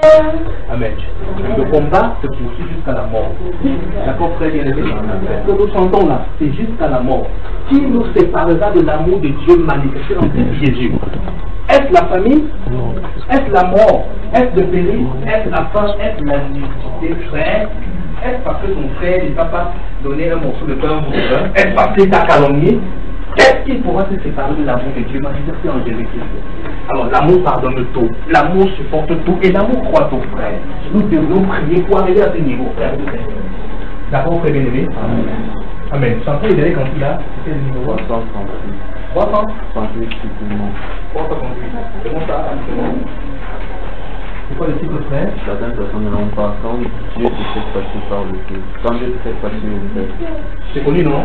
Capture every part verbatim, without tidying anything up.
Amen. Le combat se poursuit jusqu'à la mort. D'accord, frère bien-aimé? Ce que nous chantons là, c'est jusqu'à la mort. Qui nous séparera de l'amour de Dieu manifesté en Jésus? Est-ce la famille? Est-ce la mort? Est-ce le péril? Est-ce la faim? Est-ce la nudité, frère? Est-ce parce que ton frère ne t'a pas donné un morceau de pain? Est-ce parce qu'il t'a calomnié? Qu'est-ce qui pourra se séparer de l'amour de Dieu manifesté en Jésus-Christ? Alors l'amour pardonne tout, l'amour supporte tout et l'amour croit tout, frère. Nous devons prier pour arriver à ce niveau, frère. D'accord, frère bien-aimé? Amen. Amen. Chantez les derniers cantiques là, c'est le numéro trois cent trente-huit. trois cent trente-huit, trois cent trente-huit. C'est bon ça? C'est quoi le titre, frère? Certaines personnes ne l'ont pas. Quand Dieu te fait passer par le feu, quand Dieu te fait passer au feu. C'est connu, non?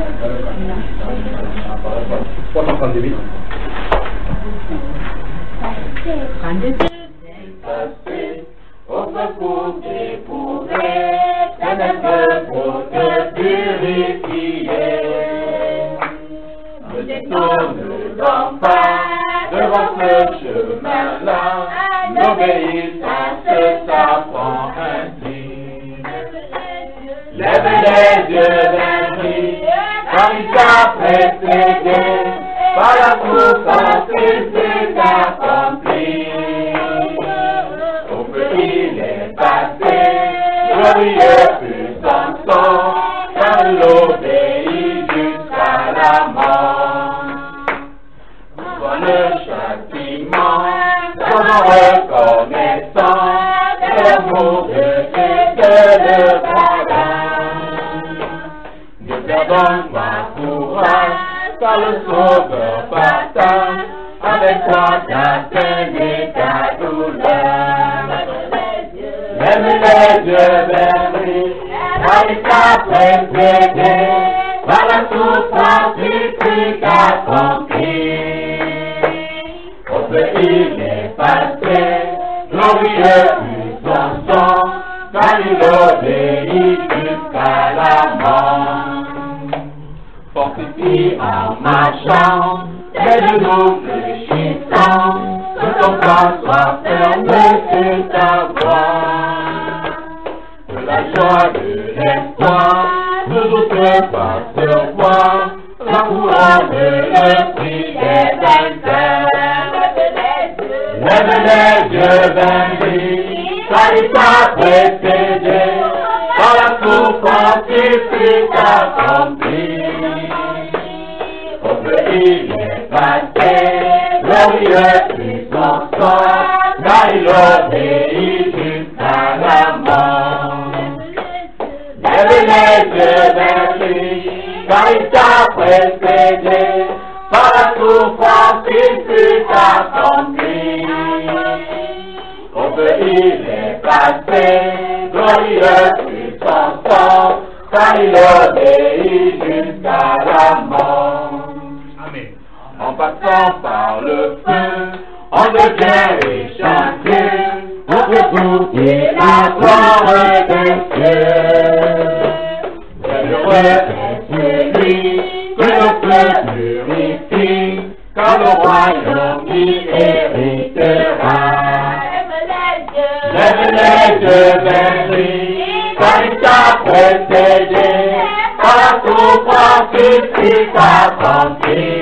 trois cent trente-huit. Quand Dieu te fait passer au feu pour t'éprouver, c'est un feu pour te purifier. Ne détourne donc pas devant ce chemin-là, n'obéis à ce t'apprend ainsi. Lève les yeux d'un cri, car il t'a précédé, par la souffrance il s'est accompli. Au feu il est passé, glorieux puissant, car il obéit jusqu'à la mort. Devant le châtiment, en reconnaissant l'amour de Dieu et le pardon. Dieu pardonne ma courage, car le Sauveur partage avec toi ta peine et ta douleur. Lève les yeux vers lui, car il t'a précédé, par la souffrance du Christ accompli. Au feu il est passé, glorieux puissant, car il obéit jusqu'à la mort. Fortifie en marchant, tes genoux fléchissants, que ton corps soit fermé sur ta voie. Que la joie de l'espoir toujours te fasse voir, la couronne de l'esprit est vainqueur. Lève les yeux vers lui, car il t'a précédé, par la souffrance il fut accompli. Au feu il est passé, glorieux puissant, car il obéit jusqu'à la mort. Lève les yeux vers lui, car il t'a précédé, par la souffrance il fut accompli. Au feu il est passé, glorieux puissant, car il obéit jusqu'à la mort. Amen. En passant par le feu, on devient échangé, notre tout est la gloire des cieux. Bienheureux est celui que le feu purifie, car le royaume il héritera. Lève les yeux vers lui, car il t'a précédé, par la souffrance il fut accompli.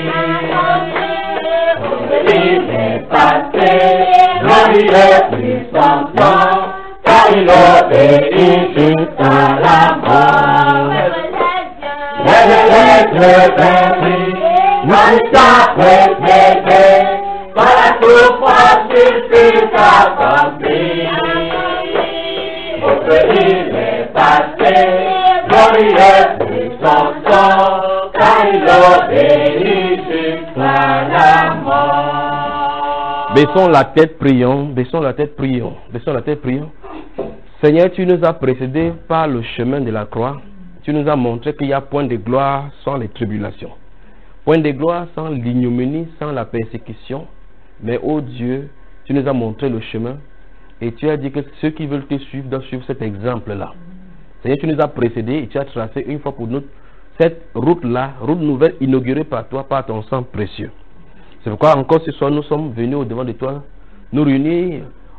Il est passé, glorieux puissant, car il obéit jusqu'à la mort. Lève les yeux vers lui, car il t'a précédé, par la souffrance il fut accompli. Au feu il est passé, glorieux puissant, car il obéit jusqu'à la mort. Baissons la tête, prions, baissons la tête, prions, baissons la tête, prions. Seigneur, tu nous as précédés par le chemin de la croix. Tu nous as montré qu'il n'y a point de gloire sans les tribulations. Point de gloire sans l'ignominie, sans la persécution. Mais, ô Dieu, tu nous as montré le chemin. Et tu as dit que ceux qui veulent te suivre doivent suivre cet exemple-là. Seigneur, tu nous as précédés et tu as tracé une fois pour nous cette route-là, route nouvelle inaugurée par toi, par ton sang précieux. C'est pourquoi encore ce soir nous sommes venus au devant de toi, nous réunir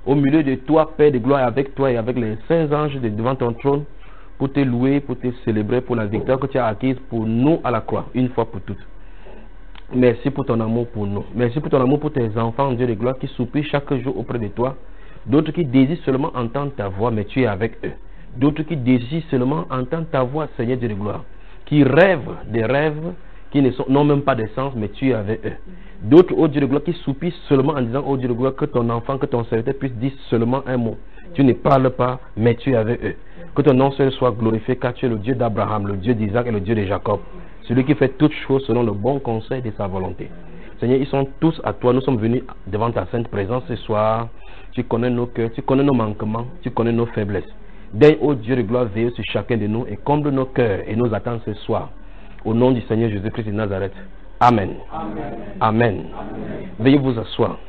au milieu de toi, Père de gloire, avec toi et avec les saints anges de- devant ton trône, pour te louer, pour te célébrer pour la victoire que tu as acquise pour nous à la croix, une fois pour toutes. Merci pour ton amour pour nous. Merci pour ton amour pour tes enfants, Dieu de gloire, qui soupirent chaque jour auprès de toi. D'autres qui désirent seulement entendre ta voix, mais tu es avec eux. D'autres qui désirent seulement entendre ta voix, Seigneur Dieu de gloire. Qui rêvent des rêves qui ne sont, n'ont même pas de sens, mais tu es avec eux. D'autres, ô Dieu de gloire, qui soupirent seulement en disant, ô Dieu de gloire, que ton enfant, que ton serviteur puisse dire seulement un mot. Tu ne parles pas, mais tu es avec eux. Que ton nom seul soit glorifié, car tu es le Dieu d'Abraham, le Dieu d'Isaac et le Dieu de Jacob. Celui qui fait toutes choses selon le bon conseil de sa volonté. Seigneur, ils sont tous à toi. Nous sommes venus devant ta sainte présence ce soir. Tu connais nos cœurs, tu connais nos manquements, tu connais nos faiblesses. Daigne, ô Dieu de gloire, veille sur chacun de nous et comble nos cœurs et nos attentes ce soir. Au nom du Seigneur Jésus-Christ de Nazareth. Amen. Amen. Amen. Amen. Veuillez vous asseoir.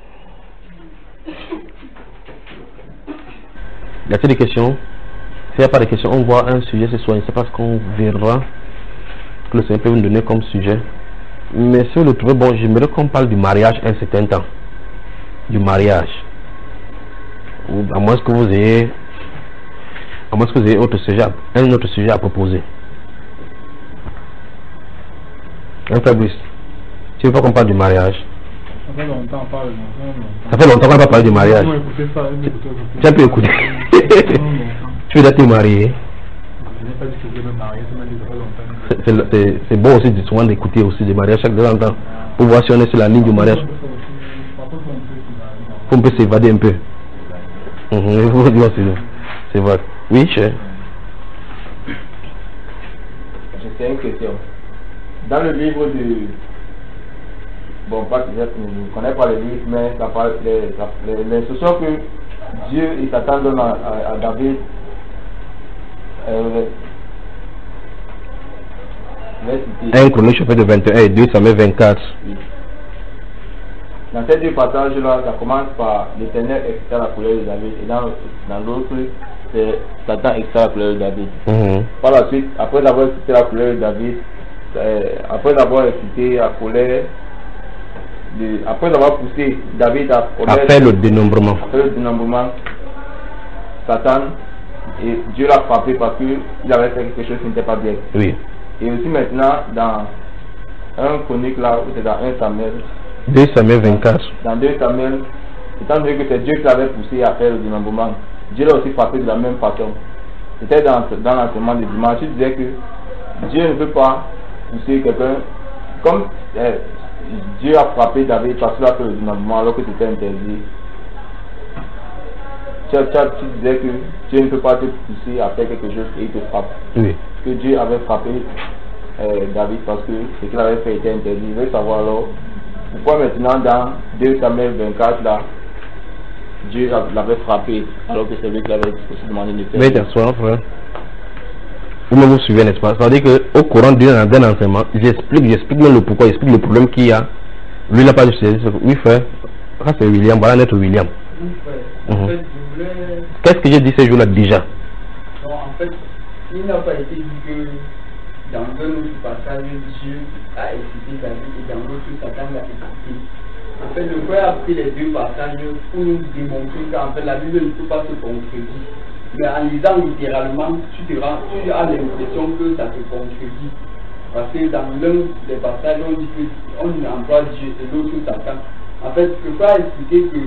Y a-t-il des questions? S'il n'y a pas de questions, on voit un sujet ce soir. Je ne sais pas ce qu'on verra que le Seigneur peut nous donner comme sujet. Mais si vous le trouvez bon, j'aimerais qu'on parle du mariage un certain temps. Du mariage. Ou à moins que vous ayez, à moins que vous ayez autre sujet, un autre sujet à proposer. Un Fabrice, tu veux pas qu'on parle du mariage? Ça fait longtemps, pas longtemps. Ça fait longtemps qu'on n'a pas parlé du mariage. Tu as pu écouter. Tu veux te marier? Je n'ai pas dit que je vais me marier, ça m'a dit ça fait longtemps. C'est bon aussi souvent d'écouter aussi des mariages chaque temps en temps pour voir si on est sur la ligne du mariage. Faut un peu s'évader un peu. C'est vrai. Oui, cher. J'ai une question. Dans le livre du... Bon, pas que je ne connais pas le livre, mais ça parle des les, les instructions que Dieu et Satan donnent à, à, à David. Euh, un Chronique chapitre vingt et un et deux Samuel vingt-quatre. Oui. Dans ces deux passages-là, ça commence par l'Éternel extrait la couleur de David, et dans, dans l'autre, c'est Satan extrait la couleur de David. Mm-hmm. Par la suite, après avoir extrait la couleur de David, euh, après avoir extrait la couleur, de, après avoir poussé David à, à faire le dénombrement, à faire le dénombrement, Satan, et Dieu l'a frappé parce qu'il avait fait quelque chose qui n'était pas bien. Oui. Et aussi maintenant, dans un Chronique là, où c'est dans un Samuel, deux Samuel vingt-quatre. Dans deux Samuel, étant donné que c'est Dieu qui l'avait poussé à faire le dénombrement, Dieu l'a aussi frappé de la même façon. C'était dans, dans l'enseignement de dimanche, il disait que Dieu ne peut pas pousser quelqu'un, comme euh, Dieu a frappé David parce qu'il a fait le dénombrement alors que c'était interdit. Tu, tu, tu disais que Dieu ne peut pas te pousser à faire quelque chose et il te frappe. Oui. Que Dieu avait frappé euh, David parce que ce qu'il avait fait était interdit. Il veut savoir alors pourquoi maintenant dans deux Samuel vingt-quatre là, Dieu l'avait frappé alors que c'est lui qui avait demandé de faire. Mais t'assois, frère. Vous me suivez, n'est-ce pas? Ça veut dire qu'au courant d'un enseignement, j'explique, j'explique même le pourquoi, j'explique le problème qu'il y a. Lui, il n'a pas de sujet. Oui, frère. Ça, c'est William. Voilà notre William. Oui, frère. En Mm-hmm. fait, je voulais... Qu'est-ce que j'ai dit ce jour-là déjà? Non, en fait, il n'a pas été dit que dans un autre passage, Dieu a excité David et dans l'autre, Satan l'a excité. En fait, le frère a pris les deux passages pour nous démontrer qu'en fait, la Bible ne peut pas se contredire. Mais en lisant littéralement, tu, te rends, tu as l'impression que ça se contredit. Parce que dans l'un des passages, on dit qu'on emploie Dieu et l'autre Satan. En fait, le frère a expliqué que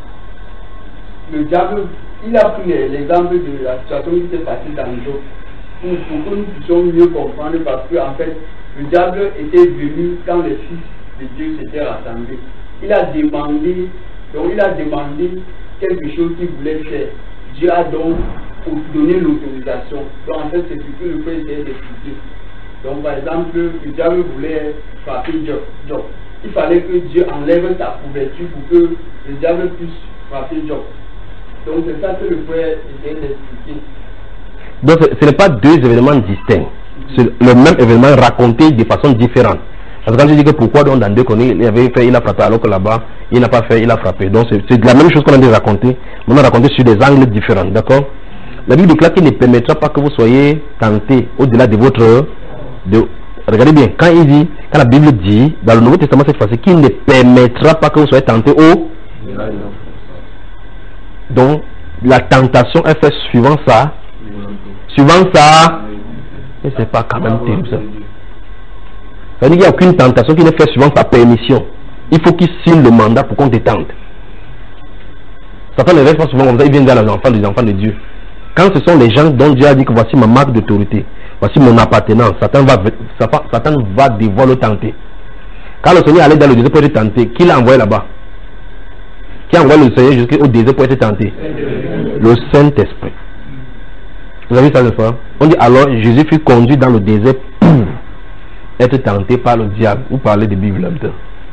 le diable, il a pris l'exemple de la situation qui s'est passée dans Job. Pour, pour que nous puissions mieux comprendre, parce que en fait, le diable était venu quand les fils de Dieu s'étaient rassemblés. Il a demandé, donc il a demandé quelque chose qu'il voulait faire. Dieu a donc donné l'autorisation. Donc en fait, c'est ce que le frère essayait d'expliquer. Donc par exemple, le diable voulait frapper Job. Job. Il fallait que Dieu enlève sa couverture pour que le diable puisse frapper Job. Donc c'est ça que le frère essayait d'expliquer. Donc ce n'est pas deux événements distincts. C'est le même événement raconté de façon différente. Parce que quand je dis que pourquoi donc dans deux chroniques il avait fait, il a frappé alors que là-bas il n'a pas fait, il a frappé. Donc c'est la même chose qu'on a dit raconter, mais on a raconté sur des angles différents, d'accord? La Bible déclare qu'il ne permettra pas que vous soyez tentés au-delà de votre... De, regardez bien, quand il dit, quand la Bible dit, dans le Nouveau Testament cette fois-ci, qu'il ne permettra pas que vous soyez tentés au... Donc, la tentation est faite suivant ça. Suivant ça. Mais c'est pas quand même terrible ça. Ça veut dire qu'il n'y a aucune tentation qui n'est faite suivant sa permission. Il faut qu'il signe le mandat pour qu'on te tente. Satan ne reste pas souvent comme ça, il vient vers les enfants des enfants de Dieu. Quand ce sont les gens dont Dieu a dit que voici ma marque d'autorité, voici mon appartenance, Satan va, Satan va devoir le tenter. Quand le Seigneur allait dans le désert pour être tenté, qui l'a envoyé là-bas? Qui a envoyé le Seigneur jusqu'au désert pour être tenté? Le Saint-Esprit. Vous avez vu ça une fois? On dit alors Jésus fut conduit dans le désert pour être tenté par le diable. Vous parlez de Bible là-dedans.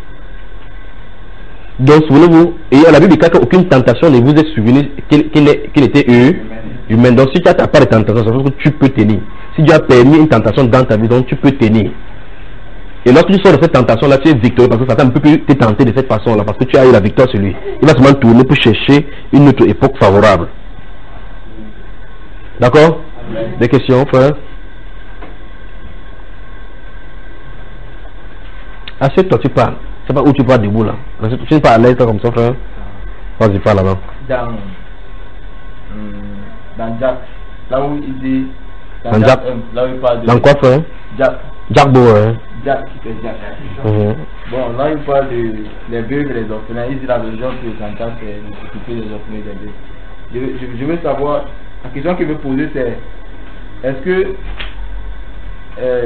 Donc souvenez-vous, et la Bible dit qu'aucune tentation ne vous est souvenue qu'il qu qu était humaine. Donc si tu n'as pas de tentation, ça veut dire que tu peux tenir. Si Dieu a permis une tentation dans ta vie, donc tu peux tenir. Et lorsque tu sors de cette tentation-là, tu es victorieux parce que Satan ne peut plus te tenter de cette façon-là parce que tu as eu la victoire sur lui. Il va seulement tourner pour chercher une autre époque favorable. D'accord? Des questions, frère? Assieds-toi, tu parles. Je ne sais pas où tu parles debout là. Tu n'es pas à l'aise comme ça, frère. Vas-y, parle là-bas. Dans, hum, dans Jack, là où il dit. Dans, dans Jack, Jack. Euh, là où il parle de. Dans quoi, frère? Jack. Jack Bauer. Jack, c'est Jack. Mmh. Bon, là il parle de les veuves et les orphelins. Il dit la religion qui est en train c'est de s'occuper des orphelins et des veuves. Je, je, je veux savoir, la question qu'il veut poser c'est est-ce que euh,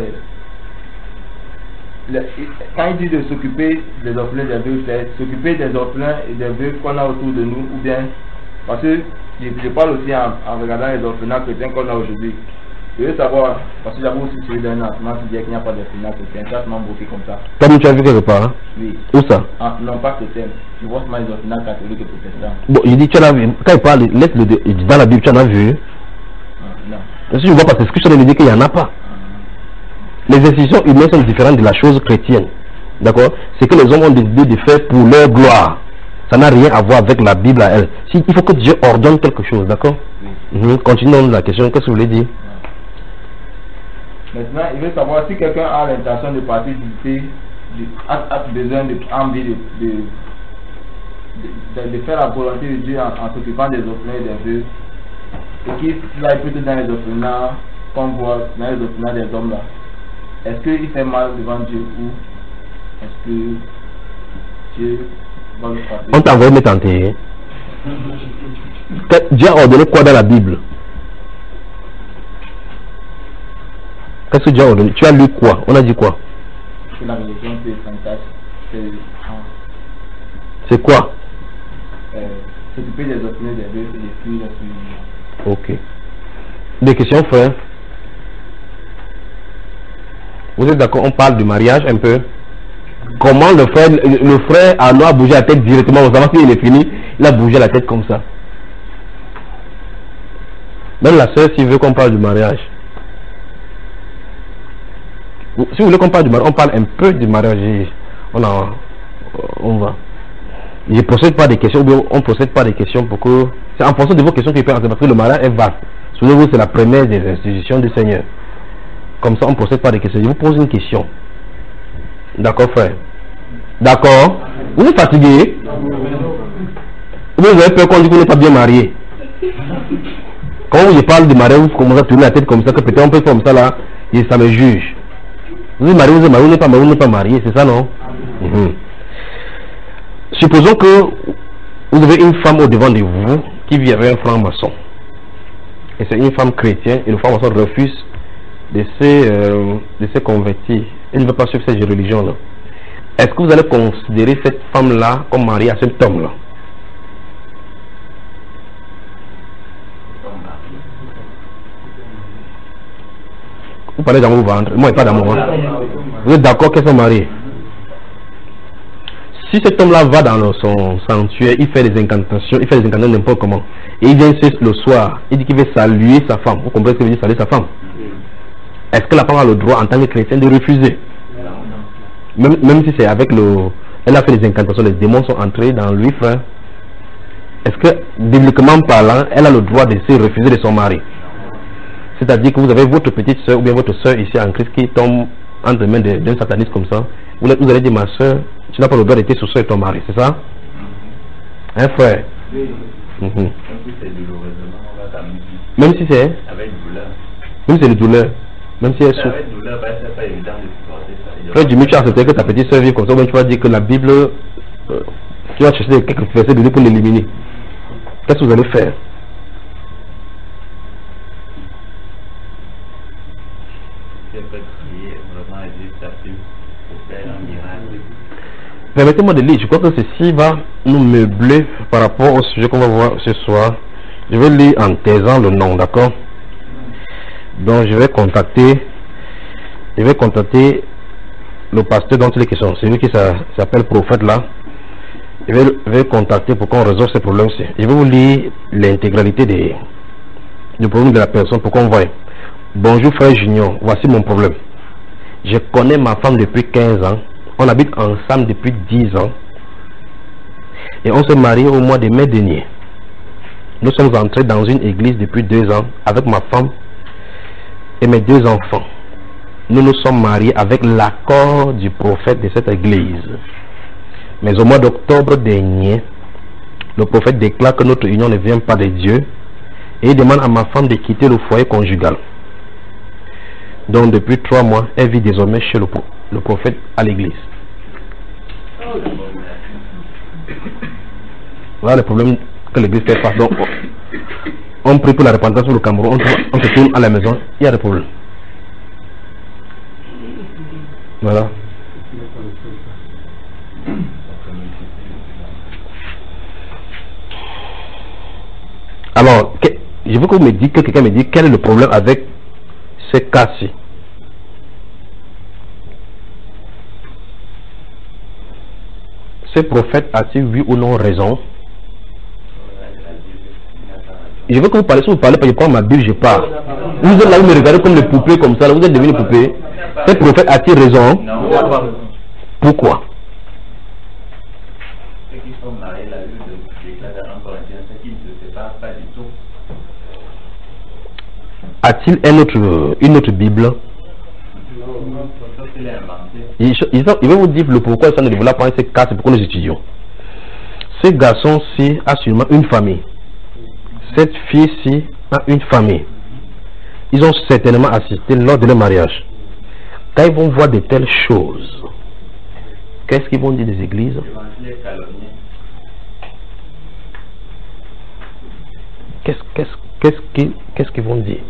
le, quand il dit de s'occuper des orphelins et des veuves, c'est s'occuper des orphelins et des veuves qu'on a autour de nous ou bien parce que je, je parle aussi en, en regardant les orphelins chrétiens qu'on a aujourd'hui. Je veux savoir, parce que j'avais aussi suivi d'un enseignement qui dit qu'il n'y a pas d'orphelinat chrétien, c'est un enseignement bloqué comme ça. Comme tu as vu quelque part, hein? Oui. Où ça? Ah, non, pas chrétien. Je vois seulement les orphelinats catholiques et protestants. Bon, il dit, tu en as vu. Quand il parle, laisse le de, dans la Bible, tu en as vu? Ah, non. Parce que je vois pas, c'est ce que je te dit qu'il n'y en a pas. Les institutions humaines sont différentes de la chose chrétienne. D'accord? C'est que les hommes ont décidé de faire pour leur gloire. Ça n'a rien à voir avec la Bible à elle. Si, il faut que Dieu ordonne quelque chose, d'accord? Oui. Mmh. Continuons la question. Qu'est-ce que vous voulez dire? Maintenant, il veut savoir si quelqu'un a l'intention de participer, a, a besoin de envie de, de, de, de faire la volonté de Dieu en, en s'occupant des orphelins et des veuves, et qu'il aille plutôt dans les orphelinats, qu'on voit dans les orphelinats des hommes là. Est-ce qu'il fait mal devant Dieu ou est-ce que Dieu va le frapper? On t'a envoyé me tenter. Dieu a ordonné quoi dans la Bible? Qu'est-ce que Dieu a ordonné? Tu as lu quoi? On a dit quoi? Que la religion c'est fantastique. C'est quoi? Euh, s'occuper des orphelins, des veuves et des filles, des filles. Ok. Des questions, frère? Vous êtes d'accord? On parle du mariage un peu. Comment le frère, le frère Arnaud a bougé la tête directement? Vous savez s'il est fini, il a bougé la tête comme ça. Même la soeur, s'il veut qu'on parle du mariage. Si vous voulez qu'on parle du mariage, on parle un peu du mariage. On, a, on va. Je ne procède pas des questions, on ne procède pas des questions pour que. C'est en fonction de vos questions qu'il peut entrer, parce que le mariage est vaste. Souvenez-vous, c'est la première des institutions du Seigneur. Comme ça, on ne procède pas des questions. Je vous pose une question. D'accord, frère? D'accord? Vous êtes fatigué? Vous avez peur qu'on dise que vous n'êtes pas bien marié? Quand je parle de mariage, vous commencez à tourner la tête comme ça, que peut-être on peut comme ça là, et ça me juge. Vous êtes marié, vous êtes marié, vous n'êtes pas marié, vous n'êtes pas marié, c'est ça, non? Mmh. Supposons que vous avez une femme au devant de vous qui vit avec un franc-maçon. Et c'est une femme chrétienne, et le franc-maçon refuse de se, euh, de se convertir. Il ne veut pas suivre cette religion-là. Est-ce que vous allez considérer cette femme-là comme mariée à cet homme-là? Vous parlez d'amour ventre, moi il n'y a pas d'amour. Hein? Vous êtes d'accord qu'elles sont mariées? Si cet homme-là va dans son sanctuaire, il fait des incantations, il fait des incantations n'importe comment, et il vient le soir, il dit qu'il veut saluer sa femme. Vous comprenez ce que veut dire saluer sa femme? Est-ce que la femme a le droit en tant que chrétienne de refuser? Même, même si c'est avec le... Elle a fait des incantations, les démons sont entrés dans lui, frère. Est-ce que, bibliquement parlant, elle a le droit de se refuser de son mari? C'est-à-dire que vous avez votre petite soeur ou bien votre soeur ici en Christ qui tombe entre les mains d'un sataniste comme ça. Vous, vous allez dire, ma soeur, tu n'as pas le droit d'être sous soeur de ton mari, c'est ça? Hein, frère? Mm-hmm. Même si c'est douloureusement, on va quand même dire. Même si c'est avec douleur. Même si c'est de douleur. Même si elle souffre. Avec douleur, bah, c'est pas évident de supporter ça. Frère Jimmy, tu as accepté que ta petite soeur vive comme ça, mais tu vas dire que la Bible, euh, tu vas chercher quelques versets de Dieu pour l'éliminer. Qu'est-ce que vous allez faire? Tu peux prier vraiment à Dieu pour faire un miracle. Permettez-moi de lire, je crois que ceci va nous meubler par rapport au sujet qu'on va voir ce soir. Je vais lire en taisant le nom, d'accord? Donc je vais contacter, je vais contacter le pasteur dont il est question, celui qui s'appelle prophète là. Je vais, je vais contacter pour qu'on résolve ces problèmes-ci. Je vais vous lire l'intégralité des, du problème de la personne pour qu'on voie. Bonjour frère Junior, voici mon problème. Je connais ma femme depuis quinze ans. On habite ensemble depuis dix ans. Et on s'est marié au mois de mai dernier. Nous sommes entrés dans une église depuis deux ans avec ma femme et mes deux enfants. Nous nous sommes mariés avec l'accord du prophète de cette église. Mais au mois d'octobre dernier, le prophète déclare que notre union ne vient pas de Dieu et il demande à ma femme de quitter le foyer conjugal. Donc depuis trois mois, elle vit désormais chez le, le prophète à l'église. Voilà le problème que l'église fait face. Donc, on prie pour la repentance pour le Cameroun, on, on se tourne à la maison, il y a des problèmes. Voilà. Alors, que, je veux que vous me dites, que quelqu'un me dise quel est le problème avec ces cas-ci. Ce prophète a-t-il vu ou non raison? Je veux que vous parlez, si vous parlez pas, je prends ma Bible, je parle. Vous êtes là, vous me regardez comme les poupées comme ça, là, vous êtes devenus poupées. Ce prophète a-t-il raison? Non. Pourquoi? Ceux qui sont mariés, la Bible déclare dans un Corinthiens, c'est qu'ils ne se séparent pas du tout. A-t-il un autre, une autre Bible? Il, il, il va vous dire le pourquoi ça ne développe pas ces cas, c'est pourquoi nous étudions. Ce garçon-ci a sûrement une famille. Cette fille-ci a une famille. Ils ont certainement assisté lors de leur mariage. Quand ils vont voir de telles choses, qu'est-ce qu'ils vont dire des églises? Qu'est-ce qu'est-ce qu'est-ce qu'ils qu'est-ce qu'ils vont dire?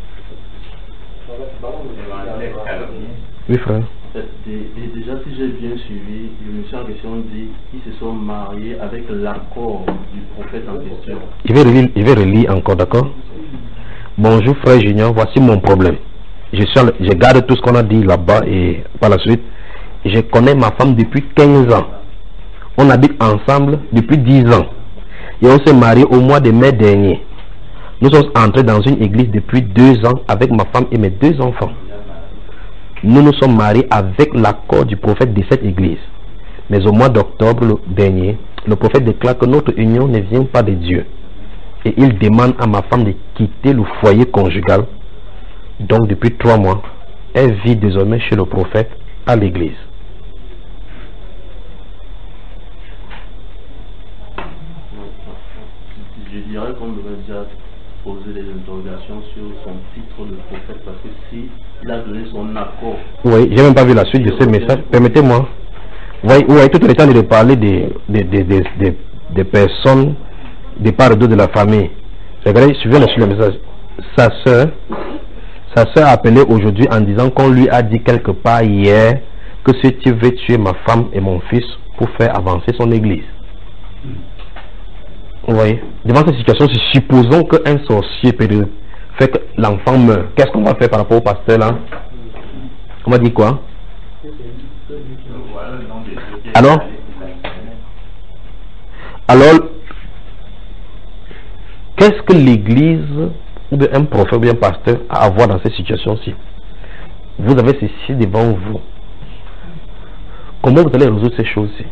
Oui, frère. Et, et déjà, si j'ai bien suivi, le monsieur en question dit qu'ils se sont mariés avec l'accord du prophète en question. Je vais relire, je vais relire encore, d'accord? Bonjour frère Junior, voici mon problème. Je, suis, je garde tout ce qu'on a dit là-bas et par la suite, je connais ma femme depuis quinze ans. On habite ensemble depuis dix ans. Et on s'est marié au mois de mai dernier. Nous sommes entrés dans une église depuis deux ans avec ma femme et mes deux enfants. Nous nous sommes mariés avec l'accord du prophète de cette église. Mais au mois d'octobre dernier, le prophète déclare que notre union ne vient pas de Dieu. Et il demande à ma femme de quitter le foyer conjugal. Donc depuis trois mois, elle vit désormais chez le prophète à l'église. Je dirais qu'on devrait déjà poser des interrogations sur son titre de prophète, parce que si il a donné son accord. Oui, j'ai même pas vu la suite de ce message. Permettez-moi. Vous voyez, tout le temps de parler des, des, des, des, des, des personnes, des part de la famille. Regardez, suivez le message. Sa soeur, sa soeur a appelé aujourd'hui en disant qu'on lui a dit quelque part hier que si tu veux tuer ma femme et mon fils pour faire avancer son église. Vous voyez, devant cette situation, supposons qu'un sorcier peut faire que l'enfant meurt. Qu'est-ce qu'on va faire par rapport au pasteur là? On va dire quoi? Alors, alors, qu'est-ce que l'église ou bien un prophète ou bien un pasteur a à voir dans cette situation-ci? Vous avez ceci devant vous. Comment vous allez résoudre ces choses-ci?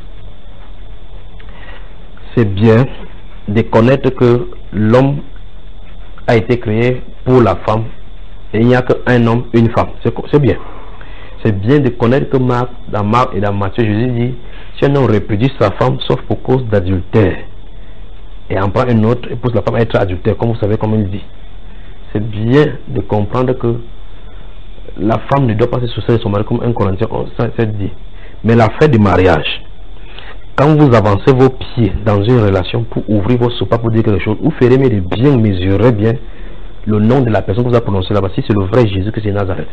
C'est bien de connaître que l'homme a été créé pour la femme et il n'y a qu'un homme, une femme. C'est bien. C'est bien de connaître que Marc, dans Marc et dans Matthieu, Jésus dit, si un homme répudie sa femme sauf pour cause d'adultère, et en prend un autre et pousse la femme à être adultère, comme vous savez, comme il dit. C'est bien de comprendre que la femme ne doit pas se soucier de son mari, comme un Corinthiens sept dit. Mais l'affaire du mariage, quand vous avancez vos pieds dans une relation pour ouvrir vos soupapes pour dire quelque chose, vous ferez mieux de bien mesurer bien le nom de la personne que vous avez prononcé là-bas, si c'est le vrai Jésus que c'est Nazareth.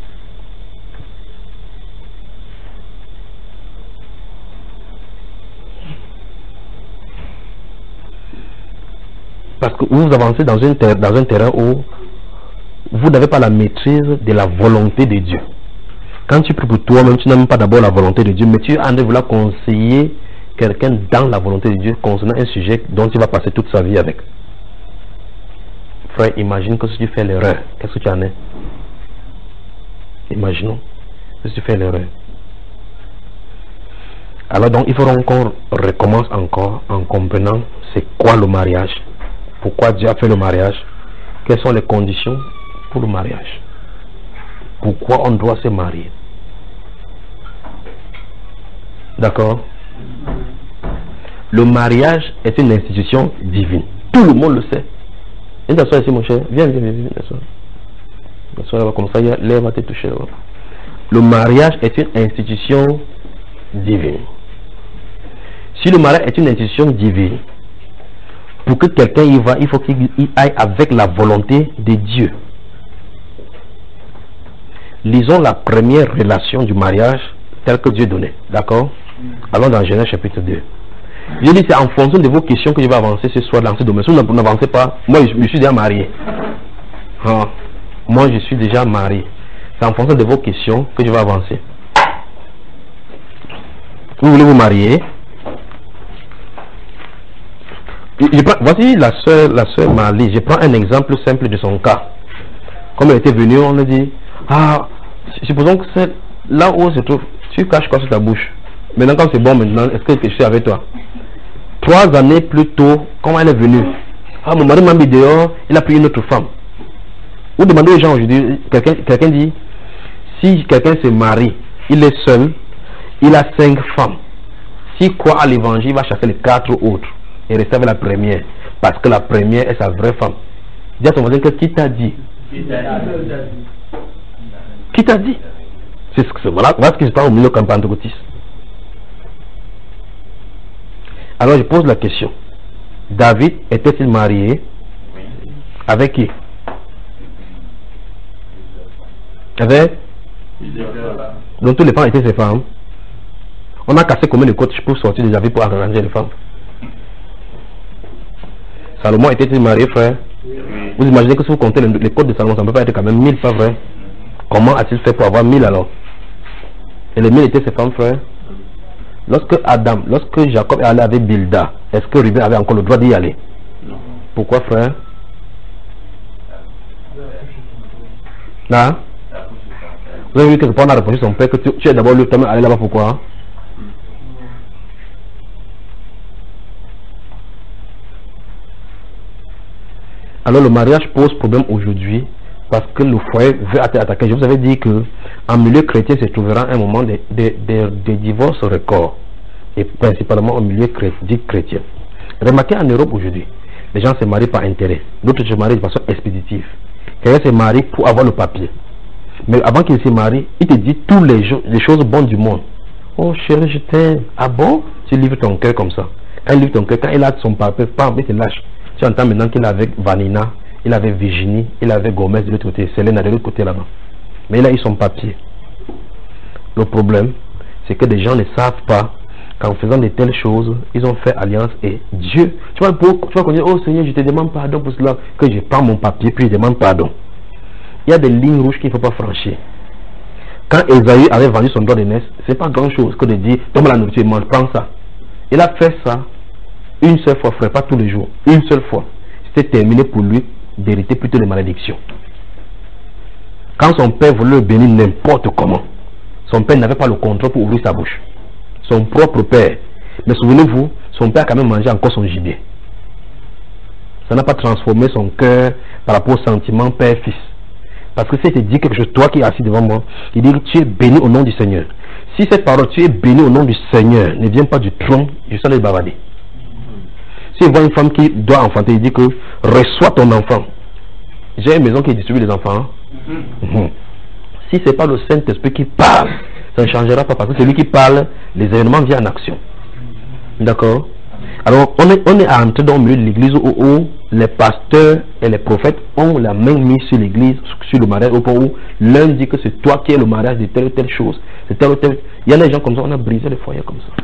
Parce que vous avancez dans, une ter dans un terrain où vous n'avez pas la maîtrise de la volonté de Dieu. Quand tu pries pour toi-même, tu n'as même pas d'abord la volonté de Dieu, mais tu es en train de vouloir conseiller quelqu'un dans la volonté de Dieu concernant un sujet dont il va passer toute sa vie avec. Frère, imagine que si tu fais l'erreur, qu'est-ce que tu en es? Imaginons que si tu fais l'erreur. Alors donc, il faudra qu'on recommence encore en comprenant c'est quoi le mariage. Pourquoi Dieu a fait le mariage? Quelles sont les conditions pour le mariage? Pourquoi on doit se marier? D'accord? Le mariage est une institution divine. Tout le monde le sait. Viens t'asseoir ici mon cher. Viens, viens, viens, viens t'asseoir. T'asseoir comme ça, l'air va te toucher. Là. Le mariage est une institution divine. Si le mariage est une institution divine, pour que quelqu'un y va, il faut qu'il aille avec la volonté de Dieu. Lisons la première relation du mariage telle que Dieu donnait. D'accord? Allons dans Genèse chapitre deux. Je dis c'est en fonction de vos questions que je vais avancer ce soir dans ce domaine. Si vous n'avancez pas, moi je, je suis déjà marié. Ah, moi je suis déjà marié. C'est en fonction de vos questions que je vais avancer. Vous voulez vous marier? Je prends, voici la soeur, la soeur Marley. Je prends un exemple simple de son cas. Comme elle était venue, on a dit, ah, supposons que c'est là où on se trouve, tu caches quoi sur ta bouche? Maintenant, quand c'est bon, maintenant, est-ce que je suis avec toi? Trois années plus tôt, quand elle est venue, ah, mon mari m'a mis dehors, il a pris une autre femme. Vous demandez aux gens aujourd'hui, quelqu'un quelqu'un dit, si quelqu'un se marie, il est seul, il a cinq femmes. S'il croit à l'évangile, il va chasser les quatre autres et rester avec la première, parce que la première est sa vraie femme. Dis à ton voisin que qui t'a dit? Qui t'a dit? C'est ce que voilà, voilà ce qui se passe au milieu de pentecôtiste. Alors je pose la question. David était-il marié? Oui. Avec qui? Avec? Donc tous les femmes étaient ses femmes. On a cassé combien de côtes pour sortir de David pour arranger les femmes? Salomon était-il marié, frère? Oui. Vous imaginez que si vous comptez les, les côtes de Salomon, ça ne peut pas être quand même mille, pas vrai? Comment a-t-il fait pour avoir mille alors? Et les mille étaient ses femmes, frère? Lorsque Adam, lorsque Jacob est allé avec Bilda, est-ce que Ruben avait encore le droit d'y aller? Non. Pourquoi, frère? Là? Vous avez vu quelque part on a répondu à son père que tu, tu es d'abord le temps aller là-bas, pourquoi? Alors le mariage pose problème aujourd'hui parce que le foyer veut être attaqué. Je vous avais dit que en milieu chrétien se trouvera un moment de, de, de, de divorce record, et principalement au milieu dit chrétien. Remarquez en Europe aujourd'hui, les gens se marient par intérêt, d'autres se marient de façon expéditive. Quelqu'un se marie pour avoir le papier, mais avant qu'il se marie, il te dit tous les, les choses bonnes du monde. Oh chérie, je t'aime. Ah bon? Tu livres ton cœur comme ça. Quand il livre ton cœur, quand il a son papier, pam, il te lâche. Tu entends maintenant qu'il est avec Vanina, il avait Virginie, il avait Gomez de l'autre côté, Selena de l'autre côté là-bas. Mais il a eu son papier. Le problème, c'est que des gens ne savent pas qu'en faisant de telles choses, ils ont fait alliance et Dieu. Tu vois, pour, tu vas connaître, oh Seigneur, je te demande pardon pour cela, que je prends mon papier puis je demande pardon. Il y a des lignes rouges qu'il ne faut pas franchir. Quand Esaü avait vendu son droit de naissance, c'est pas grand chose que de dire, tombe la nourriture et mange, prends ça. Il a fait ça une seule fois, frère, pas tous les jours, une seule fois. C'était terminé pour lui d'hériter plutôt les malédictions. Quand son père voulait le bénir n'importe comment, son père n'avait pas le contrôle pour ouvrir sa bouche. Son propre père. Mais souvenez-vous, son père a quand même mangé encore son gibier. Ça n'a pas transformé son cœur par rapport au sentiment père-fils. Parce que si tu dis quelque chose, toi qui es assis devant moi, il dit que tu es béni au nom du Seigneur. Si cette parole, tu es béni au nom du Seigneur, ne vient pas du trône, je sens les bavarder. S'il voit une femme qui doit enfanter, il dit que reçois ton enfant. J'ai une maison qui distribue les enfants. Mm-hmm. Si ce n'est pas le Saint-Esprit qui parle, ça ne changera pas, parce que celui qui parle, les événements viennent en action. D'accord? Alors, on est, on est entré dans le milieu de l'église où, où les pasteurs et les prophètes ont la main mise sur l'église, sur le mariage, au point où l'un dit que c'est toi qui es le mariage de telle ou telle chose. C'est telle ou telle... Il y a des gens comme ça, on a brisé le foyer comme ça.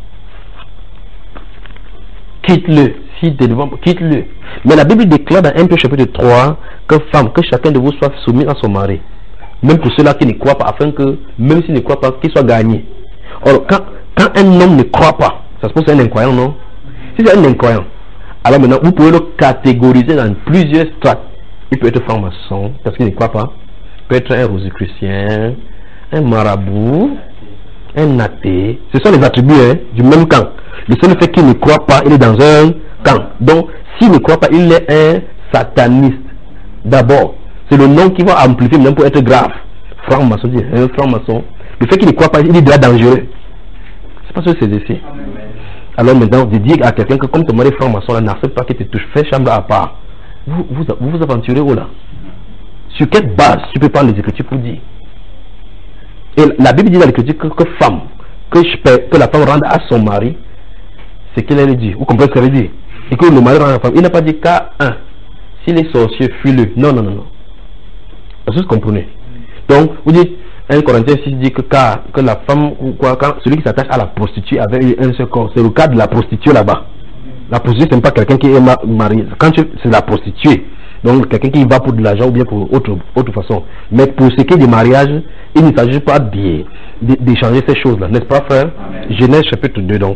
Quitte-le, si t'es devant, quitte-le. Mais la Bible déclare dans un peu chapitre trois que femme, que chacun de vous soit soumis à son mari. Même pour ceux-là qui ne croient pas, afin que, même s'ils ne croient pas, qu'ils soient gagnés. Or, quand, quand un homme ne croit pas, ça se pose c'est un incroyant, non? Si c'est un incroyant, alors maintenant, vous pouvez le catégoriser dans plusieurs strates. Il peut être franc-maçon, parce qu'il ne croit pas. Il peut être un rosicrucien, un marabout, un athée. Ce sont les attributs hein, du même camp. Le seul fait qu'il ne croit pas, il est dans un camp. Donc, s'il ne croit pas, il est un sataniste. D'abord, c'est le nom qui va amplifier même pour être grave. Franc-maçon, un franc-maçon. Le fait qu'il ne croit pas, il est déjà dangereux. C'est pas ce que c'est ici. Alors maintenant, de dire à quelqu'un que comme ton mari est franc-maçon, n'accepte pas qu'il te touche, fais chambre à part. Vous vous, vous, vous aventurez où là? Sur quelle base tu peux prendre les Écritures pour dire? Et la Bible dit dans l'Écriture que, que femme, que, je peux, que la femme rende à son mari, c'est qu'elle a dit. Vous comprenez ce qu'elle dit? Et que le mari rend à la femme. Il n'a pas dit qu'à un. S'il est sorcier, fuis-le. Non, non, non, non. Est-ce que vous comprenez? Donc, vous dites, un Corinthiens six dit que, car, que la femme, ou quoi, quand celui qui s'attache à la prostituée avec un seul corps, c'est le cas de la prostituée là-bas. La prostituée, ce n'est pas quelqu'un qui est marié. Quand c'est la prostituée, donc quelqu'un qui va pour de l'argent ou bien pour autre, autre façon. Mais pour ce qui est du mariage, il ne s'agit pas d'échanger ces choses-là. N'est-ce pas, frère? Amen. Genèse chapitre deux, donc.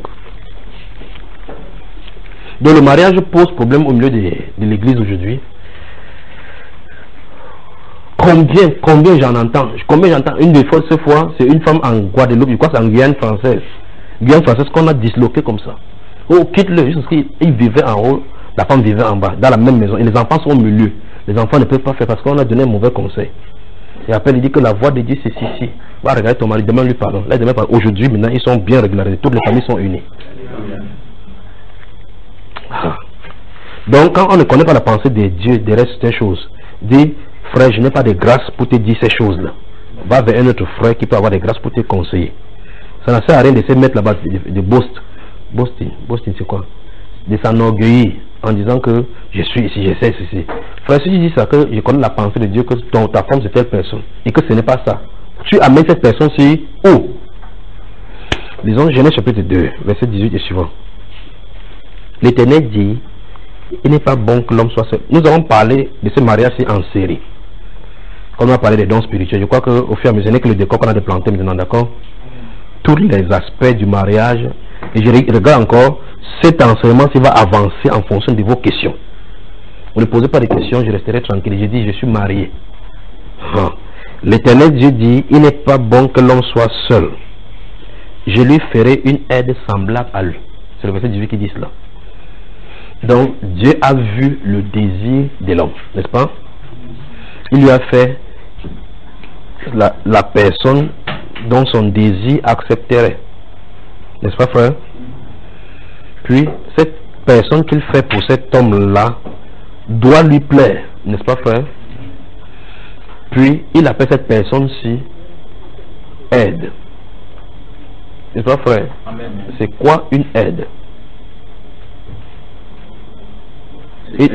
Donc le mariage pose problème au milieu de, de l'église aujourd'hui. Combien, combien j'en entends, combien j'entends, une des fois, cette fois, c'est une femme en Guadeloupe, je crois que c'est en Guyane française. Guyane française qu'on a disloqué comme ça. Oh, quitte-le, juste parce qu'il vivait en haut, la femme vivait en bas, dans la même maison, et les enfants sont au milieu. Les enfants ne peuvent pas faire parce qu'on a donné un mauvais conseil. Et après, il dit que la voix de Dieu, c'est ceci. Va regarder ton mari, demande-lui pardon. Là, demande pardon. Aujourd'hui, maintenant, ils sont bien régularisés, toutes les familles sont unies. Ah. Donc, quand on ne connaît pas la pensée de Dieu, des restes des choses, dit, frère, je n'ai pas de grâce pour te dire ces choses-là. Va vers un autre frère qui peut avoir des grâces pour te conseiller. Ça ne sert à rien de se mettre là-bas de, de boast. Boasting, boasting c'est quoi? De s'enorgueillir en disant que je suis ici, je sais ceci. Frère, si tu dis ça, que je connais la pensée de Dieu, que ton, ta femme c'est telle personne, et que ce n'est pas ça, tu amènes cette personne sur où? Disons Genèse chapitre deux, verset dix-huit et suivant. L'Éternel dit, il n'est pas bon que l'homme soit seul. Nous avons parlé de ce mariage-ci en série. Quand on a parlé des dons spirituels, je crois qu'au fur et à mesure que le décor qu'on a déplanté maintenant, d'accord? Tous les aspects du mariage, et je regarde encore cet enseignement s'il va avancer en fonction de vos questions. Vous ne posez pas de questions, je resterai tranquille. Je dis, je suis marié. Ah. L'Éternel Dieu dit, il n'est pas bon que l'homme soit seul. Je lui ferai une aide semblable à lui. C'est le verset dix-huit qui dit cela. Donc, Dieu a vu le désir de l'homme, n'est-ce pas? Il lui a fait la, la personne dont son désir accepterait. N'est-ce pas, frère? Puis, cette personne qu'il fait pour cet homme-là doit lui plaire. N'est-ce pas, frère? Puis, il appelle cette personne-ci aide. N'est-ce pas, frère? C'est quoi une aide? Il,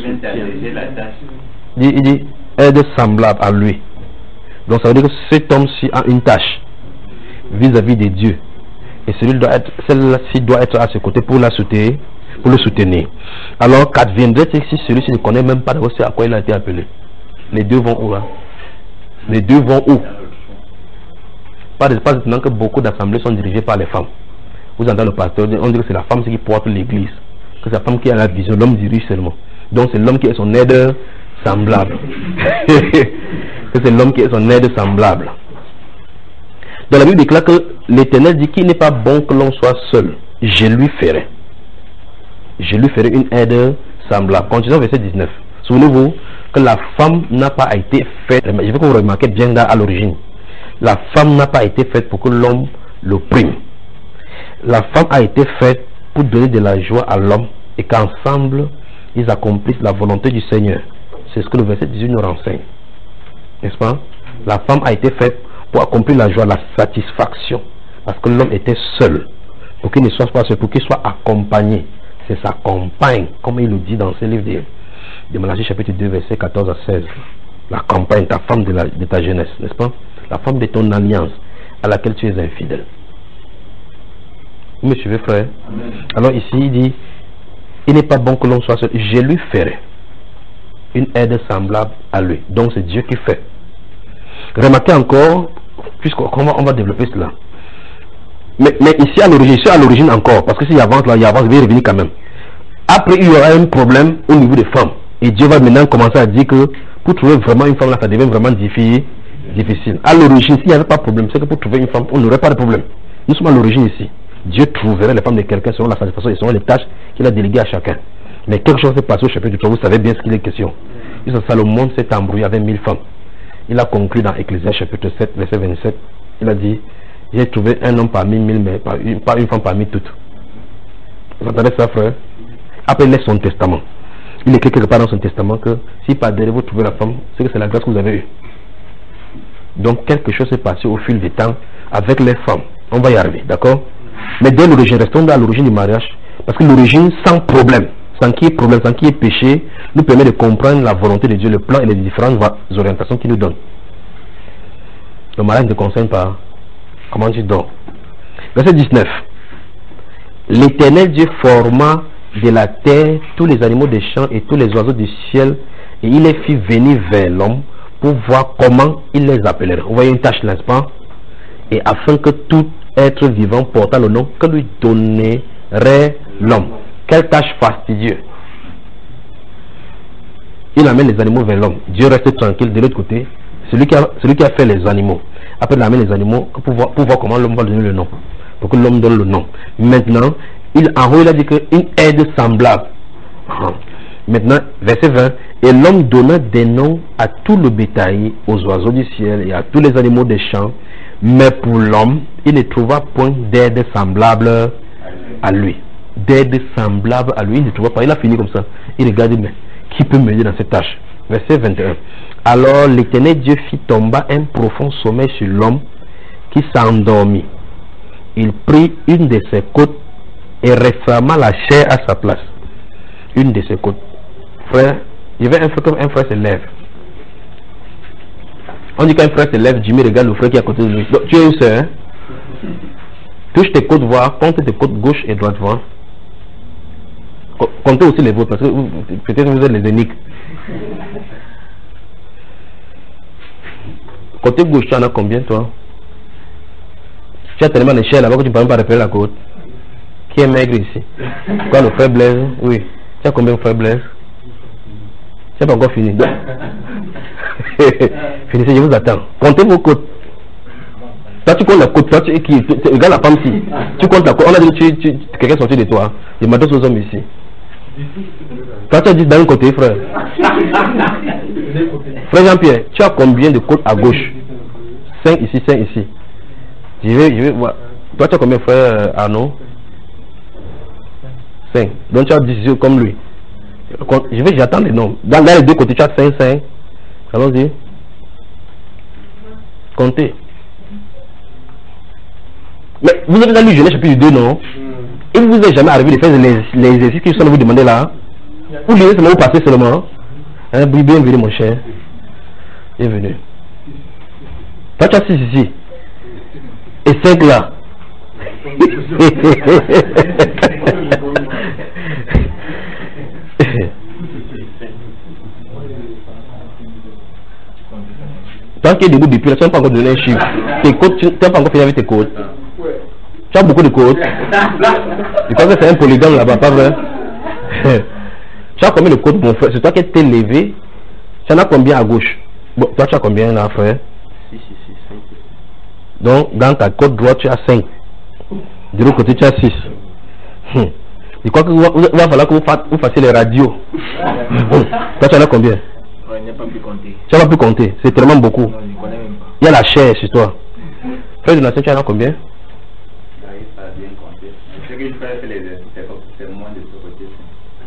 il, il dit aide semblable à lui. Donc, ça veut dire que cet homme-ci a une tâche vis-à-vis de Dieu. Et celui doit être, celle-ci doit être à ses côtés pour la soutenir, pour le soutenir. Alors, qu'adviendrait-il si celui-ci ne connaît même pas d'abord à quoi il a été appelé? Les deux vont où là? Les deux vont où? Pas maintenant que beaucoup d'assemblées sont dirigées par les femmes. Vous entendez le pasteur, on dit que c'est la femme qui porte l'église, que c'est la femme qui a la vision, l'homme dirige seulement. Donc c'est l'homme qui est son aide semblable. Que c'est l'homme qui est son aide semblable. Dans la Bible déclare que l'Éternel dit qu'il n'est pas bon que l'on soit seul. Je lui ferai. Je lui ferai une aide semblable. Continuons verset dix-neuf. Souvenez-vous que la femme n'a pas été faite. Je veux que vous remarquez bien là à l'origine. La femme n'a pas été faite pour que l'homme l'opprime. La femme a été faite pour donner de la joie à l'homme et qu'ensemble, ils accomplissent la volonté du Seigneur. C'est ce que le verset dix-huit nous renseigne. N'est-ce pas? La femme a été faite pour accomplir la joie, la satisfaction. Parce que l'homme était seul. Pour qu'il ne soit pas seul, pour qu'il soit accompagné. C'est sa compagne, comme il le dit dans ce livre de, de Malachie chapitre deux, verset quatorze à seize. La compagne, ta femme de, la, de ta jeunesse, n'est-ce pas? La femme de ton alliance, à laquelle tu es infidèle. Vous me suivez, frère? Amen. Alors ici, il dit, il n'est pas bon que l'on soit seul. Je lui ferai une aide semblable à lui. Donc c'est Dieu qui fait. Remarquez encore, puisqu'on va, on va développer cela. Mais, mais ici à l'origine, ici à l'origine encore, parce que s'il avance là, il avance, il va revenir quand même. Après, il y aura un problème au niveau des femmes. Et Dieu va maintenant commencer à dire que pour trouver vraiment une femme là, ça devient vraiment difficile. difficile. À l'origine, s'il n'y avait pas de problème, c'est que pour trouver une femme, on n'aurait pas de problème. Nous sommes à l'origine ici. Dieu trouverait les femmes de quelqu'un selon la satisfaction et selon les tâches qu'il a déléguées à chacun. Mais quelque chose s'est passé au chapitre trois, vous savez bien ce qu'il est question. Et Salomon s'est embrouillé avec mille femmes. Il a conclu dans Ecclésiaste chapitre sept, verset vingt-sept. Il a dit, j'ai trouvé un homme parmi mille, mais pas une, pas une femme parmi toutes. Vous entendez ça, frère? Après, il laisse son testament. Il écrit quelque part dans son testament que si par derrière vous trouvez la femme, c'est que c'est la grâce que vous avez eue. Donc quelque chose s'est passé au fil du temps avec les femmes. On va y arriver, d'accord? Mais dès l'origine, restons dans l'origine du mariage. Parce que l'origine sans problème, sans qu'il y ait problème, sans qu'il y ait péché, nous permet de comprendre la volonté de Dieu, le plan et les différentes orientations qu'il nous donne. Le mariage ne concerne pas comment tu dors. Verset dix-neuf. L'Éternel Dieu forma de la terre tous les animaux des champs et tous les oiseaux du ciel, et il les fit venir vers l'homme pour voir comment il les appellerait. Vous voyez une tâche, n'est-ce pas? Et afin que tout être vivant portant le nom que lui donnerait l'homme. Quelle tâche fastidieuse. Il amène les animaux vers l'homme. Dieu reste tranquille de l'autre côté. Celui qui, a, celui qui a fait les animaux. Après il amène les animaux pour voir, pour voir comment l'homme va donner le nom. Pour que l'homme donne le nom. Maintenant, il, en haut il a dit qu'une aide semblable. Maintenant, verset vingt. Et l'homme donna des noms à tout le bétail, aux oiseaux du ciel et à tous les animaux des champs. Mais pour l'homme, il ne trouva point d'aide semblable à lui. D'aide semblable à lui, il ne trouva pas. Il a fini comme ça. Il regarde, mais qui peut m'aider dans cette tâche? Verset vingt et un. Alors l'Éternel Dieu fit tomber un profond sommeil sur l'homme qui s'endormit. Il prit une de ses côtes et referma la chair à sa place. Une de ses côtes. Frère, il y avait un frère comme un frère se lève. On dit qu'un frère se lève, Jimmy regarde le frère qui est à côté de lui. Donc, tu es une soeur, hein? Touche tes côtes voir, compte tes côtes gauche et droite voir. Comptez aussi les vôtres, parce que peut-être vous êtes les uniques. Côté gauche, tu en as combien toi? Tu as tellement d'échelle là-bas que tu ne peux même pas repérer la côte. Qui est maigre ici? Quoi, le frère Blaise? Oui. Tu as combien de frère Blaise? Tu n'as pas encore fini. Finissez, je vous attends. Comptez vos côtes. Toi, tu comptes la côte. Toi, tu, qui, tu, tu, regarde la femme ici. Tu comptes la côte. On a dit que tu, tu, quelqu'un est sorti de toi. Je m'adresse aux hommes ici. Toi, tu as dit d'un côté, frère. Frère Jean-Pierre, tu as combien de côtes à gauche? cinq ici, cinq ici. Je vais, je vais voir. Toi, tu as combien, frère Arnaud? cinq. Donc, tu as dix yeux comme lui. Je vais, j'attends les noms. Dans, dans les deux côtés, tu as cinq, cinq. Allons-y. Comptez. Mais vous avez lu Genèse chapitre deux, non? Il ne vous est jamais arrivé de faire les, les exercices que je vais vous demander là. Vous lisez seulement, vous passez seulement. Hein, bienvenue mon cher. Bienvenue. Toi tu as six ici. Et cinq là. Tant qu'il est debout depuis là, tu n'as pas encore donné un chiffre. Tes côtes, tu n'as pas encore fini avec tes côtes. Tu as beaucoup de côtes. Je pense que c'est un polygame là-bas, pas vrai? Tu as combien de côtes, mon frère? C'est toi qui t'es levé. Tu en as combien à gauche? Bon, toi tu as combien là, frère? six, six, cinq. Donc, dans ta côte droite, tu as cinq. De l'autre côté, tu as six. Hum. Je crois qu'il va, va falloir que vous, fassiez, vous fassiez les radios. Toi, tu en as combien? Ouais, il n'a pas pu compter. Tu n'as pas pu compter, c'est tellement beaucoup. Non, je connais même pas. Il y a la chair sur toi. Frère de Nation, tu en as combien? J'arrive pas à bien compter. Ce que je fais, c'est les c'est moins de ce côté.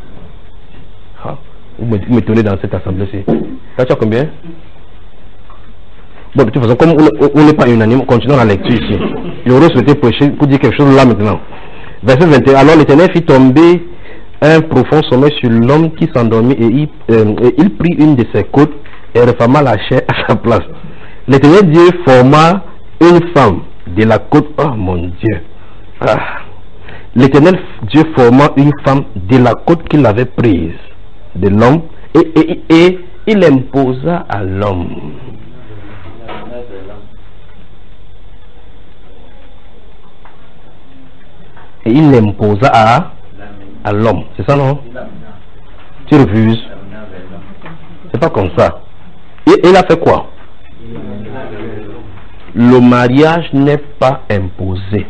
Vous me tenez dans cette assemblée-ci. Là, tu as combien? Bon, de toute façon, comme on n'est pas unanime, continuons la lecture ici. Il aurait souhaité prêcher pour dire quelque chose là maintenant. Verset vingt et un. Alors l'Éternel fit tomber un profond sommeil sur l'homme qui s'endormit et il, euh, et il prit une de ses côtes et reforma la chair à sa place. L'Éternel Dieu forma une femme de la côte. Oh mon Dieu. Ah. L'Éternel Dieu forma une femme de la côte qu'il avait prise de l'homme et, et, et il imposa à l'homme. Et il l'imposa à, à l'homme. C'est ça, non? Tu refuses? C'est pas comme ça. Et il a fait quoi? Le mariage n'est pas imposé.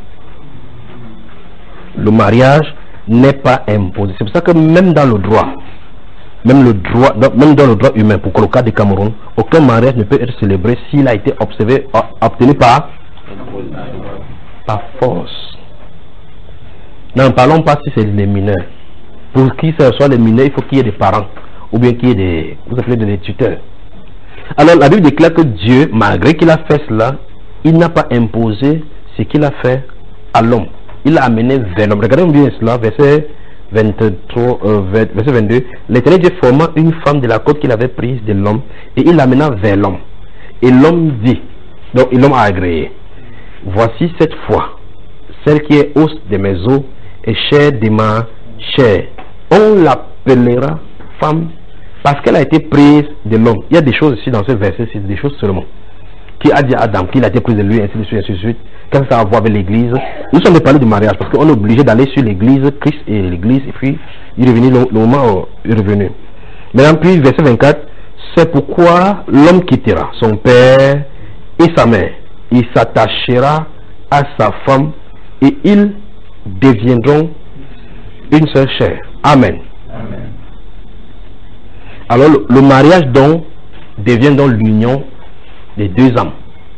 Le mariage n'est pas imposé. C'est pour ça que même dans le droit, même le droit, même dans le droit humain, pour le cas du Cameroun, aucun mariage ne peut être célébré s'il a été observé, obtenu par, par force. N'en parlons pas si c'est les mineurs. Pour qui ce soit les mineurs, il faut qu'il y ait des parents, ou bien qu'il y ait des, vous appelez des tuteurs. Alors la Bible déclare que Dieu, malgré qu'il a fait cela, il n'a pas imposé ce qu'il a fait à l'homme. Il l'a amené vers l'homme. Regardez bien cela, verset vingt-trois, euh, verset vingt-deux. L'Éternel Dieu forma une femme de la côte qu'il avait prise de l'homme et il l'amena vers l'homme. Et l'homme dit, donc l'homme a agréé, voici cette fois, celle qui est os de mes os et chair de ma chair. On l'appellera femme parce qu'elle a été prise de l'homme. Il y a des choses ici dans ce verset, c'est des choses seulement. Qui a dit à Adam qu'il a été pris de lui, ainsi de suite, ainsi de suite. Qu'est-ce que ça a à voir avec l'église? Nous sommes parlé du mariage parce qu'on est obligé d'aller sur l'église, Christ et l'église, et puis il est revenu, le, le moment où il est revenu. Maintenant, puis verset vingt-quatre, c'est pourquoi l'homme quittera son père et sa mère. Il s'attachera à sa femme et ils deviendront une seule chair. Amen. Amen. Alors le, le mariage donc devient donc l'union des deux âmes.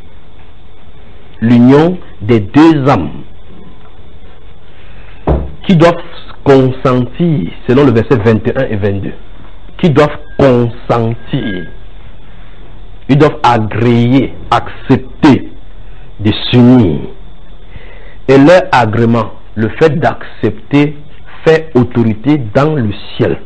L'union des deux âmes qui doivent consentir, selon le verset vingt et un et vingt-deux, qui doivent consentir, ils doivent agréer, accepter de s'unir. Et leur agrément, le fait d'accepter, fait autorité dans le ciel.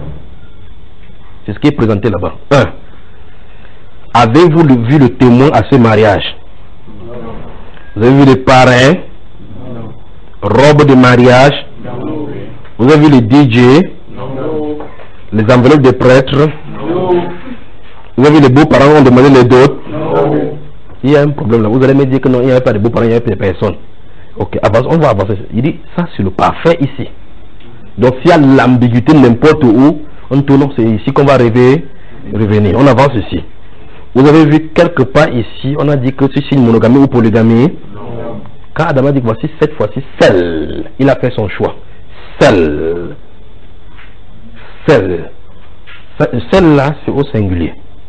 C'est ce qui est présenté là-bas. un. Avez-vous vu le témoin à ce mariage? Non. Vous avez vu les parrains? Non. Robe de mariage? Non. Vous avez vu les D J? Non. Les enveloppes des prêtres? Non. Vous avez vu les beaux-parents ont demandé les dots? Non. Il y a un problème là. Vous allez me dire que non, il n'y avait pas de beaux-parents, il n'y avait pas de personnes. Ok, avance, on va avancer. Il dit, ça c'est le parfait ici. Donc s'il y a l'ambiguïté n'importe où, on tourne, c'est ici qu'on va rêver, revenir. On avance ici. Vous avez vu quelque part ici, on a dit que c'est une monogamie ou polygamie. Non. Quand Adam a dit voici cette fois-ci, seul, il a fait son choix. Seul. Seul. Celle-là, c'est au singulier.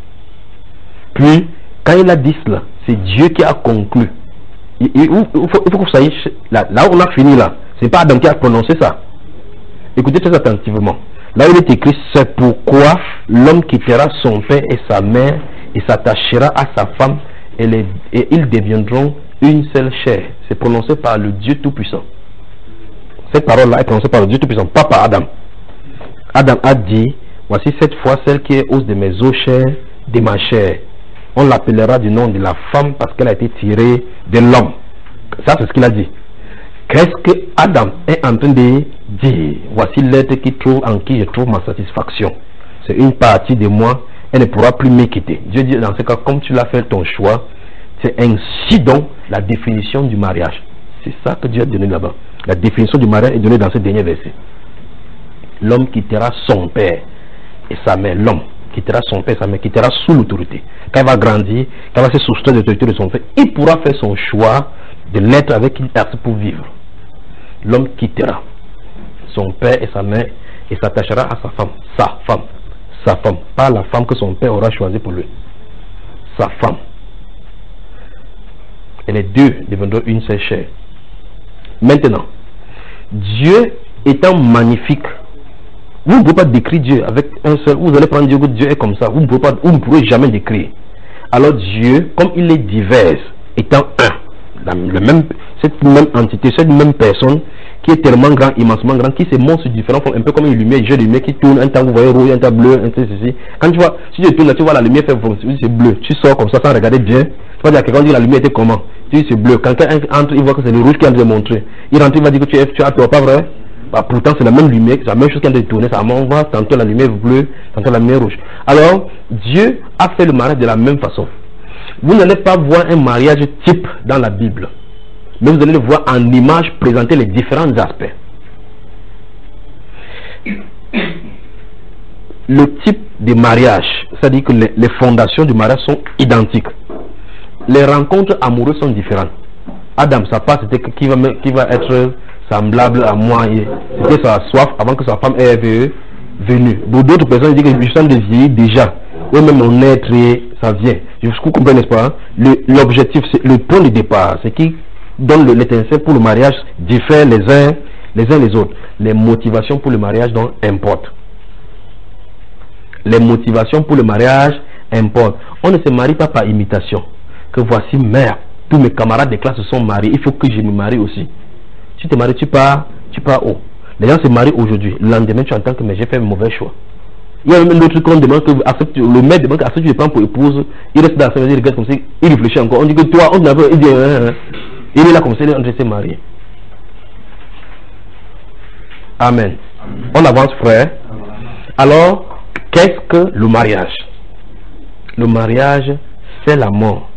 Puis, quand il a dit cela, c'est Dieu qui a conclu. Il, il, il, faut, il faut que vous soyez là, là où on a fini là. C'est pas Adam qui a prononcé ça. Écoutez très attentivement. Là où il est écrit, c'est pourquoi l'homme quittera son père et sa mère et s'attachera à sa femme et, les, et ils deviendront une seule chair. C'est prononcé par le Dieu Tout-Puissant. Cette parole-là est prononcée par le Dieu Tout-Puissant, pas par Adam. Adam a dit, voici cette fois celle qui est os de mes os, chair de ma chair. On l'appellera du nom de la femme parce qu'elle a été tirée de l'homme. Ça, c'est ce qu'il a dit. Qu'est-ce que Adam est en train de dire? Voici l'être qui trouve en qui je trouve ma satisfaction. C'est une partie de moi, elle ne pourra plus me quitter. Dieu dit dans ce cas, comme tu l'as fait ton choix, c'est ainsi donc la définition du mariage. C'est ça que Dieu a donné là-bas. La définition du mariage est donnée dans ce dernier verset. L'homme quittera son père et sa mère. L'homme quittera son père et sa mère, quittera sous l'autorité. Quand il va grandir, quand il va se soustraire de l'autorité de son père, il pourra faire son choix de l'être avec qui il accepte pour vivre. L'homme quittera son père et sa mère et s'attachera à sa femme. Sa femme. Sa femme. Pas la femme que son père aura choisie pour lui. Sa femme. Et les deux deviendront une seule chair. Maintenant, Dieu étant magnifique, Vous ne pouvez pas décrire Dieu avec un seul. Vous allez prendre Dieu, Dieu est comme ça. Vous ne pouvez, pas, vous ne pourrez jamais décrire. Alors Dieu, comme il est divers, étant un, la, le même, cette même entité, cette même personne, qui est tellement grand, immensement grand, qui se montre sur différents fonds, un peu comme une lumière, un jeu de lumière qui tourne, un temps vous voyez rouge, un temps bleu, un temps ceci. Quand tu vois, si tu tournes là, tu vois la lumière fait c'est bleu, tu sors comme ça sans regarder bien, tu vas dire à quelqu'un, dit la lumière était comment? Tu dis c'est bleu, quand quelqu'un entre, il voit que c'est le rouge qui est en train de montrer, il rentre, il va dire que tu es, tu as toi, pas vrai? Bah, pourtant c'est la même lumière, c'est la même chose qui est en train de tourner, ça m'envoie tantôt la lumière bleue, tantôt la lumière rouge. Alors, Dieu a fait le mariage de la même façon. Vous n'allez pas voir un mariage type dans la Bible, mais vous allez le voir en image présenter les différents aspects. Le type de mariage, c'est-à-dire que les, les fondations du mariage sont identiques. Les rencontres amoureuses sont différentes. Adam, sa part, c'était qui va, qui va être semblable à moi. C'était sa soif avant que sa femme est venue. Pour d'autres personnes, ils disent que je sens de vieillir déjà. Ou même mon être, ça vient. Je vous comprends, n'est-ce pas? L'objectif, c'est le point de départ. C'est qui donne l'étincelle pour le mariage diffère les uns les uns les autres. Les motivations pour le mariage donc importent. Les motivations pour le mariage importent. On ne se marie pas par imitation. Que voici, mère, tous mes camarades de classe se sont mariés, il faut que je me marie aussi. Tu te maries, tu pars, tu pars haut. Les gens se marient aujourd'hui. Le lendemain, tu entends que mais j'ai fait un mauvais choix. Il y a même un autre qu'on demande que accepte, le maître demande qu'accepte tu le prends pour épouse. Il reste dans la semaine, il regarde comme ça, il réfléchit encore. On dit que toi, on avait, il dit, hein, hein. Il est là comme ça, il est en train de se marier. Amen. Amen. On avance, frère. Alors, qu'est-ce que le mariage? Le mariage, c'est la mort.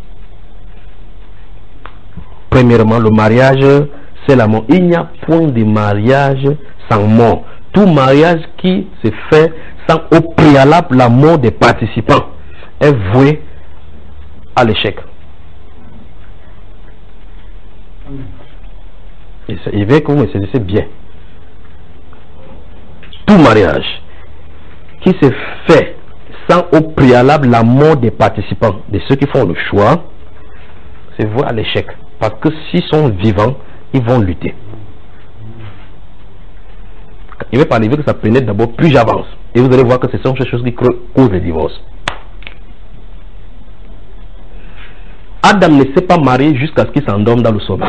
Premièrement, le mariage, c'est la mort. Il n'y a point de mariage sans mort. Tout mariage qui se fait sans au préalable la mort des participants est voué à l'échec. Il veut que vous me saisissez bien. Tout mariage qui se fait sans au préalable la mort des participants, de ceux qui font le choix, c'est voué à l'échec. Parce que s'ils sont vivants, ils vont lutter. Il va pas arriver que ça pénètre d'abord, plus j'avance. Et vous allez voir que ce sont ces choses qui causent le divorce. Adam ne s'est pas marié jusqu'à ce qu'il s'endorme dans le sommeil.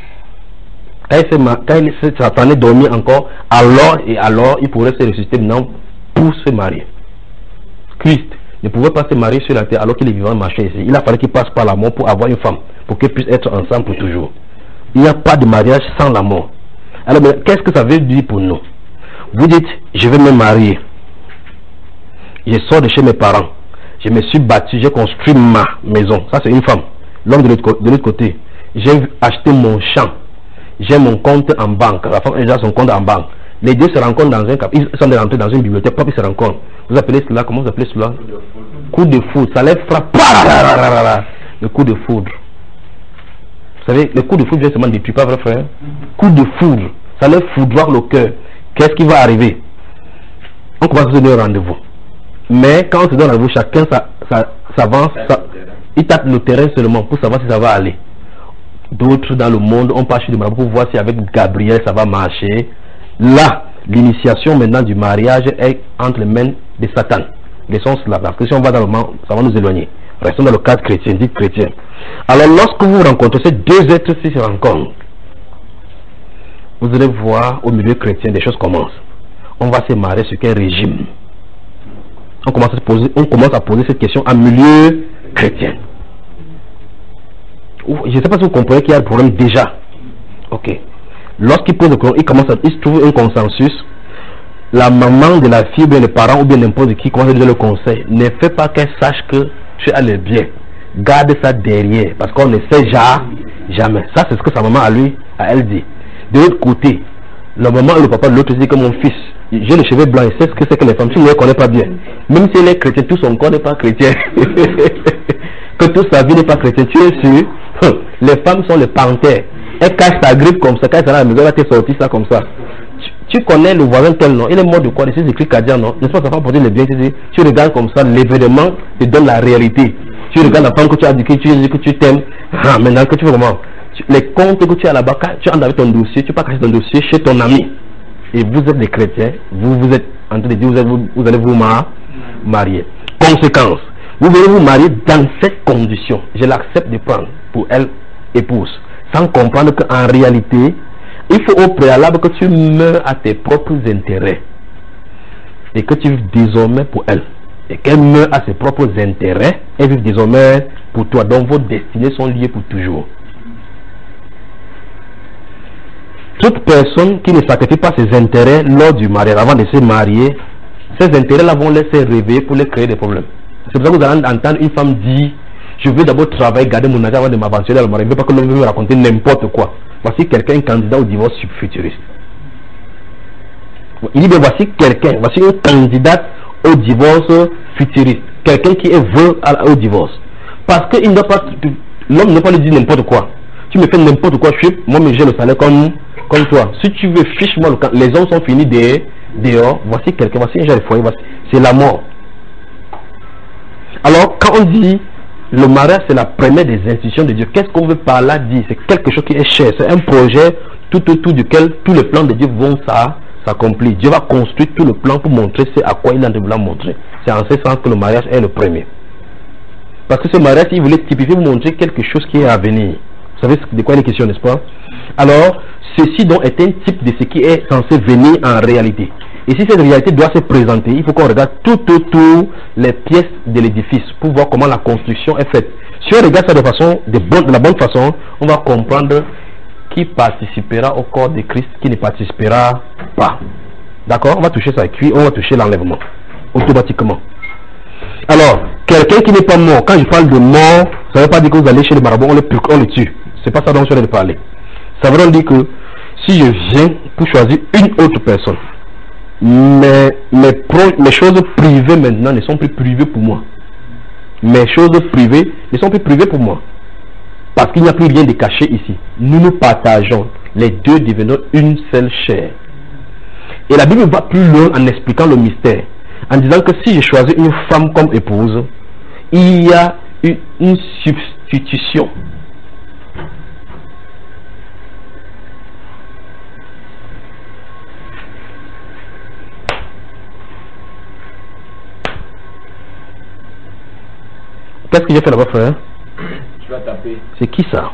Quand il s'attendait dormir encore, alors et alors, il pourrait se ressusciter maintenant pour se marier. Christ ne pouvait pas se marier sur la terre alors qu'il est vivant et marchait ici. Il a fallu qu'il passe par la mort pour avoir une femme, pour qu'ils puissent être ensemble pour toujours. Il n'y a pas de mariage sans la mort. Alors, qu'est-ce que ça veut dire pour nous? Vous dites, je vais me marier. Je sors de chez mes parents. Je me suis battu, j'ai construit ma maison. Ça, c'est une femme. L'homme de l'autre côté. J'ai acheté mon champ. J'ai mon compte en banque. La femme a déjà son compte en banque. Les deux se rencontrent dans un cap. Ils sont rentrés dans une bibliothèque. Puis ils se rencontrent. Vous appelez cela, comment vous appelez cela? Coup de foudre. Ça les frappe. Le coup de foudre. Vous savez, le coup de foudre vient seulement depuis, pas vrai, frère? Coup de foudre. Ça leur foudroie le cœur. Qu'est-ce qui va arriver? On commence à se donner rendez-vous. Mais quand on se donne rendez-vous, chacun s'avance. Il tape le terrain seulement pour savoir si ça va aller. D'autres dans le monde ont pas chez le marabout pour voir si avec Gabriel ça va marcher. Là, l'initiation maintenant du mariage est entre les mains de Satan. Laissons cela, parce que si on va dans le monde, ça va nous éloigner. Restons dans le cadre chrétien, dit chrétien. Alors lorsque vous rencontrez ces deux êtres qui se rencontrent, vous allez voir au milieu chrétien des choses commencent. On va se marier sur quel régime? On commence à poser, on commence à poser cette question en milieu chrétien. Je ne sais pas si vous comprenez qu'il y a un problème déjà. Ok. Lorsqu'il pose le problème, il commence à, il se trouve un consensus. La maman de la fille, ou bien les parents, ou bien n'importe qui commence à donner le conseil. Ne fais pas qu'elle sache que tu as le bien. Garde ça derrière, parce qu'on ne sait jamais. Ça, c'est ce que sa maman à lui, à elle dit. De l'autre côté, la maman et le papa de l'autre dit que mon fils, j'ai les cheveux blancs, il sait ce que c'est que les femmes, tu ne les connais pas bien. Même si elle est chrétienne, tout son corps n'est pas chrétien. Que toute sa vie n'est pas chrétienne, tu es sûr? Les femmes sont les panthères. Elle cache sa grippe comme ça, quand elle sera à la maison, elle a sorti ça comme ça. Tu, tu connais le voisin tel nom, il est mort de quoi? C'est écrit Kadia, non? N'est-ce pas, ça va porter le bien, tu dis, tu regardes comme ça, l'événement te donne la réalité. Tu regardes la femme que tu as dit que tu dis que tu t'aimes. Ah, maintenant que tu veux comment? Les comptes que tu as là-bas, tu entres avec ton dossier, tu peux cacher ton dossier chez ton ami. Et vous êtes des chrétiens, vous vous êtes en train de dire vous allez vous, vous, allez vous ma, marier. Conséquence, vous venez vous marier dans cette condition. Je l'accepte de prendre pour elle épouse, sans comprendre qu'en réalité, il faut au préalable que tu meurs à tes propres intérêts et que tu vives désormais pour elle. Et qu'elle meurt à ses propres intérêts, elle vit désormais pour toi. Donc vos destinées sont liées pour toujours. Toute personne qui ne sacrifie pas ses intérêts lors du mariage, avant de se marier, ces intérêts-là vont laisser rêver pour les créer des problèmes. C'est pour ça que vous allez entendre une femme dire: je veux d'abord travailler, garder mon argent avant de m'aventurer dans le mariage. Je ne veux pas que l'homme me raconter n'importe quoi. Voici quelqu'un, un candidat au divorce futuriste. Il dit: ben voici quelqu'un, voici une candidate au divorce futuriste. Quelqu'un qui est vœu au divorce. Parce que il ne doit pas, l'homme ne doit pas lui dire n'importe quoi. Tu me fais n'importe quoi, je suis, moi j'ai le salaire comme, comme toi. Si tu veux, fiche-moi le camp. Les hommes sont finis de, dehors. Voici quelqu'un, voici un genre de foyer, c'est la mort. Alors, quand on dit le mariage, c'est la première des institutions de Dieu, qu'est-ce qu'on veut par là dire? C'est quelque chose qui est cher. C'est un projet tout autour duquel tous les plans de Dieu vont s'accomplir. Dieu va construire tout le plan pour montrer c'est à quoi il a de vouloir montrer. C'est en ce sens que le mariage est le premier. Parce que ce mariage, il voulait typifier, montrer quelque chose qui est à venir. Vous savez de quoi il est question, n'est-ce pas? Alors, ceci donc est un type de ce qui est censé venir en réalité. Et si cette réalité doit se présenter, il faut qu'on regarde tout autour les pièces de l'édifice pour voir comment la construction est faite. Si on regarde ça de, façon, de, bonne, de la bonne façon, on va comprendre qui participera au corps de Christ, qui ne participera pas. D'accord? On va toucher ça cuit, on va toucher l'enlèvement, automatiquement. Alors, quelqu'un qui n'est pas mort, quand je parle de mort, ça ne veut pas dire que vous allez chez le marabout, on le, on le tue. C'est pas ça dont je viens de parler. Ça veut donc dire que si je viens pour choisir une autre personne, mes, mes, pro, mes choses privées maintenant ne sont plus privées pour moi. Mes choses privées ne sont plus privées pour moi. Parce qu'il n'y a plus rien de caché ici. Nous nous partageons. Les deux devenons une seule chair. Et la Bible va plus loin en expliquant le mystère. En disant que si je choisis une femme comme épouse, il y a une, une substitution. Qu'est-ce que j'ai fait là-bas, frère? Tu vas taper. C'est qui ça?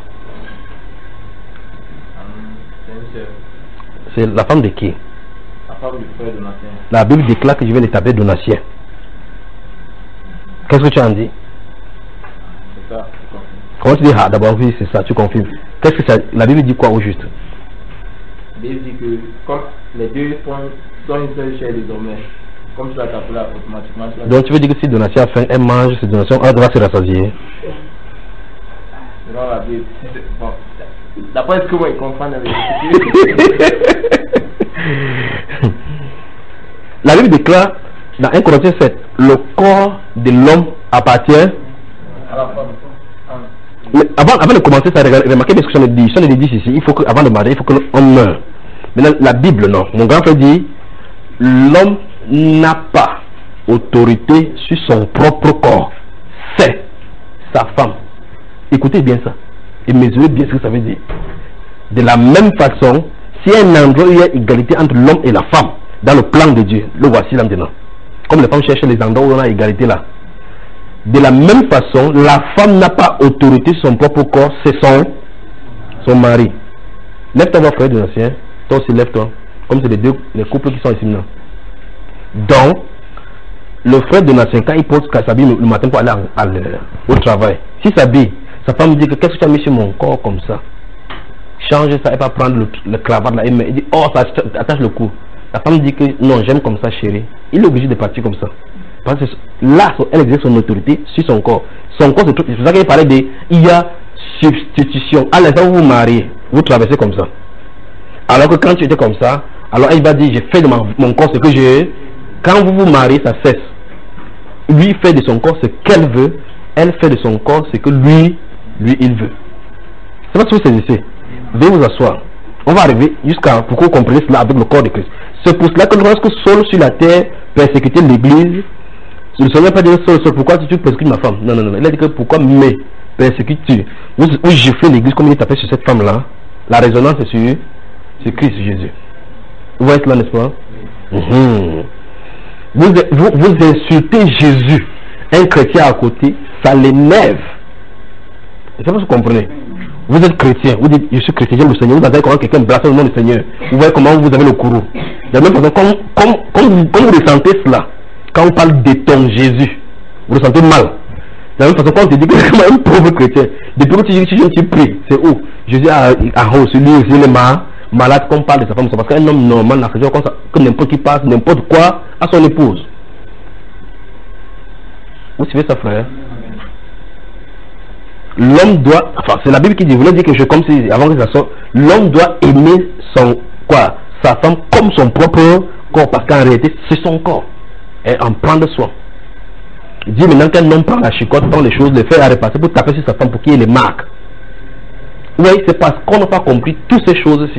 C'est C'est la femme de qui? la femme du frère Donatien. La Bible déclare que je vais les taper Donatien. Qu'est-ce que tu en dis? C'est ça, tu confirmes. Comment tu dis? Ah, d'abord, oui, c'est ça, tu confirmes. Qu'est-ce que ça, la Bible dit quoi au juste? La Bible dit que comme les deux sont, sont une seule chair désormais, comme tu vas taper là automatiquement. Tu vas Donc tu veux dire que si Donatien a faim, elle mange, c'est Donatien, elle doit se rassasier. Non, la Bible. Bon, d'après ce que moi, ils comprennent avec La Bible déclare dans un Corinthiens sept, le corps de l'homme appartient à la femme. Mais avant, avant de commencer, ça remarquez bien ce que j'en ai dit. J'en ai dit ici, il faut que, avant de marier, il faut que l'homme meure. Mais la, la Bible, non. Mon grand frère dit, l'homme n'a pas autorité sur son propre corps. C'est sa femme. Écoutez bien ça. Et mesurez bien ce que ça veut dire. De la même façon, s'il y a un endroit où il y a égalité entre l'homme et la femme, dans le plan de Dieu, le voici là maintenant. Comme les femmes cherchent les endroits où on a égalité là. De la même façon, la femme n'a pas autorité sur son propre corps, c'est son, son mari. Lève-toi, mon frère Donatien. Toi aussi, lève-toi. Comme c'est les deux les couples qui sont ici maintenant. Donc, le frère Donatien, quand il pose s'habille le, le matin pour aller à, à, au travail, si s'habille, sa femme dit que qu'est-ce que tu as mis sur mon corps comme ça? Change ça, elle va prendre le, le cravate là, il dit oh, ça attache le cou. La femme dit que non, j'aime comme ça, chérie. Il est obligé de partir comme ça. Parce que là, elle exerce son autorité sur son corps. Son corps, c'est pour ça qu'il parlait de il y a substitution. À l'instant où vous vous mariez, vous traversez comme ça. Alors que quand tu étais comme ça, alors elle va dire j'ai fait de ma, mon corps ce que j'ai. Quand vous vous mariez, ça cesse. Lui fait de son corps ce qu'elle veut, elle fait de son corps ce que lui, lui il veut. C'est pas ce que vous saisissez. Veuillez vous asseoir. On va arriver jusqu'à pour que vous compreniez cela avec le corps de Christ. C'est pour cela que lorsque Saul sur la terre persécutait l'église, le Seigneur n'a pas dit Saul, Saul, pourquoi tu persécutes ma femme? Non, non, non. Il a dit que pourquoi me persécutes-tu? Vous, vous giflez l'église comme il est tapé sur cette femme-là. La résonance est sur, sur Christ Jésus. Vous voyez cela, n'est-ce pas? Oui. Mmh. Vous, vous, vous insultez Jésus, un chrétien à côté, ça l'énerve. C'est pas ce que vous comprenez. Vous êtes chrétien, vous dites je suis chrétien, j'aime le Seigneur, vous entendez comment quelqu'un blasphème le nom du Seigneur. Vous voyez comment vous avez le courroux. De la même façon, comme, comme, comme, vous, comme vous ressentez cela, quand on parle de ton Jésus, vous ressentez mal. De la même façon, quand on te dit que c'est comme un pauvre chrétien, depuis que tu dis que tu pries, c'est où Jésus a, a reçu lui aussi les mains. Malade qu'on parle de sa femme, c'est parce qu'un homme normal n'a fait comme ça, que n'importe qui passe, n'importe quoi à son épouse. Vous suivez ça, frère? L'homme doit, enfin c'est la Bible qui dit, vous voulez dire quelque chose comme si, avant que ça sorte, l'homme doit aimer son, quoi, sa femme comme son propre corps, parce qu'en réalité c'est son corps, et en prendre soin. Il dit maintenant qu'un homme prend la chicotte, prend les choses, les fait à repasser pour taper sur sa femme pour qu'il y ait les marques. Oui, c'est parce qu'on n'a pas compris toutes ces choses-ci.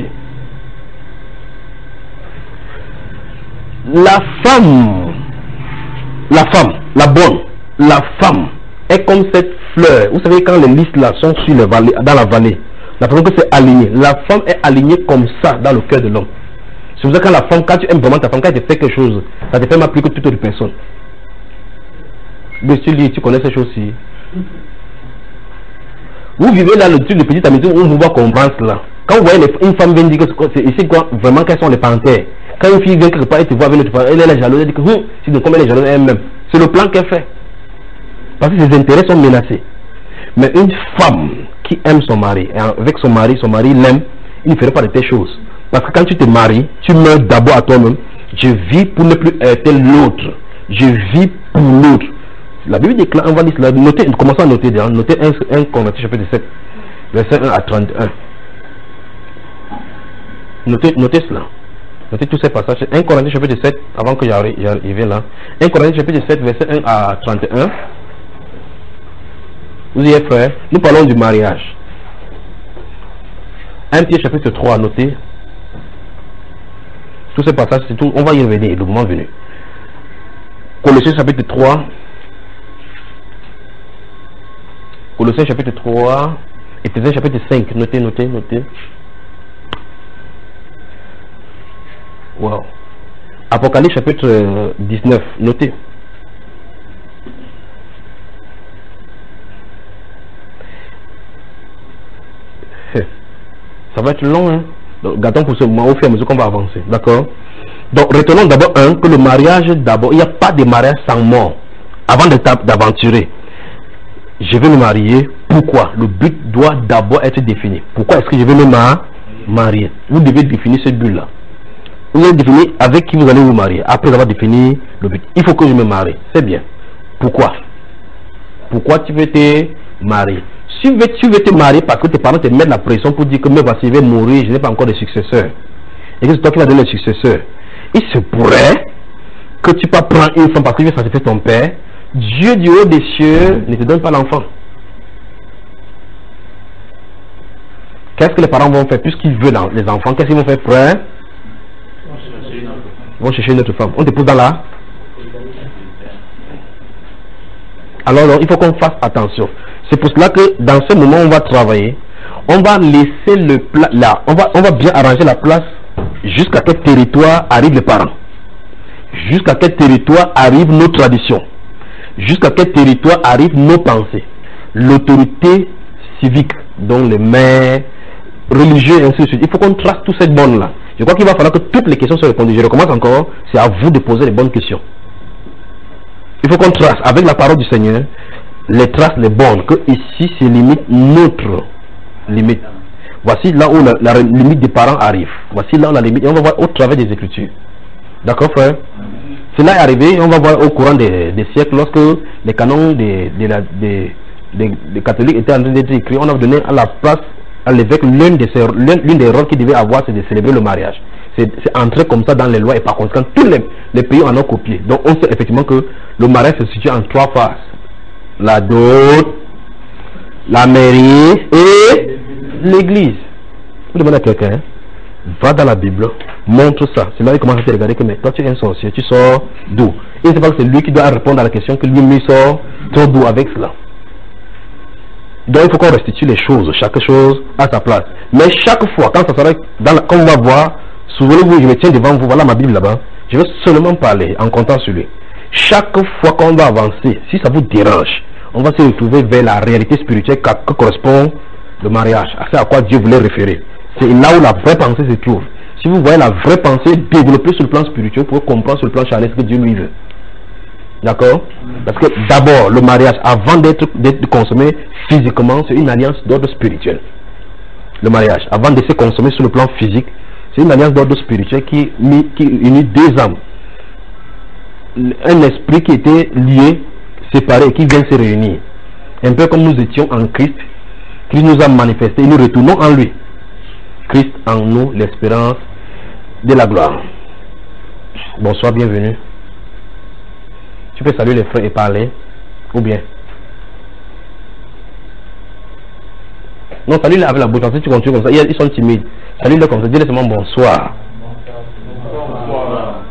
La femme, la femme, la bonne, la femme est comme cette fleur. Vous savez quand les lys là sont sur les vallées, dans la vallée, la façon que c'est aligné. La femme est alignée comme ça dans le cœur de l'homme. C'est pour ça que quand la femme, quand tu aimes vraiment ta femme, quand elle te fait quelque chose, ça te fait mal plus que toute autre personne. Monsieur Lee, tu connais ces choses-ci. Vous vivez là le truc de petite amitié où vous voit comprendre cela. Quand vous voyez les, une femme vient dire que c'est ici quoi, vraiment quelles sont les panthères. Quand une fille vient quelque part et te voit avec notre femme, elle est jalouse, elle dit que hum, si de combien elle est jalouse elle-même. C'est le plan qu'elle fait. Parce que ses intérêts sont menacés. Mais une femme qui aime son mari, et avec son mari, son mari l'aime, il ne ferait pas de telles choses. Parce que quand tu te maries, tu meurs d'abord à toi-même. Je vis pour ne plus être l'autre. Je vis pour l'autre. La Bible déclare, on va dire cela, notez, commençons à noter, notez un Corinthiens chapitre sept, verset un à trente et un. Notez, notez cela. Notez tous ces passages. un Corinthiens chapitre sept, avant que j'arrive là. un Corinthiens chapitre sept, verset un à trente et un. Vous y êtes, frère. Nous parlons du mariage. un Pierre chapitre trois, notez. Tous ces passages, c'est tout. On va y revenir, le moment venu. Colossiens chapitre trois. Colossiens chapitre trois, Éphésiens chapitre cinq, notez, notez, notez. Wow. Apocalypse chapitre dix-neuf, notez. Ça va être long, hein. Donc, gardons pour ce moment au fur et à mesure qu'on va avancer, d'accord. Donc, retenons d'abord un, que le mariage, d'abord, il n'y a pas de mariage sans mort. Avant d'aventurer. Je vais me marier, pourquoi? Le but doit d'abord être défini. Pourquoi est-ce que je vais me marier? Vous devez définir ce but-là. Vous devez définir avec qui vous allez vous marier, après avoir défini le but. Il faut que je me marie, c'est bien. Pourquoi? Pourquoi tu veux te marier? Si tu veux, tu veux te marier parce que tes parents te mettent la pression pour dire que mais voici, je vais mourir, je n'ai pas encore de successeur. Et que c'est toi qui vas donner le successeur. Il se pourrait que tu pas prendre une femme parce que tu veux satisfaire ton père. Dieu du haut des cieux ne te donne pas l'enfant. Qu'est-ce que les parents vont faire puisqu'ils veulent les enfants? Qu'est-ce qu'ils vont faire, frère? Ils vont chercher une autre femme. On te pose dans la... Alors, alors il faut qu'on fasse attention. C'est pour cela que dans ce moment on va travailler. On va laisser le plat là. On va, on va bien arranger la place jusqu'à quel territoire arrivent les parents. Jusqu'à quel territoire arrivent nos traditions. Jusqu'à quel territoire arrivent nos pensées. L'autorité civique, dont les maires, religieux et ainsi de suite. Il faut qu'on trace toute cette bande là. Je crois qu'il va falloir que toutes les questions soient répondues. Je recommence encore, c'est à vous de poser les bonnes questions. Il faut qu'on trace avec la parole du Seigneur les traces, les bornes, que ici c'est limite notre limite. Voici là où la, la limite des parents arrive. Voici là où la limite, et on va voir au travers des Écritures. D'accord, frère? Cela est arrivé, on va voir au courant des, des siècles, lorsque les canons des, des, des, des, des catholiques étaient en train d'être écrits, on a donné à la place à l'évêque l'une des, l'une des rôles qu'il devait avoir, c'est de célébrer le mariage. C'est entré comme ça dans les lois et par conséquent, tous les, les pays en ont copié. Donc on sait effectivement que le mariage se situe en trois phases. La dot, la mairie et l'église. Vous demandez à quelqu'un, hein? Va dans la Bible, montre ça. C'est là qu'il commence à te regarder que mais toi tu es un sorcier, tu sors d'où? Et c'est pas que c'est lui qui doit répondre à la question que lui sort trop d'où avec cela. Donc il faut qu'on restitue les choses, chaque chose à sa place. Mais chaque fois, quand ça sera dans la, quand on va voir Souvenez-vous, je me tiens devant vous, voilà ma Bible là-bas. Je vais seulement parler en comptant sur lui. Chaque fois qu'on va avancer, si ça vous dérange, on va se retrouver vers la réalité spirituelle que correspond le mariage. C'est à quoi Dieu voulait référer. C'est là où la vraie pensée se trouve. Si vous voyez la vraie pensée développée sur le plan spirituel, vous pouvez comprendre sur le plan charnel ce que Dieu lui veut. D'accord? Parce que d'abord, le mariage, avant d'être consommé physiquement, c'est une alliance d'ordre spirituel. Le mariage, avant de se consommer sur le plan physique, c'est une alliance d'ordre spirituel qui, qui unit deux âmes. Un esprit qui était lié, séparé, qui vient se réunir. Un peu comme nous étions en Christ, Christ nous a manifesté et nous retournons en lui. Christ en nous, l'espérance de la gloire. Bonsoir, bienvenue. Tu peux saluer les frères et parler, ou bien? Non, salut avec la bouche, si tu continues comme ça, ils sont timides. Salut-les comme ça, dis-les seulement bonsoir. Bonsoir.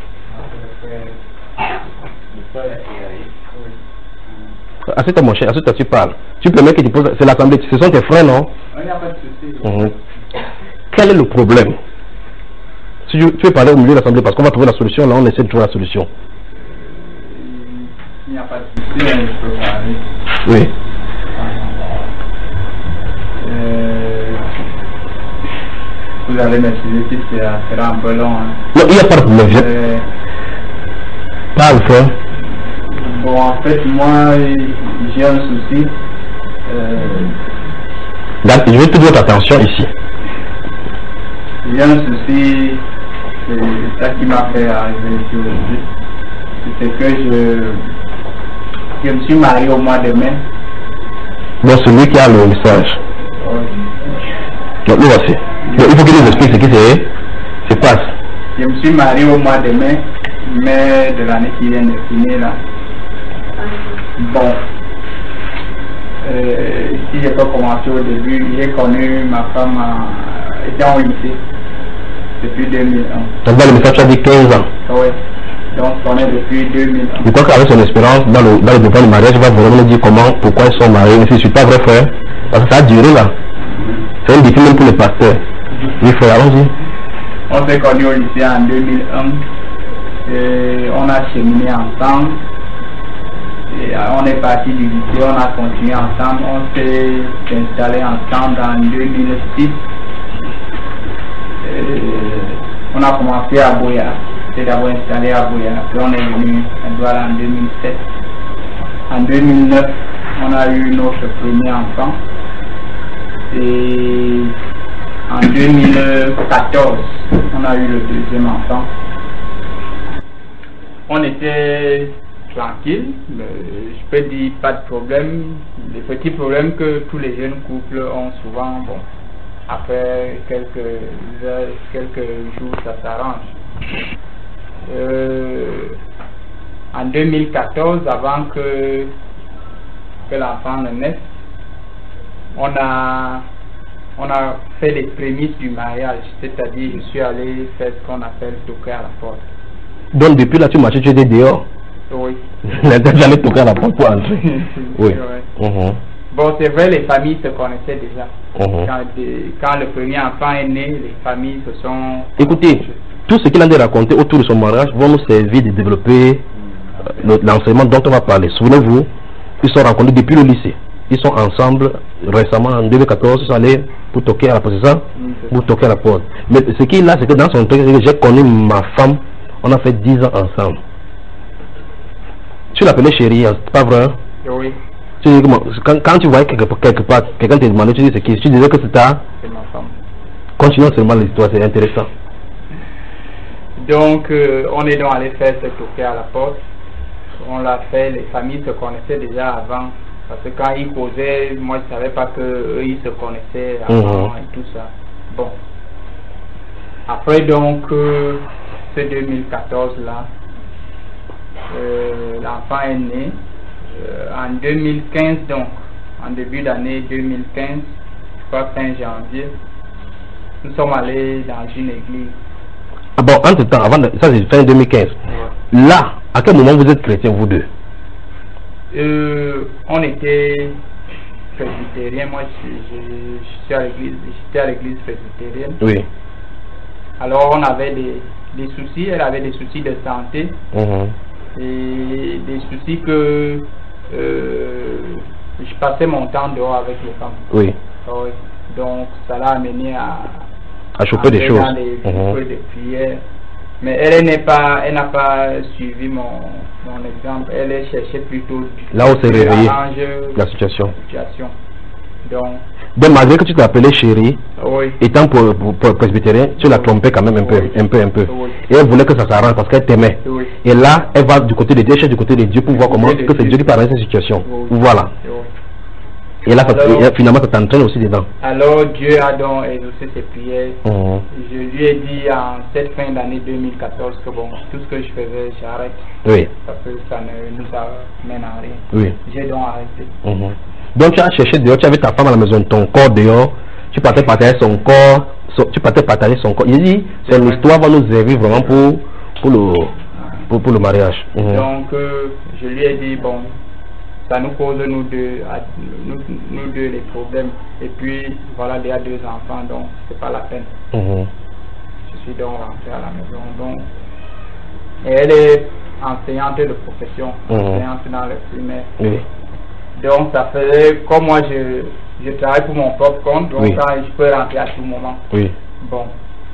Assieds-toi mon cher, assieds-toi, tu parles. Tu permets que tu poses, c'est l'assemblée, ce sont tes frères, non? Il n'y a pas de souci. Mmh. Quel est le problème? Si tu, tu veux parler au milieu de l'assemblée, parce qu'on va trouver la solution, là on essaie de trouver la solution. Il n'y a pas de souci, je peux parler. Oui. Euh, vous allez m'excuser si ça sera un peu long. Hein. Non, il n'y a pas de problème. Euh, Parle, frère. Bon, en fait, moi, j'ai un souci. Euh, je vais te votre attention ici. J'ai un souci, c'est ça qui m'a fait arriver ici aujourd'hui. C'est que je, je me suis marié au mois de mai. Bon, celui qui a le message. Oui. Donc, nous voici. Donc, il faut qu'il nous explique ce qui c'est, se passe. Je me suis marié au mois de mai, mai de l'année qui vient de finir là. Bon, euh, si je peux commencer au début, j'ai connu ma femme à, étant au lycée depuis deux mille un. Donc dans le message tu as dit quinze ans. Oui, donc on est depuis deux mille un. Je crois qu'avec son expérience dans le, dans le débat du mariage, il va vraiment nous dire comment, pourquoi ils sont mariés, mais je ne suis pas vrai frère, parce que ça a duré là. C'est un défi même pour les pasteurs. Oui frère, allons-y. On s'est connus au lycée en deux mille un, et on a cheminé ensemble. Et on est parti du lycée, on a continué ensemble, on s'est installé ensemble en deux mille six. Et on a commencé à Boya, c'est d'abord installé à Boya, puis on est venu à Douala en deux mille sept. En deux mille neuf, on a eu notre premier enfant. Et en deux mille quatorze, on a eu le deuxième enfant. On était tranquille, mais je peux dire pas de problème. Les petits problèmes que tous les jeunes couples ont souvent, bon, après quelques heures, quelques jours, ça s'arrange. Euh, en deux mille quatorze, avant que, que l'enfant ne naisse, on a, on a fait les prémices du mariage, c'est-à-dire je suis allé faire ce qu'on appelle toquer à la porte. Donc depuis là tu marchais, tu étais dehors? Oui. J'allais toquer à la porte pour entrer. Oui. Ouais. Uh-huh. Bon, c'est vrai, les familles se connaissaient déjà. Uh-huh. quand, de, quand le premier enfant est né, les familles se sont... Écoutez, tout ce qu'il a raconté autour de son mariage va nous servir de développer euh, l'enseignement dont on va parler. Souvenez-vous, ils se sont rencontrés depuis le lycée. Ils sont ensemble récemment en deux mille quatorze, ils sont allés pour toquer à la porte, c'est ça? Mm, pour toquer à la porte. Mais ce qu'il a, c'est que dans son truc, j'ai connu ma femme, on a fait dix ans ensemble. Tu l'appelais chérie, c'est pas vrai? Oui. Tu dis, quand, quand tu voyais quelque, quelque part, quelqu'un te demandait, tu dis c'est qui? Tu disais que c'est ta? C'est ma femme. Continuons seulement l'histoire, c'est intéressant. Donc, euh, on est donc allé faire ce toquer à la porte. On l'a fait, les familles se connaissaient déjà avant. Parce que quand ils causaient, moi je ne savais pas qu'eux ils se connaissaient avant mmh. et tout ça. Bon. Après donc, euh, ce deux mille quatorze là, euh, l'enfant est né. Euh, en deux mille quinze donc, en début d'année deux mille quinze, je crois fin janvier, nous sommes allés dans une église. Ah bon, entre temps, avant de, ça c'est fin deux mille quinze. Ouais. Là, à quel moment vous êtes chrétiens vous deux? Euh, on était presbytériens, moi je, je, je suis à l'église, j'étais à l'église presbytérienne. Oui. Alors on avait des, des soucis, elle avait des soucis de santé Mm-hmm. et des soucis que euh, je passais mon temps dehors avec les femmes. Oui. Oui. Donc ça l'a amené à, À choper des entrer choses. dans des Mhm. choper des prières. Mais elle, elle n'est pas, elle n'a pas suivi mon, mon exemple. Elle, elle cherchait plutôt Là où c'est réveillé arrange la situation. la situation. Donc, Donc malgré que tu t'appelais chérie, oui. étant pour, pour, pour presbytérien, tu la trompais quand même un peu, Oui. un peu, un peu. Oui. Et elle voulait que ça s'arrange parce qu'elle t'aimait. Oui. Et là, elle va du côté de Dieu, elle cherche du côté de Dieu pour voir Du comment côté de que c'est Dieu. Dieu qui peut arranger cette situation. Oui. Voilà. Oui. Et là, ça- Alors- et finalement, ça t'entraîne aussi dedans. Alors Dieu a donc exaucé ses prières. Mhm. Je lui ai dit en cette fin d'année deux mille quatorze que bon, tout ce que je faisais, j'arrête. Oui, Parce que ça ne nous amène à rien. oui. J'ai donc arrêté. Mhm. Donc tu as cherché dehors, tu avais ta femme à la maison, ton corps dehors, tu partais partager son corps, son- tu partais partager son corps. Il dit, C'est cette vrai. histoire va nous servir vraiment pour, pour, le, pour, pour le mariage. Mhm. Donc euh, je lui ai dit bon, ça nous cause nous deux, à- nous, nous deux les problèmes. Et puis voilà, il y a deux enfants, donc c'est pas la peine. Mhm. Je suis donc rentré à la maison. Donc, et elle est enseignante de profession, Mhm. enseignante dans le primaire. Oui. Donc ça faisait, comme moi je, je travaille pour mon propre compte, donc Oui. quand je peux rentrer à tout moment. Oui. Bon,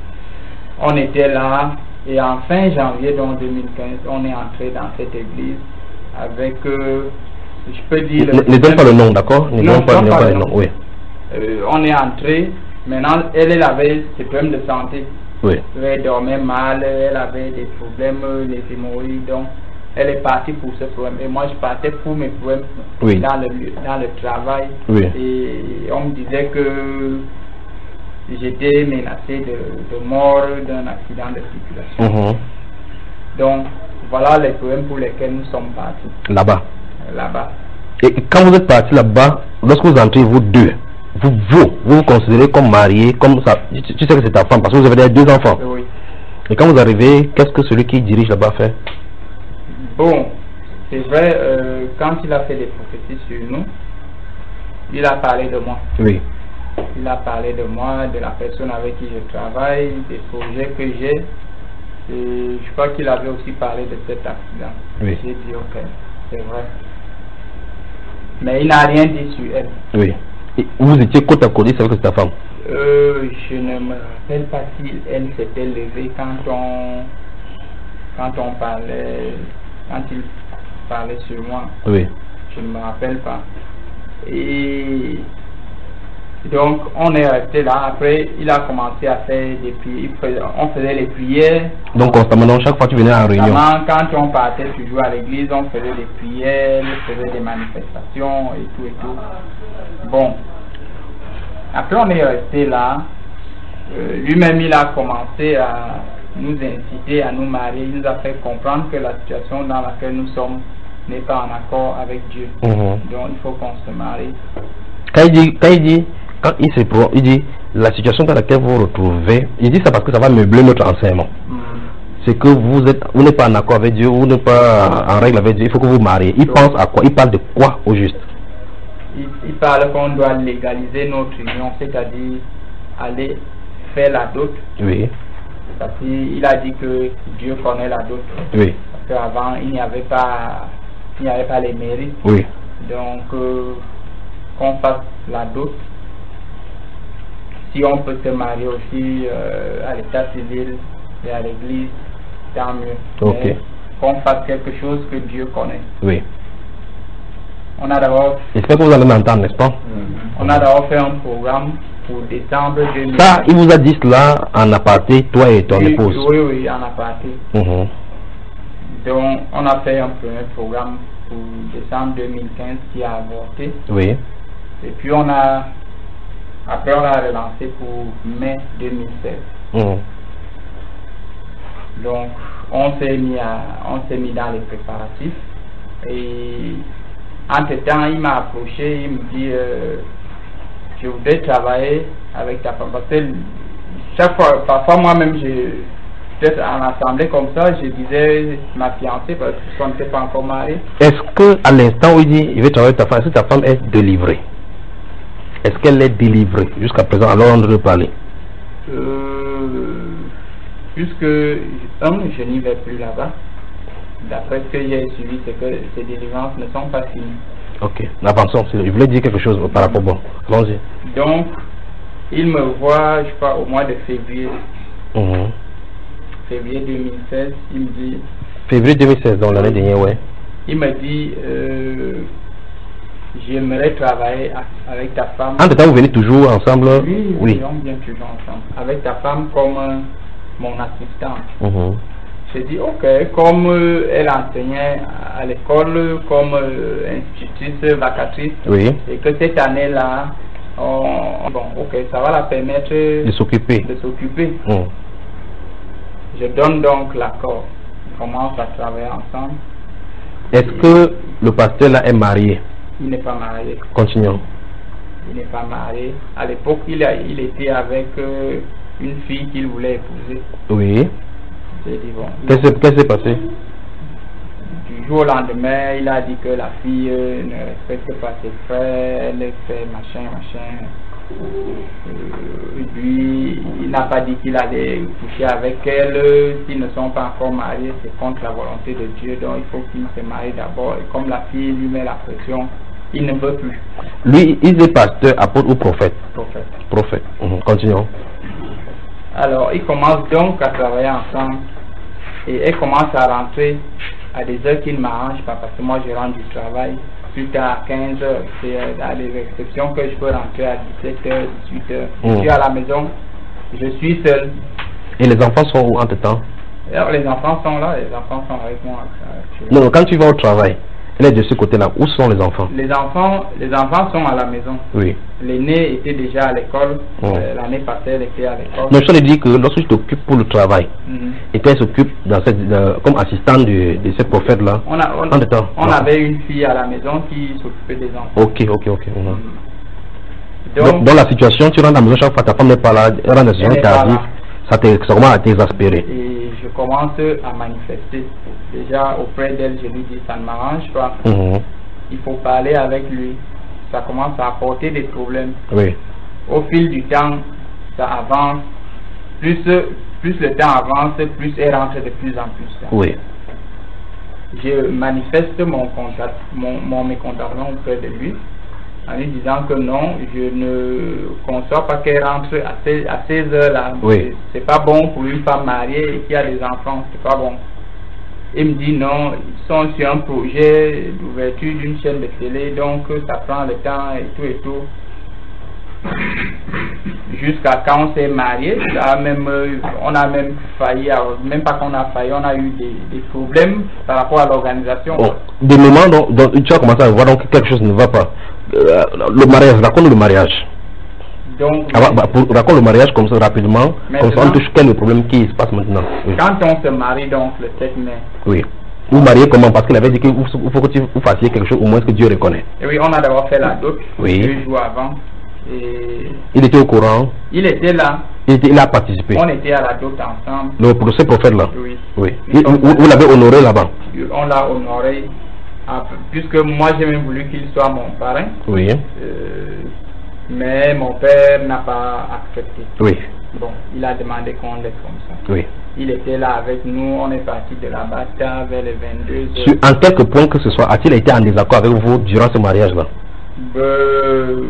on était là et en fin janvier donc deux mille quinze, on est entré dans cette église avec, euh, je peux dire... Ne, ne donne pas le nom, d'accord? Ne Non, donne pas, non, ne donne pas pas le le nom. nom. Oui. Euh, on est entré, maintenant elle, elle avait ses problèmes de santé. Oui. Elle dormait mal, elle avait des problèmes, les hémorroïdes, donc elle est partie pour ce problème. Et moi je partais pour mes problèmes Oui. dans, le, dans le travail. Oui. Et on me disait que j'étais menacé de, de mort d'un accident de circulation. Mhm. Donc voilà les problèmes pour lesquels nous sommes partis Là-bas. euh, là-bas. Et quand vous êtes parti là-bas, lorsque vous entrez, vous deux, vous vous, vous vous considérez comme marié, comme ça, tu, tu sais que c'est ta femme parce que vous avez deux enfants. Oui. Et quand vous arrivez, qu'est-ce que celui qui dirige là-bas fait? Bon, c'est vrai, euh, quand il a fait des prophéties sur nous, il a parlé de moi. Oui. Il a parlé de moi, de la personne avec qui je travaille, des projets que j'ai. Et je crois qu'il avait aussi parlé de cet accident. Oui. J'ai dit ok, c'est vrai. Mais il n'a rien dit sur elle. Oui. Et vous étiez côte à côte, c'est vrai que c'est ta femme. Euh, je ne me rappelle pas si elle s'était levée quand on, quand on parlait, quand il parlait sur moi. Oui. Je ne me rappelle pas. Et donc on est resté là. Après il a commencé à faire des prières. Faisait, on faisait les prières. Donc constamment, donc, chaque fois que tu venais en réunion. Notamment, quand on partait toujours à l'église, on faisait des prières, on faisait des manifestations et tout et tout. Bon. Après on est resté là. Euh, lui-même il a commencé à nous inciter à nous marier. Il nous a fait comprendre que la situation dans laquelle nous sommes n'est pas en accord avec Dieu. Mhm. Donc il faut qu'on se marie. Quand il dit, quand il dit, quand il se pro, il dit, la situation dans laquelle vous vous retrouvez, il dit ça parce que ça va meubler notre enseignement. Mm. C'est que vous êtes, vous n'êtes pas en accord avec Dieu, vous n'êtes pas en règle avec Dieu, il faut que vous mariez. Il pense à quoi? Il parle de quoi au juste? Il, il parle qu'on doit légaliser notre union, c'est-à-dire aller faire la dot. Oui. Parce qu'il a dit que Dieu connaît la dot. Oui. Parce qu'avant, il n'y avait pas, il n'y avait pas les mairies. Oui. Donc, euh, qu'on fasse la dot. Si on peut se marier aussi euh, à l'état civil et à l'église, tant mieux. Ok. Mais qu'on fasse quelque chose que Dieu connaît. Oui. On a d'abord J'espère que vous allez m'entendre, n'est-ce pas? on a d'abord fait un programme pour décembre deux mille. Ça, il vous a dit cela en aparté, toi et ton oui, épouse. oui, oui, en aparté. Mhm. Donc, on a fait un premier programme pour décembre deux mille quinze qui a avorté. Oui. Et puis, on a, après, on a relancé pour mai deux mille seize. Mhm. Donc, on s'est mis, à, on s'est mis dans les préparatifs. Et, entre-temps, il m'a approché, il me dit, euh, je voudrais travailler avec ta femme. Parce que chaque fois, parfois, moi-même, je... peut-être en assemblée comme ça, je disais ma fiancée parce qu'on n'était pas encore mariés. Est-ce que à l'instant où il dit il veut travailler avec ta femme, est-ce que ta femme est délivrée? Est-ce qu'elle est délivrée jusqu'à présent? Alors on devrait parler. Euh, puisque, un, je n'y vais plus là-bas. D'après ce que j'ai suivi, c'est que ces délivrances ne sont pas finies. Ok, avançons. Je voulais dire quelque chose par rapport. Bon, allons-y. Donc, il me voit, je crois, au mois de février. Mm-hmm. Février deux mille seize, il me dit. Février deux mille seize, dans l'année dernière, ouais. Il me dit, euh, j'aimerais travailler avec ta femme. En tout temps, vous venez toujours ensemble? Oui, oui. On vient toujours ensemble. Avec ta femme comme euh, mon assistante. Mm-hmm. J'ai dit, ok, comme euh, elle enseignait à l'école, comme euh, institutrice vacatrice, oui. Et que cette année-là, on, bon, ok, ça va la permettre de s'occuper. De s'occuper. Mm. Je donne donc l'accord. On commence à travailler ensemble. Est-ce que le pasteur là est marié? Il n'est pas marié. Continuons. Il n'est pas marié. À l'époque, il, a, il était avec euh, une fille qu'il voulait épouser. Oui. J'ai dit bon. Qu'est-ce qui s'est passé? Du jour au lendemain, il a dit que la fille euh, ne respecte pas ses frères, elle fait machin, machin. Euh, lui, il n'a pas dit qu'il allait coucher avec elle. S'ils ne sont pas encore mariés, c'est contre la volonté de Dieu. Donc il faut qu'il se marie d'abord. Et comme la fille lui met la pression, il ne veut plus. Lui, il est pasteur, apôtre ou prophète? Prophète. Prophète. Mmh. Continuons. Alors, ils commencent donc à travailler ensemble. Et elle commence à rentrer à des heures qui ne m'arrangent pas. Parce que moi, je rentre du travail plus tard à quinze heures. C'est à les exceptions que je peux rentrer à dix-sept heures, dix-huit heures. Mmh. Je suis à la maison. Je suis seul. Et les enfants sont où entre temps? Alors, les enfants sont là. Les enfants sont avec moi. Non, non, quand tu vas au travail, elle est de ce côté-là. Où sont les enfants? Les enfants, les enfants sont à la maison. Oui. L'aîné était déjà à l'école. Mmh. Euh, L'année passée, elle était à l'école. Non, je te dis que lorsque tu t'occupes pour le travail, mmh. et qu'elle s'occupe dans cette, euh, comme assistante de, de ce prophète-là, on, a, on, en temps, on avait une fille à la maison qui s'occupait des enfants. Ok, ok, ok. Mmh. Donc, Donc, dans la situation, tu rentres à la maison chaque fois, ta femme n'est pas là, elle rentre dans la situation tardive, ça commence à t'exaspérer. Et je commence à manifester. Déjà auprès d'elle, je lui dis ça ne m'arrange pas. Mmh. Il faut parler avec lui. Ça commence à apporter des problèmes. Oui. Au fil du temps, ça avance. Plus, plus le temps avance, plus elle rentre de plus en plus. Oui. Je manifeste mon, contact, mon, mon mécontentement auprès de lui en lui disant que non, je ne conçois pas qu'elle rentre à ces, à ces heures-là. Oui. C'est pas bon pour une femme mariée et qui a des enfants, c'est pas bon. Il me dit non, ils sont sur un projet d'ouverture d'une chaîne de télé, donc ça prend le temps et tout et tout. Jusqu'à quand on s'est marié, là même, on a même failli, même pas qu'on a failli, on a eu des, des problèmes par rapport à l'organisation. Bon, des moments dont, dont tu as commencé à voir donc quelque chose ne va pas. Euh, le mariage, raconte le mariage. Donc, ah, bah, pour, raconte le mariage comme ça rapidement, comme ça on touche quel est le problème qui se passe maintenant. Oui. Quand on se marie donc le sept mai. Oui. Vous mariez comment? Parce qu'il avait dit qu'il faut que tu vous fassiez quelque chose au moins que Dieu reconnaît. Et oui, on a d'abord fait la dot oui. deux jours avant. Et il était au courant? Il était là. Il, était, il a participé. On était à la dot ensemble. Le procès prophète là? Oui. Oui. Il, vous vous l'avez honoré là-bas? On l'a honoré. Puisque moi j'ai même voulu qu'il soit mon parrain. Oui. Euh, mais mon père n'a pas accepté. Oui. Bon, il a demandé qu'on laisse comme ça. Oui. Il était là avec nous, on est parti de la bataille vers les vingt-deux heures. Sur, en quelques points que ce soit, a-t-il été en désaccord avec vous durant ce mariage-là? euh,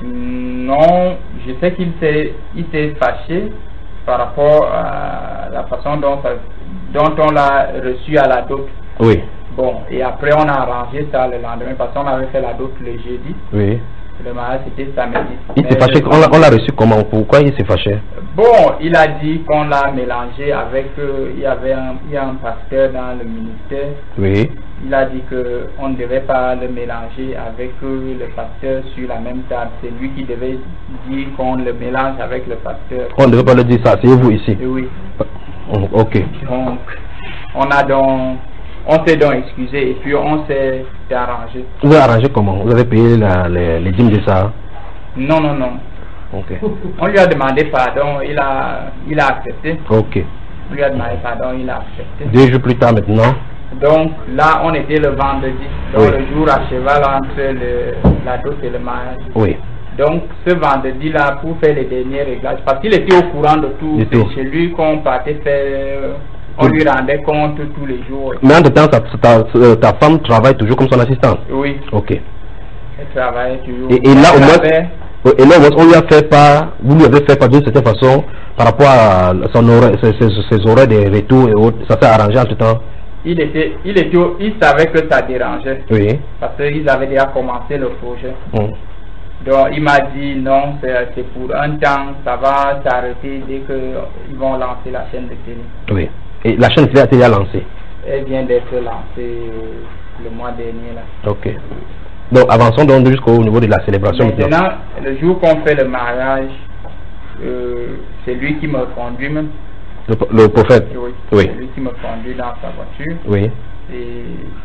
Non, je sais qu'il s'est il s'est fâché par rapport à la façon dont, dont on l'a reçu à la dot. Oui. Bon, et après on a arrangé ça le lendemain parce qu'on avait fait la dot le jeudi. Oui. Le mariage c'était samedi. Il s'est fâché, on l'a reçu comment? Pourquoi il s'est fâché? Bon, il a dit qu'on l'a mélangé avec, euh, il y avait un, il y a un pasteur dans le ministère. Oui. Il a dit qu'on ne devait pas le mélanger avec euh, le pasteur sur la même table. C'est lui qui devait dire qu'on le mélange avec le pasteur. On ne devait pas le dire ça, c'est vous ici? Et oui. Ok. Donc, on a donc... On s'est donc excusé et puis on s'est arrangé. Vous avez arrangé comment? Vous avez payé la, les, les dîmes de ça? Non, non, non. Ok. On lui a demandé pardon, il a, il a accepté. Ok. On lui a demandé pardon, il a accepté. Deux jours plus tard maintenant? Donc là, on était le vendredi, donc oui. le jour à cheval entre le, la dot et le mariage. Oui. Donc ce vendredi-là, pour faire les derniers réglages, parce qu'il était au courant de tout, De c'est tout. chez lui qu'on partait faire, on lui rendait compte tous les jours. Mais en temps, ta, ta, ta femme travaille toujours comme son assistante. Oui, Ok. elle travaille toujours. Et, et là, au Elle moins, avait- et là, au moins, on lui a fait part, vous lui avez fait part d'une certaine façon par rapport à son horaire, ses, ses, ses horaires de retour et autres. Ça s'est arrangé entre temps. il était, il était, il savait que ça dérangeait, Oui. parce qu'ils avaient déjà commencé le projet. Mm. Donc il m'a dit non, c'est c'est pour un temps, ça va s'arrêter dès qu'ils vont lancer la chaîne de télé. Oui. Et la chaîne a été déjà lancée. Elle vient d'être lancée le mois dernier là. Ok. Donc, avançons donc jusqu'au niveau de la célébration. Maintenant, le jour qu'on fait le mariage, euh, c'est lui qui me conduit même. Le, le prophète. Oui. Oui. C'est lui qui me conduit dans sa voiture. Oui. Et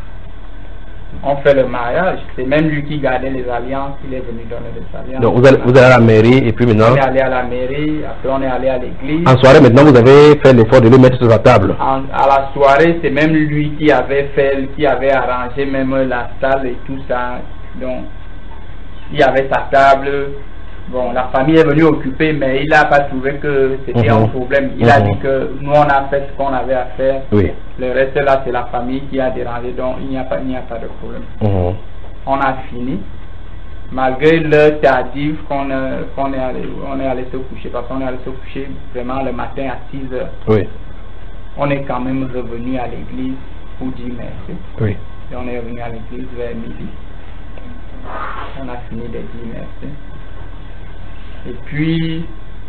on fait le mariage. C'est même lui qui gardait les alliances. Il est venu donner les alliances. Donc, vous allez, vous allez à la mairie et puis maintenant, On est allé à la mairie. Après, on est allé à l'église. en soirée, maintenant, vous avez fait l'effort de le mettre sur la table. En- à la soirée, c'est même lui qui avait fait, qui avait arrangé même la salle et tout ça. Donc, il y avait sa table. Bon, la famille est venue occuper, mais il n'a pas trouvé que c'était Mhm. un problème. Il a Mhm. dit que nous, on a fait ce qu'on avait à faire. Oui. Le reste là, c'est la famille qui a dérangé, donc il n'y a pas, il n'y a pas de problème. Mhm. On a fini, malgré l'heure tardive qu'on euh, qu'on est allé, on est allé se coucher, parce qu'on est allé se coucher vraiment le matin à six heures. Oui. On est quand même revenu à l'église pour dire merci. Oui. Et on est revenu à l'église vers midi. On a fini de dire merci. Et puis,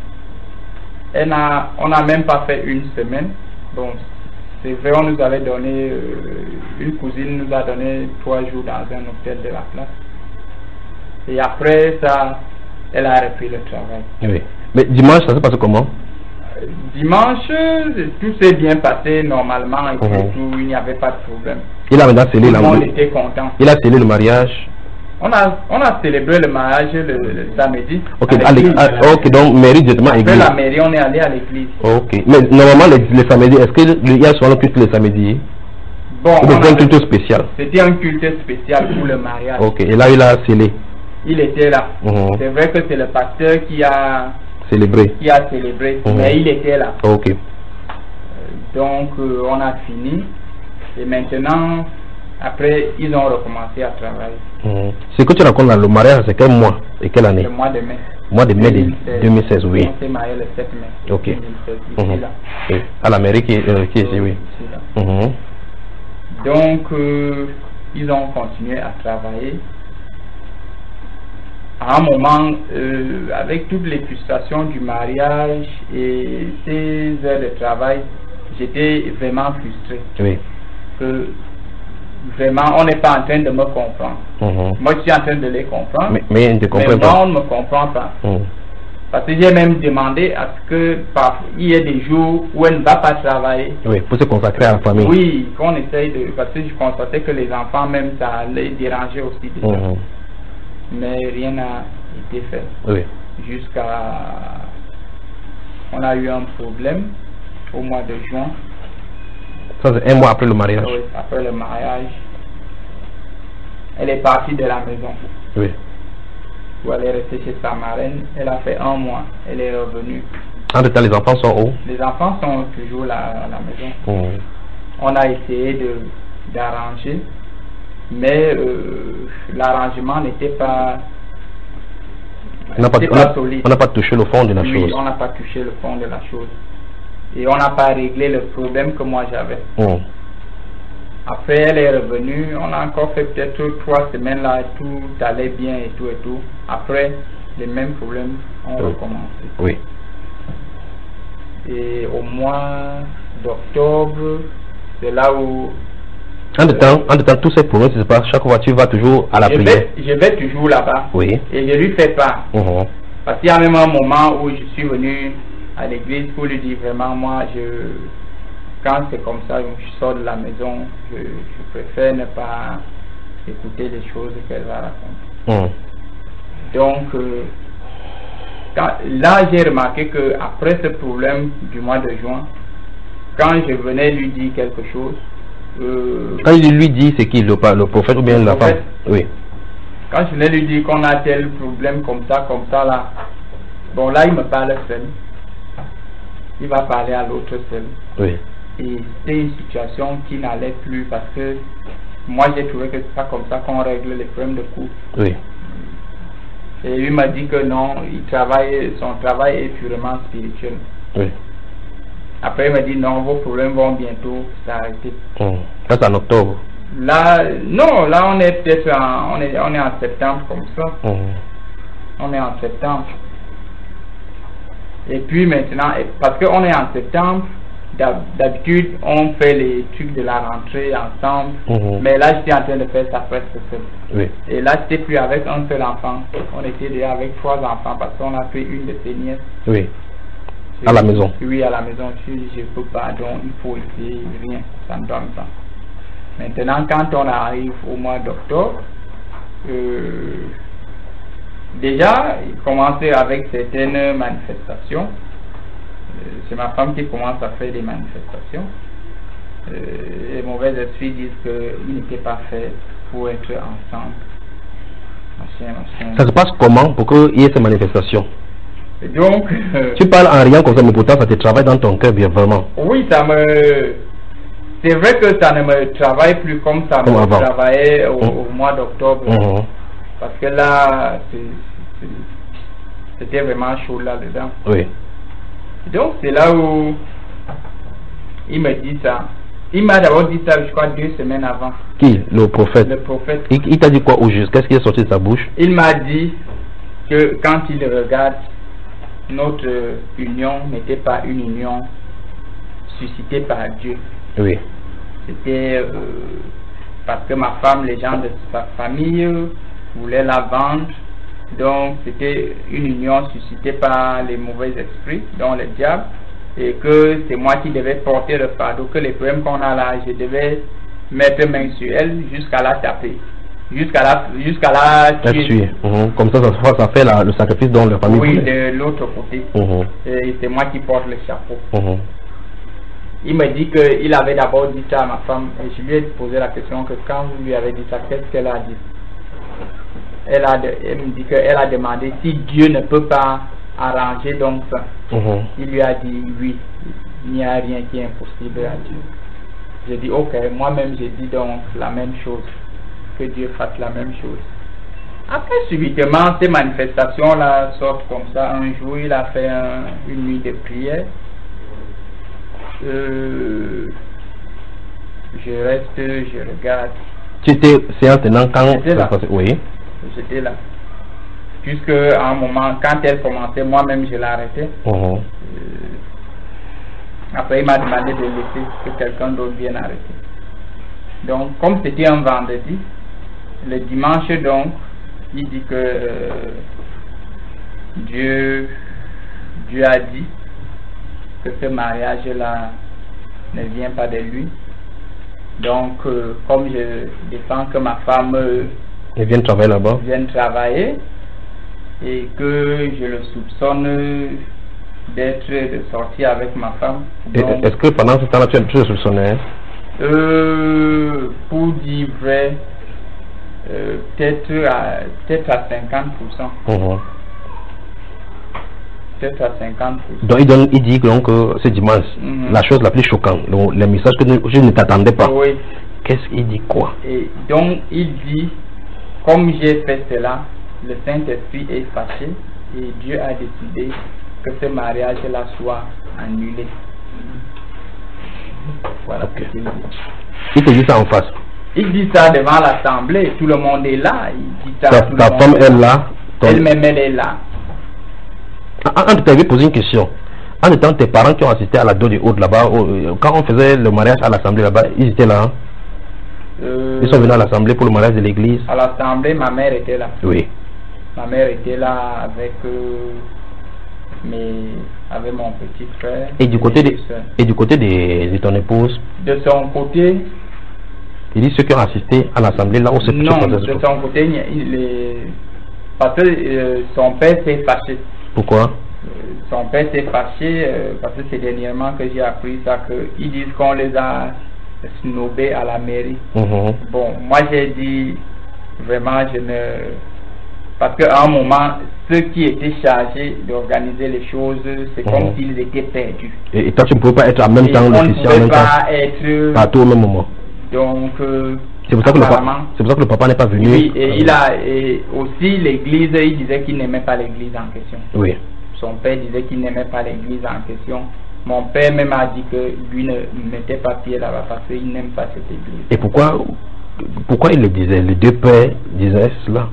elle a, on n'a même pas fait une semaine. Bon, c'est vrai, on nous avait donné, euh, une cousine nous a donné trois jours dans un hôtel de la place. Et après ça, elle a repris le travail. Oui. Mais dimanche, ça se passe comment? Euh, Dimanche, tout s'est bien passé normalement et Mhm. tout, il n'y avait pas de problème. Il a maintenant scellé Tout la le monde était content. Il a scellé le mariage. On a, on a célébré le mariage le, le samedi. Ok, à à l'é- l'église. ah, ok, donc mairie directement Après église. la mairie, on est allé à l'église. Ok. Mais normalement, les, les samedis, est-ce qu'il y a souvent le culte les samedis? Bon, Ou on bien un avait- culte spécial? c'était un culte spécial pour le mariage. Ok. Et là, il a scellé, Il était là. Mhm. C'est vrai que c'est le pasteur qui a, célébré. qui a célébré, Mhm. mais il était là. Ok. Euh, Donc, euh, on a fini. Et maintenant, après, ils ont recommencé à travailler. Mhm. Ce que tu racontes là, le mariage, c'est quel mois et quelle année? Le mois de mai. Mois de mai de deux mille seize. deux mille seize, oui. On s'est marié le sept mai. Ok. deux mille seize, ici, Mhm. là. Oui. À la mairie qui, euh, qui est ici, oui. Ici, là. Mhm. Donc, euh, ils ont continué à travailler. À un moment, euh, avec toutes les frustrations du mariage et ces heures de travail, j'étais vraiment frustré. Oui. Que vraiment, on n'est pas en train de me comprendre. Mhm. Moi, je suis en train de les comprendre. Mais, mais ils ne te mais comprennent moi, pas. on ne me comprend pas. Mhm. Parce que j'ai même demandé à ce que parfois, il y ait des jours où elle ne va pas travailler. Oui, pour se consacrer à la famille. Oui, qu'on essaye de... Parce que je constatais que les enfants, même, ça les dérangeait aussi déjà. Mhm. Mais rien n'a été fait. Oui. Jusqu'à... On a eu un problème au mois de juin. Ça, c'est un mois après le mariage. Oui, après le mariage. Elle est partie de la maison. Oui. Où elle est restée chez sa marraine. Elle a fait un mois. Elle est revenue. En temps, les enfants sont où? Les enfants sont toujours là à la maison. Mhm. On a essayé de d'arranger, mais euh, l'arrangement n'était pas, On n'a pas, n'était on n'a- pas solide. on n'a pas touché le fond de la Oui, chose. on n'a pas touché le fond de la chose. Et on n'a pas réglé le problème que moi j'avais. Mhm. Après, elle est revenue, on a encore fait peut-être trois semaines là, tout allait bien et tout et tout. Après, les mêmes problèmes ont Oui. recommencé. Oui. Et au mois d'octobre, c'est là où En de temps, en de temps, tous ces problèmes se passent. Chaque fois, tu vas toujours à la je prière. vais, je vais toujours là-bas. Oui. Et je lui fais part. Mhm. Parce qu'il y a même un moment où je suis venu à l'église pour lui dire vraiment, moi, je, quand c'est comme ça, je sors de la maison, je, je préfère ne pas écouter les choses qu'elle va raconter. Mhm. Donc, euh, quand, là, j'ai remarqué que après ce problème du mois de juin, quand je venais lui dire quelque chose, euh, Quand il lui dit c'est qui le, pa- le prophète ou bien Le la femme? prophète. Oui. Quand je venais lui dire qu'on a tel problème comme ça, comme ça là, bon là il me parle seul. Il va parler à l'autre seul. Oui. Et c'était une situation qui n'allait plus parce que moi j'ai trouvé que c'est pas comme ça qu'on règle les problèmes de couple. Oui. Et lui m'a dit que non, il travaille, son travail est purement spirituel. Oui. Après il m'a dit non, vos problèmes vont bientôt s'arrêter. Mmh. Ça c'est en octobre. Là, non, là on est peut-être en, on est, on est en septembre comme ça. Mmh. On est en septembre. Et puis maintenant, parce qu'on est en septembre, d'habitude on fait les trucs de la rentrée ensemble. Mmh. Mais là j'étais en train de faire ça presque seul. Oui. Et là j'étais plus avec un seul enfant. On était déjà avec trois enfants parce qu'on a pris une de ses nièces. Oui. À la maison. Oui, à la maison. Je ne peux pas, donc il faut essayer rien. Ça me donne ça. Maintenant, quand on arrive au mois d'octobre, euh, déjà, il commençait avec certaines manifestations. Euh, C'est ma femme qui commence à faire des manifestations. Euh, les mauvais esprits disent qu'ils n'étaient pas faits pour être ensemble. Machin, machin. Ça se passe comment pour qu'il y ait ces manifestations? Et donc, euh, tu parles en riant comme ça, mais pourtant ça te travaille dans ton cœur bien vraiment. Oui, ça me... C'est vrai que ça ne me travaille plus comme ça comme me avant. travaillait au, mmh. au mois d'octobre. Mmh. Parce que là, c'était vraiment chaud là-dedans. Oui. Donc c'est là où il me dit ça. Il m'a d'abord dit ça, je crois, deux semaines avant. Qui? Le prophète. Le prophète. Il, il t'a dit quoi au juste? Qu'est-ce qui est sorti de sa bouche? Il m'a dit que quand il regarde, notre union n'était pas une union suscitée par Dieu. Oui. C'était euh, parce que ma femme, les gens de sa famille voulaient la vendre. Donc c'était une union suscitée par les mauvais esprits, dont le diable. Et que c'est moi qui devais porter le fardeau, que les problèmes qu'on a là, je devais mettre main sur elle jusqu'à la taper. Jusqu'à la, jusqu'à la tuer. Mmh. Comme ça, ça, ça fait la, le sacrifice dans la famille. Oui, de l'autre côté. Mmh. Et c'est moi qui porte le chapeau. Mmh. Il me dit qu'il avait d'abord dit ça à ma femme. Et je lui ai posé la question que quand vous lui avez dit ça, qu'est-ce qu'elle a dit? Elle, a de, elle me dit qu'elle a demandé si Dieu ne peut pas arranger donc ça. Mmh. Il lui a dit oui, il n'y a rien qui est impossible à Dieu. J'ai dit ok, moi-même j'ai dit donc la même chose. Que Dieu fasse la même chose. Après, subitement, ces manifestations-là sortent comme ça. Un jour, il a fait un, une nuit de prière. Euh, je reste, je regarde. Tu étais, c'est un tenant quand j'étais là. Oui. J'étais là. Puisque à un moment, quand elle commençait, moi-même, je l'arrêtais. Uh -huh. euh, après, il m'a demandé de laisser que quelqu'un d'autre vienne arrêter. Donc, comme c'était un vendredi, le dimanche donc, il dit que euh, Dieu, Dieu a dit que ce mariage-là ne vient pas de lui. Donc, euh, comme je défends que ma femme euh, vienne travailler là-bas, vienne travailler, et que je le soupçonne d'être de sortir avec ma femme. Est-ce que pendant ce temps-là, tu, tu le soupçonnais? Euh, pour dire vrai, euh, peut-être à, peut-être à cinquante pour cent. Uh-huh. Peut-être à cinquante pour cent. Donc il, donne, il dit donc que c'est dimanche. Uh-huh. La chose la plus choquante, le, le message que je ne t'attendais pas. Oui. Qu'est-ce qu'il dit quoi? Et donc il dit, comme j'ai fait cela, le Saint-Esprit est fâché et Dieu a décidé que ce mariage-là soit annulé. Voilà. Okay. Il te dit ça en face. Il dit ça devant l'assemblée, tout le monde est là. Il dit ça. Ta, ta femme est là. Ton... Elle-même elle est là. En tu t'avais posé une question. En étant tes parents qui ont assisté à la dot du haut là-bas, quand on faisait le mariage à l'assemblée là-bas, ils étaient là. Hein? Euh... Ils sont venus à l'assemblée pour le mariage de l'église. À l'assemblée, ma mère était là. Oui. Ma mère était là avec. Euh... mais avec mon petit frère. Et du côté de, et du côté de, de ton épouse? De son côté. Il dit ceux qui ont assisté à l'assemblée là où c'est non, de son tout. Côté, il est, parce que euh, son père s'est fâché. Pourquoi? euh, Son père s'est fâché euh, parce que c'est dernièrement que j'ai appris ça, qu'ils disent qu'on les a snobés à la mairie. Uh-huh. Bon, moi j'ai dit vraiment, je ne... Parce qu'à un moment, ceux qui étaient chargés d'organiser les choses, c'est Mmh. comme s'ils étaient perdus. Et, et toi, tu ne pouvais pas être en même Et temps on ne l'officier, en pouvait même temps, pas être... partout au même moment. Donc, euh, C'est pour, ça que le papa- apparemment, c'est pour ça que le papa n'est pas venu. oui, et euh, il a et aussi l'église, il disait qu'il n'aimait pas l'église en question. Oui. Son père disait qu'il n'aimait pas l'église en question. Mon père même a dit que lui ne mettait pas pied là-bas parce qu'il n'aime pas cette église. Et pourquoi, pourquoi il le disait? Les deux pères disaient cela.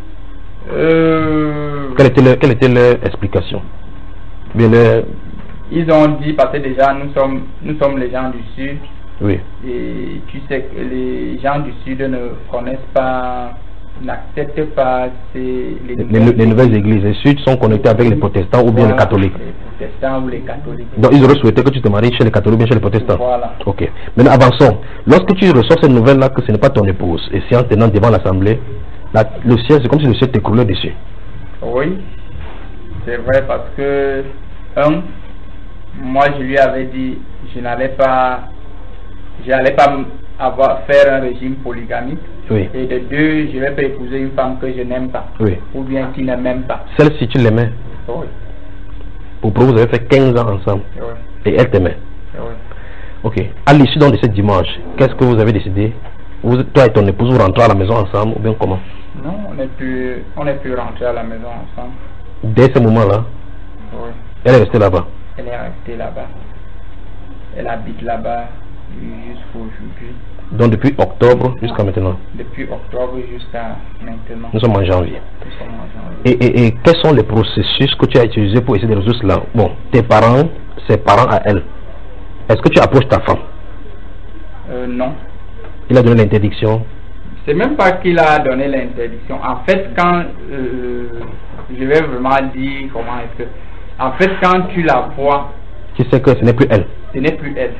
Euh, Quelle était leur, quelle était leur explication? Bien, leur- ils ont dit parce que déjà nous sommes nous sommes les gens du sud oui. et tu sais que les gens du sud ne connaissent pas, n'acceptent pas ces, les, Les, les- les nouvelles églises. Les Sud sont connectés avec les protestants ou bien Voilà, les catholiques. Les protestants ou les catholiques. Donc ils auraient souhaité que tu te maries chez les catholiques ou bien chez les protestants. Voilà. Ok. Maintenant avançons. Lorsque tu reçois cette nouvelle-là que ce n'est pas ton épouse, et c'est en tenant devant l'assemblée, la- le ciel, c'est comme si le ciel t'écroulait dessus. Oui, c'est vrai parce que, un, moi je lui avais dit, je n'allais pas, je n'allais pas avoir, faire un régime polygamique. Oui. Et de deux, je ne vais pas épouser une femme que je n'aime pas. Oui. Ou bien qui ne m'aime pas. Celle-ci, tu l'aimais. Oui, Pour prouver, vous avez fait quinze ans ensemble. oui, Et elle t'aimait. oui. Ok. À l'issue donc de ce dimanche, qu'est-ce que vous avez décidé? Vous, toi et ton épouse, vous rentrez à la maison ensemble ou bien comment? Non, on n'est plus, on n'est plus rentré à la maison ensemble. Dès ce moment-là, Oui, elle est restée là-bas. elle est restée là-bas. Elle habite là-bas jusqu'aujourd'hui. Donc depuis octobre jusqu'à maintenant. Depuis octobre jusqu'à maintenant. Nous sommes en janvier. Nous sommes en janvier. Et, et, et quels sont les processus que tu as utilisés pour essayer de résoudre cela? Bon, tes parents, ses parents à elle. Est-ce que tu approches ta femme? Euh, non. Il a donné l'interdiction. C'est même pas qu'il a donné l'interdiction. En fait, quand euh, je vais vraiment dire comment est-ce que. En fait, quand tu la vois, Tu sais que ce n'est plus elle. ce n'est plus elle.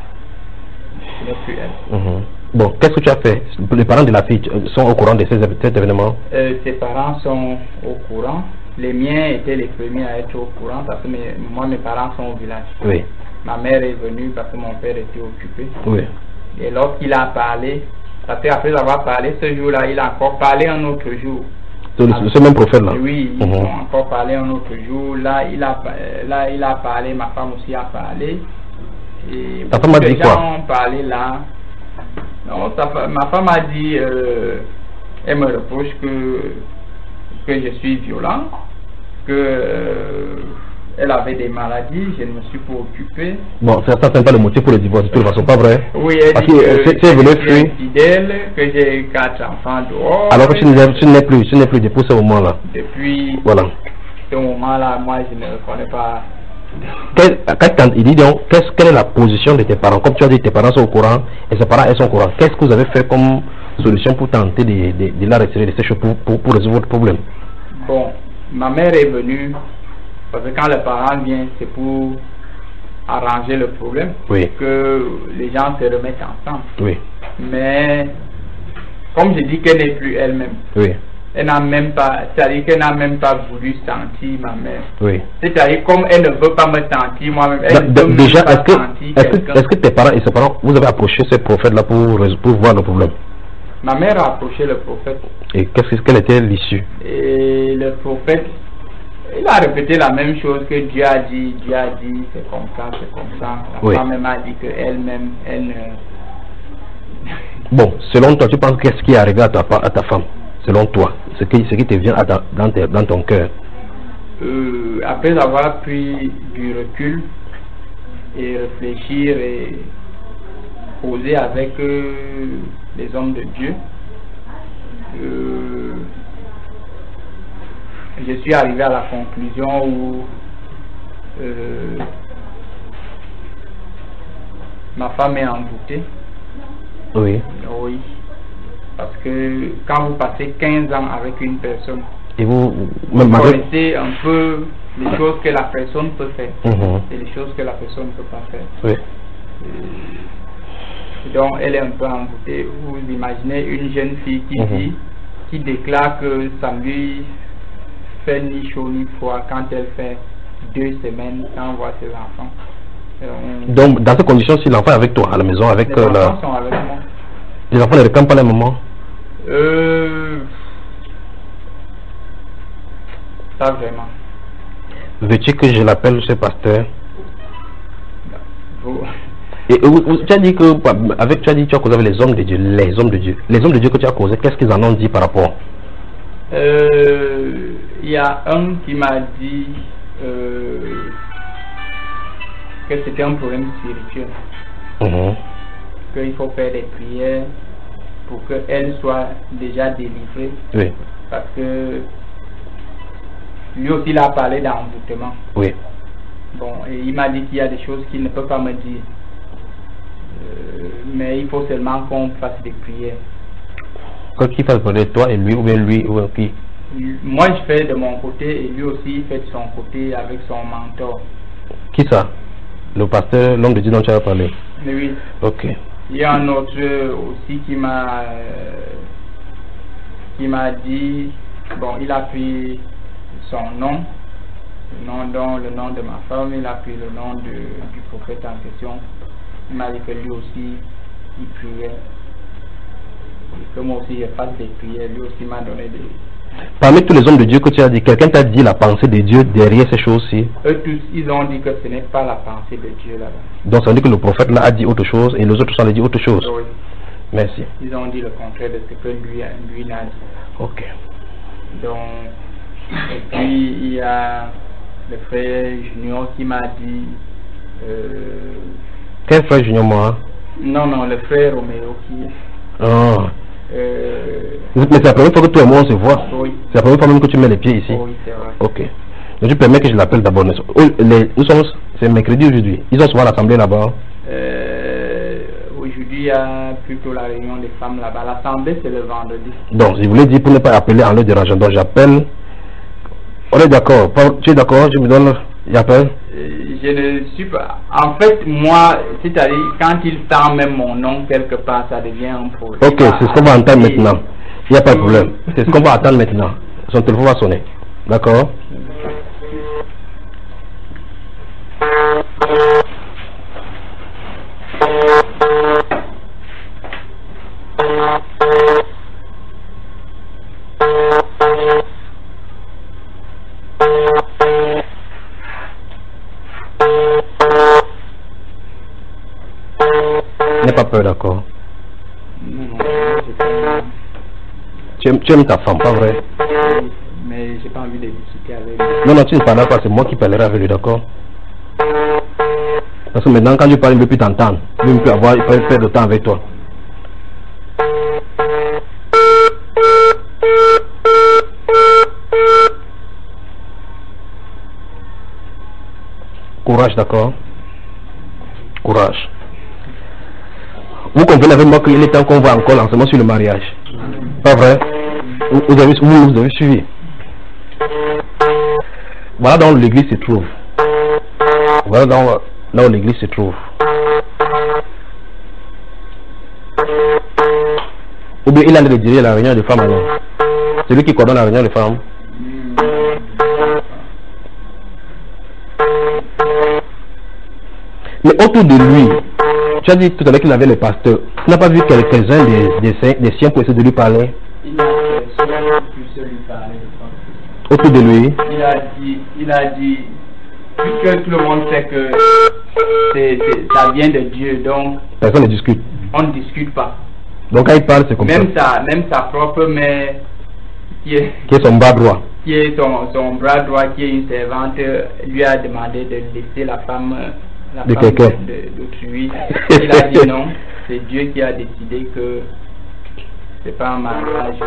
Ce n'est plus elle. Mhm. Bon, qu'est-ce que tu as fait? Les parents de la fille sont au courant de ces, cet événement? Euh, ses parents sont au courant. Les miens étaient les premiers à être au courant parce que mes- moi, mes parents sont au village. Oui. Ma mère est venue parce que mon père était occupé. Oui. Et lorsqu'il a parlé, parce qu'après avoir parlé ce jour-là, il a encore parlé un autre jour. C'est le- ce même prophète-là? Oui, ils Mhm. ont encore parlé un autre jour. Là, il a, euh, là, il a parlé, ma femme aussi a parlé. Et Ta femme a beaucoup dit de quoi? gens ont parlé là. Non, sa fa- ma femme a dit, euh, elle me reproche que, que je suis violent, que euh, elle avait des maladies, je ne me suis pas occupé. Bon, ça, ça c'est pas le motif pour le divorce, de toute façon, pas vrai? Oui, elle Parce dit que, que euh, c'est- c'est je venu suis fuir. infidèle, que j'ai quatre enfants dehors. Alors que tu n'es tu n'es plus, tu n'es plus depuis ce moment-là. Depuis Voilà. ce moment-là, moi, je ne connais pas. Quel- quand il dit donc, qu'est-ce- quelle est la position de tes parents? Comme tu as dit, tes parents sont au courant et ses parents elles sont au courant. Qu'est-ce que vous avez fait comme solution pour tenter de, de, de la retirer de ces choses pour, pour, pour résoudre votre problème? Bon, ma mère est venue, parce que quand les parents viennent, c'est pour arranger le problème, Oui. que les gens se remettent ensemble. Oui. Mais, comme je dis qu'elle n'est plus elle-même, Oui. elle n'a même pas, c'est-à-dire qu'elle n'a même pas voulu sentir ma mère. Oui. C'est-à-dire comme elle ne veut pas me sentir moi-même, elle Da- ne da- veut même déjà, pas est-ce que, sentir est-ce que, quelqu'un. est-ce que tes parents et ses parents, vous avez approché ces prophètes-là pour, rés- pour voir le problème? Ma mère a approché le prophète Et qu'est-ce que, quelle était l'issue? et le prophète, il a répété la même chose que Dieu a dit, Dieu a dit, c'est comme ça, c'est comme ça. La Oui. femme même a dit qu'elle-même, elle ne... Bon, selon toi, tu penses qu'est-ce qui est arrivé à ta, pa- à ta femme? Selon toi, ce qui, ce qui te vient à ta- dans, tes- dans ton cœur. Euh, après avoir pris du recul et réfléchir et poser avec euh, les hommes de Dieu, euh, je suis arrivé à la conclusion où euh, ma femme est envoûtée. Oui. Oui. Parce que quand vous passez quinze ans avec une personne, Et vous, même vous malgré... connaissez un peu les choses que la personne peut faire Mhm. et les choses que la personne ne peut pas faire. Oui. Et donc elle est un peu envoûtée. Vous imaginez une jeune fille qui Mhm. dit, qui déclare que ça ne lui fait ni chaud ni froid quand elle fait deux semaines sans voir ses enfants. Et on- Donc, dans ces conditions, si l'enfant est avec toi à la maison, avec les euh, enfants la... sont avec moi. les enfants ne réclament pas les mamans. Euh... Pas vraiment. Veux-tu que je l'appelle ce pasteur? Vous... Et euh, tu as dit que avec tu as dit tu as causé avec les hommes de Dieu, les hommes de Dieu, les hommes de Dieu que tu as causé, qu'est-ce qu'ils en ont dit par rapport? Euh, il y a un qui m'a dit euh, que c'était un problème spirituel, Mm-hmm. qu'il faut faire des prières pour qu'elle soit déjà délivrée, Oui, parce que lui aussi il a parlé d'envoûtement. oui. Bon, et il m'a dit qu'il y a des choses qu'il ne peut pas me dire, euh, mais il faut seulement qu'on fasse des prières. Quoi qu'il fasse parler toi et lui, ou bien lui, ou qui? Moi je fais de mon côté et lui aussi il fait de son côté avec son mentor. Qui ça? Le pasteur, l'homme de Dieu dont tu as parlé. Mais oui. Ok. Il y a un autre aussi qui m'a euh, qui m'a dit, bon, il a pris son nom, le nom, dont, le nom de ma femme, il a pris le nom de, du prophète en question. Il m'a dit que lui aussi il priait, et que moi aussi je fasse des prières. Lui aussi m'a donné des... Parmi tous les hommes de Dieu que tu as dit, quelqu'un t'a dit la pensée de Dieu derrière ces choses-ci? Eux tous, ils ont dit que ce n'est pas la pensée de Dieu là-bas. Donc ça veut dire que le prophète là a dit autre chose et les autres ont dit autre chose. Oui. Merci. Ils ont dit le contraire de ce que lui, lui n'a dit. Ok. Donc, et puis il y a le frère Junior qui m'a dit... Euh, Quel frère Junior, moi? non, non, le frère Roméo qui... Ah. Euh, Mais c'est la première fois que toi et moi on se voit. Oui. C'est la première fois même que tu mets les pieds ici. Oui, c'est vrai. Ok. Donc tu permets que je l'appelle d'abord. Nous sommes, c'est mercredi aujourd'hui. Ils ont souvent l'assemblée là-bas. Euh, aujourd'hui, il y a plutôt la réunion des femmes là-bas. L'assemblée, c'est le vendredi. Donc, je voulais dire pour ne pas appeler en leur dérangeant. Donc, j'appelle. On est d'accord. Tu es d'accord? Je me donne. J'appelle. Je ne suis pas. En fait, moi, c'est-à-dire, quand il sent même mon nom quelque part, ça devient un problème. Ok, c'est ce qu'on va entendre maintenant. Il n'y a pas de problème. C'est ce qu'on va attendre maintenant. Son téléphone va sonner. D'accord? N'aie pas peur, d'accord? Non, non, j'ai pas... Tu aimes, tu aimes ta femme, pas vrai? Mais j'ai pas envie de discuter avec lui. Non, non, tu ne parleras pas, c'est moi qui parlerai avec lui, d'accord? Parce que maintenant, quand tu parles, il ne peut plus t'entendre. Lui, il peut avoir, il peut perdre de temps avec toi. Courage, d'accord? Courage. Vous comprenez avec moi qu'il est temps qu'on va encore l'enseignement sur le mariage. Pas vrai? Vous, vous, avez, vous, vous avez suivi. Voilà dans où l'église se trouve. Voilà dans, là où l'église se trouve. Ou bien il a le diriger la réunion des femmes alors. C'est lui qui coordonne la réunion des femmes. Mais autour de lui, tu as dit tout à l'heure qu'il avait les pasteurs. Tu n'as pas vu quelques-uns des, des, des siens pour essayer de lui parler? Il a pu lui parler. Autour de lui. Il a dit, il a dit, puisque tout le monde sait que c'est, c'est, ça vient de Dieu, donc personne ne discute. On ne discute pas. Donc quand il parle, c'est comme même ça. Sa, même sa propre mère, qui est, qui est son bras droit, qui est son, son bras droit, qui est une servante, lui a demandé de laisser la femme, la de femme quelqu'un. d'autrui. Il a dit non, c'est Dieu qui a décidé que c'est pas un mariage.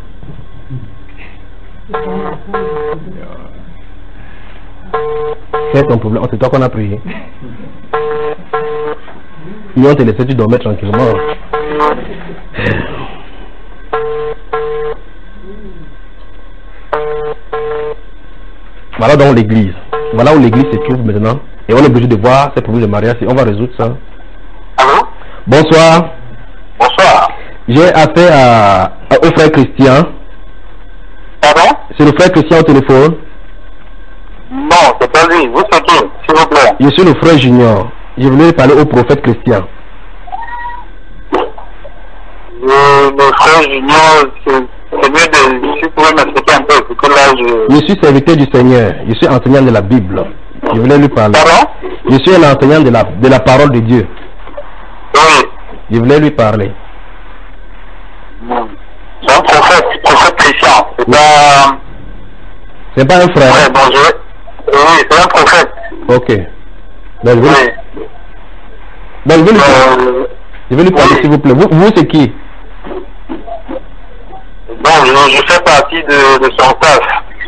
Quel est ton problème? C'est toi qu'on a prié. Nous on te laissé, tu dormais tranquillement. Voilà donc l'église. Voilà où l'église se trouve maintenant. Et on est obligé de voir ces problèmes de mariage. On va résoudre ça. Allô? Bonsoir. Bonsoir. J'ai affaire à, à, au frère Christian. Pardon? C'est le frère Christian au téléphone. Non, c'est pas lui. Vous c'est qui, s'il vous plaît? Je suis le frère Junior. Je voulais parler au prophète Christian. Le, le frère Junior, c'est mieux de... Si vous pouvez m'expliquer un peu, parce que là, je... Je suis serviteur du Seigneur. Je suis enseignant de la Bible. Je voulais lui parler. Pardon? Je suis un enseignant de la, de la parole de Dieu. Oui. Je voulais lui parler. C'est un prophète, prophète Christian. C'est pas... C'est pas un frère. Ouais, bon, je... Oui, c'est un prophète. Ok. Donc, je vais, Oui. donc, je vais lui parler, Euh... je vais lui parler oui. s'il vous plaît. Vous, vous c'est qui? Bon, je, je fais partie de, de son staff.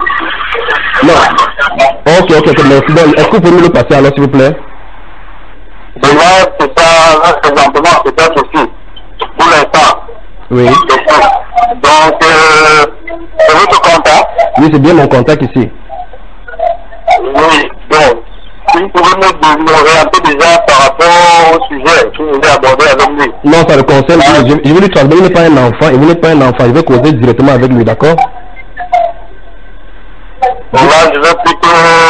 Non. Ok, ok, ok. Merci. Donc, est-ce que vous pouvez me le passer alors s'il vous plaît? Mais là, c'est pas... Là, présentement, c'est pas ceci. Pour l'instant. Oui. Donc, euh... c'est votre contact? Oui, c'est bien mon contact ici. Oui, donc, si vous pouvez me m'orienter déjà par rapport au sujet que vous avez abordé avec lui. Non, ça le concerne. Ah. Je, je vais lui transmettre. Il n'est pas un enfant. Il n'est pas un enfant. Je vais causer directement avec lui, d'accord? Donc là, je vais plutôt...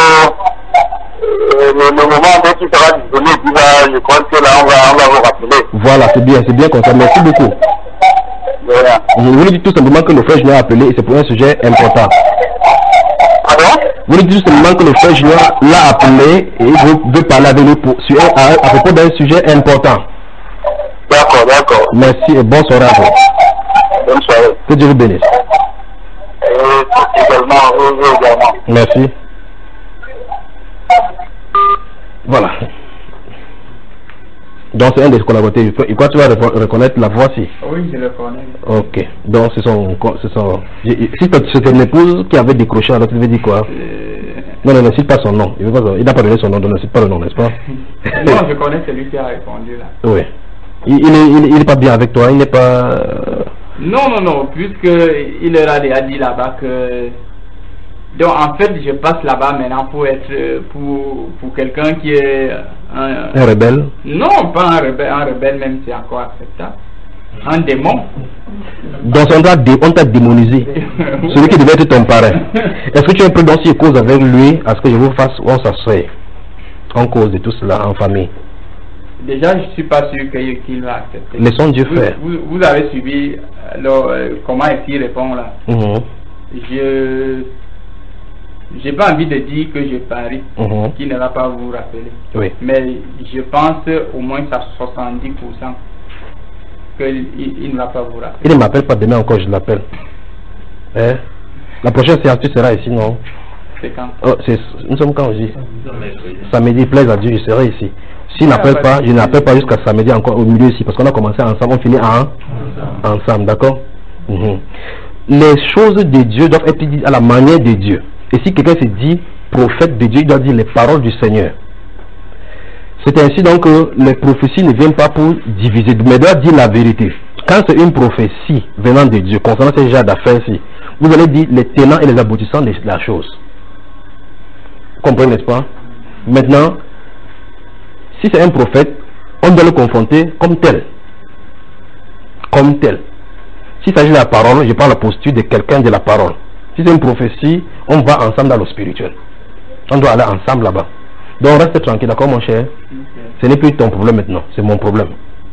Euh, le, le moment dès qu'il sera disponible, il va, je crois que là, on va, on va vous rappeler. Voilà, c'est bien, c'est bien comme ça. Merci beaucoup. Voilà. Je voulais dire tout simplement que le frère Junior a appelé et c'est pour un sujet important. Pardon? Vous voulez dire tout simplement que le frère Junior l'a appelé et veut, veut parler avec lui pour, sur, à, à propos d'un sujet important. D'accord, d'accord. Merci et bonne soirée à vous. Bonne soirée. Que Dieu vous bénisse. Et également, vous également. Merci. Voilà. Donc c'est un des collaborateurs. Et quoi tu vas reconnaître la voix si? Oui, je le connais. Ok. Donc c'est son... c'est son si c'est ton épouse qui avait décroché, alors tu veux dire quoi? Euh... Non, non, ne cite pas son nom. Il n'a pas donné son nom, donc ne cite pas le nom, n'est-ce pas? Non, je connais celui qui a répondu là. Oui. Il, il, est, il, il est pas bien avec toi, il n'est pas... Non, non, non, puisqu'il leur a déjà dit là-bas que... Donc en fait, je passe là-bas maintenant pour être... Pour, pour quelqu'un qui est... Un, un rebelle? Non, pas un rebelle, un rebelle même c'est encore acceptable. Un démon. Donc on t'a dé, démonisé. Celui qui devait être ton parrain. Est-ce que tu es un peu dans ces causes avec lui à ce que je vous fasse, on s'assoit en cause de tout cela en famille? Déjà, je suis pas sûr qu'il va accepter. Laissons Dieu vous, faire. Vous, vous avez suivi alors, euh, comment est-ce qu'il répond là? Mm-hmm. Je j'ai pas envie de dire que je parie mm-hmm. qu'il ne va pas vous rappeler. Oui. Mais je pense au moins à soixante-dix pour cent qu'il il ne va pas vous rappeler. Il ne m'appelle pas demain encore, je l'appelle. Hein? La prochaine séance, tu seras ici, non? C'est quand? Oh, nous sommes quand aujourd'hui? Samedi, plaise à Dieu, je serai ici. S'il n'appelle ah, pas, je n'appelle pas jusqu'à samedi encore au milieu ici, parce qu'on a commencé ensemble, on finit en, ensemble, d'accord? Mm-hmm. Les choses de Dieu doivent être dites à la manière de Dieu. Et si quelqu'un se dit prophète de Dieu, il doit dire les paroles du Seigneur. C'est ainsi donc que les prophéties ne viennent pas pour diviser, mais doivent dire la vérité. Quand c'est une prophétie venant de Dieu concernant ce genre d'affaires-ci, vous allez dire les tenants et les aboutissants de la chose. Vous comprenez, n'est-ce pas? Maintenant, si c'est un prophète, on doit le confronter comme tel. Comme tel. S'il s'agit de la parole, je parle la posture de quelqu'un de la parole. Si c'est une prophétie, on va ensemble dans le spirituel. On doit aller ensemble là-bas. Donc reste tranquille, d'accord mon cher? Ce n'est plus ton problème maintenant, c'est mon problème.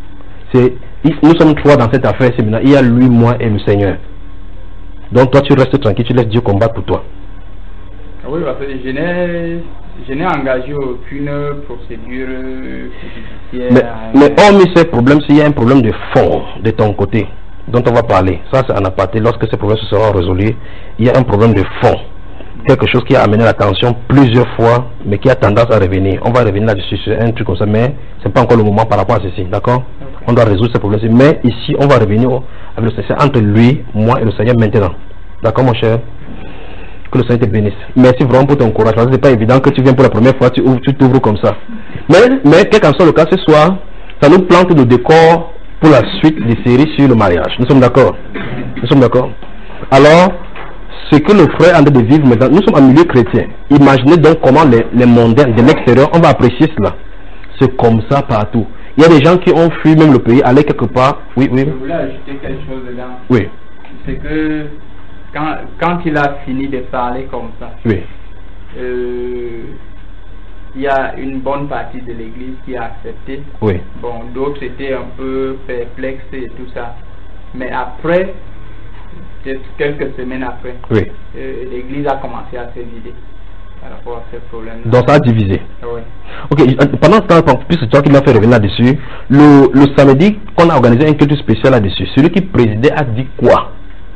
Nous sommes trois dans cette affaire, c'est maintenant. Il y a lui, moi et le Seigneur. Donc toi tu restes tranquille, tu laisses Dieu combattre pour toi. Oui, parce que je n'ai je n'ai engagé aucune procédure judiciaire. Mais, mais hormis ces problèmes, s'il y a un problème de fond de ton côté, dont on va parler, ça c'est en aparté, lorsque ces problèmes se seront résolus, il y a un problème de fond. Quelque chose qui a amené l'attention plusieurs fois, mais qui a tendance à revenir. On va revenir là-dessus sur un truc comme ça, mais ce n'est pas encore le moment par rapport à ceci, d'accord? Okay. On doit résoudre ces problèmes. Mais ici, on va revenir avec le Seigneur, entre lui, moi et le Seigneur maintenant. D'accord, mon cher? Que le Seigneur te bénisse. Merci vraiment pour ton courage. Ce n'est pas évident que tu viennes pour la première fois, tu ouvres, tu t'ouvres comme ça. Mais, mais quel qu'en soit le cas ce soir, ça nous plante le décor pour la suite des séries sur le mariage. Nous sommes d'accord? Nous sommes d'accord? Alors, ce que le frère est en train de vivre maintenant, nous sommes en milieu chrétien. Imaginez donc comment les, les mondains de l'extérieur, on va apprécier cela. C'est comme ça partout. Il y a des gens qui ont fui même le pays, aller quelque part. Oui, oui. Je voulais ajouter quelque chose dedans. Oui. C'est que quand, quand il a fini de parler comme ça, oui. Euh, il y a une bonne partie de l'église qui a accepté. Oui. Bon, d'autres étaient un peu perplexes et tout ça. Mais après, quelques semaines après, oui. euh, l'église a commencé à se vider par rapport à ce problème. Donc ça a divisé. Oui. Ok, pendant ce temps, puisque toi qui m'as fait revenir là-dessus, le, le samedi qu'on a organisé un culte spécial là-dessus, celui qui présidait a dit quoi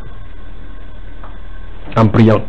en priant?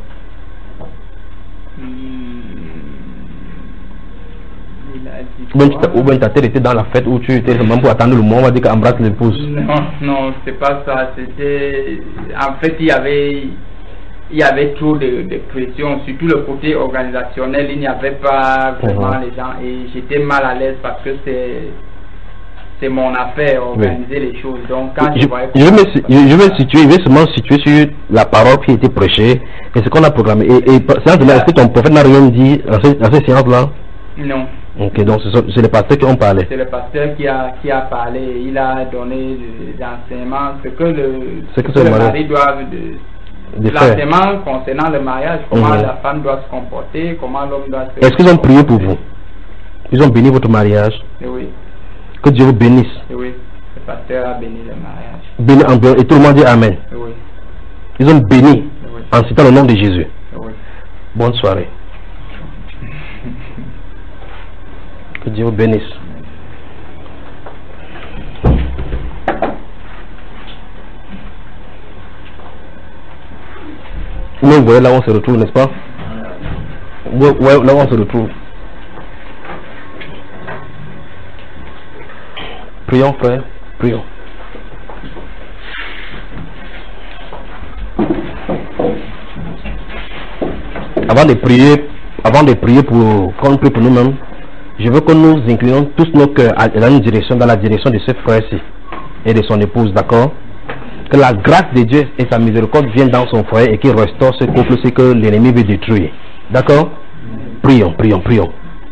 Ou bien ta tête était dans la fête où tu étais seulement pour attendre le moment, on va dire qu'embrasse l'épouse. Non, non, c'est pas ça. C'était. En fait, il y avait. Il y avait trop de, de pression, surtout le côté organisationnel. Il n'y avait pas vraiment uh-huh. les gens. Et j'étais mal à l'aise parce que c'est. C'est mon affaire, organiser oui. les choses. Donc, quand je, je voyais. Je vais, me, je, je vais situer, je vais seulement situer sur la parole qui a été prêchée et ce qu'on a programmé. Et, et est-ce que ton prophète n'a rien dit dans ces, dans ces séances-là? Non. Ok, donc c'est le pasteur qui en parlait. C'est le pasteur qui a, qui a parlé. Il a donné des enseignements, ce que le, ce que, que le mari doit. L'enseignement concernant le mariage, comment mmh. la femme doit se comporter, comment l'homme doit se. Est-ce qu'ils ont prié pour vous? Ils ont béni votre mariage? Oui. Que Dieu vous bénisse. Oui. Le pasteur a béni le mariage. Béni en bien, et tout le monde dit Amen. Oui. Ils ont béni oui. en citant le nom de Jésus. Oui. Bonne soirée. Que Dieu vous bénisse. Vous voyez là où on se retrouve, n'est-ce pas? Ouais, ouais, là où on se retrouve. Prions, frère, prions. Avant de prier, avant de prier pour qu'on prie pour nous-mêmes, je veux que nous inclinions tous nos cœurs dans une direction, dans la direction de ce frère-ci et de son épouse, d'accord? Que la grâce de Dieu et sa miséricorde viennent dans son foyer et qu'il restaure ce couple, c'est que l'ennemi veut détruire. D'accord? Prions, prions, prions.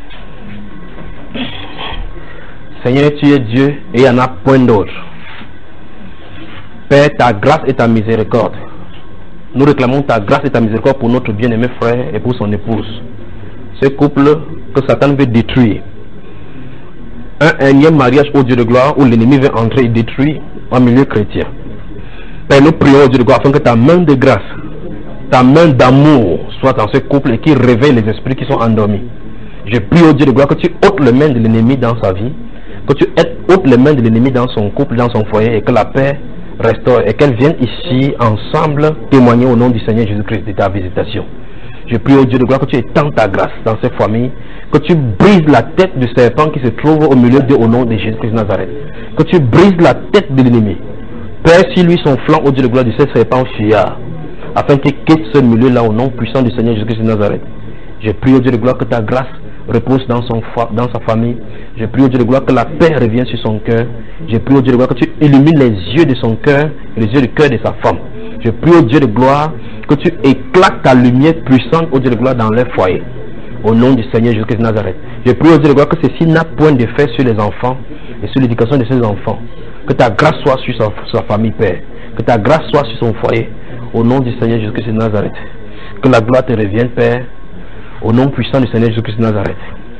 Seigneur, tu es Dieu et il n'y en a point d'autre. Père, ta grâce et ta miséricorde. Nous réclamons ta grâce et ta miséricorde pour notre bien-aimé frère et pour son épouse. Ce couple que Satan veut détruire. Un énième mariage au Dieu de gloire où l'ennemi veut entrer et détruire en milieu chrétien. Père, nous prions au Dieu de gloire afin que ta main de grâce, ta main d'amour soit dans ce couple et qui réveille les esprits qui sont endormis. Je prie au Dieu de gloire que tu ôtes les mains de l'ennemi dans sa vie, que tu ôtes les mains de l'ennemi dans son couple, dans son foyer et que la paix restaure et qu'elle vienne ici ensemble témoigner au nom du Seigneur Jésus-Christ de ta visitation. Je prie au Dieu de gloire que tu étends ta grâce dans ces familles, que tu brises la tête du serpent qui se trouve au milieu d'eux au nom de Jésus-Christ de Nazareth, que tu brises la tête de l'ennemi. Père, si lui son flanc au Dieu de gloire de ce serpent fuyard, afin qu'il quitte ce milieu-là au nom puissant du Seigneur Jésus-Christ de Nazareth. Je prie au Dieu de gloire que ta grâce repose dans, son, dans sa famille. Je prie au Dieu de gloire que la paix revienne sur son cœur. Je prie au Dieu de gloire que tu illumines les yeux de son cœur et les yeux du cœur de sa femme. Je prie au Dieu de gloire que tu éclates ta lumière puissante au Dieu de gloire dans leur foyer. Au nom du Seigneur Jésus-Christ de Nazareth. Je prie au Dieu de gloire que ceci n'a point d'effet sur les enfants et sur l'éducation de ses enfants. Que ta grâce soit sur sa, sa famille, Père. Que ta grâce soit sur son foyer. Au nom du Seigneur Jésus-Christ de Nazareth. Que la gloire te revienne, Père. Au nom puissant du Seigneur Jésus-Christ de Nazareth.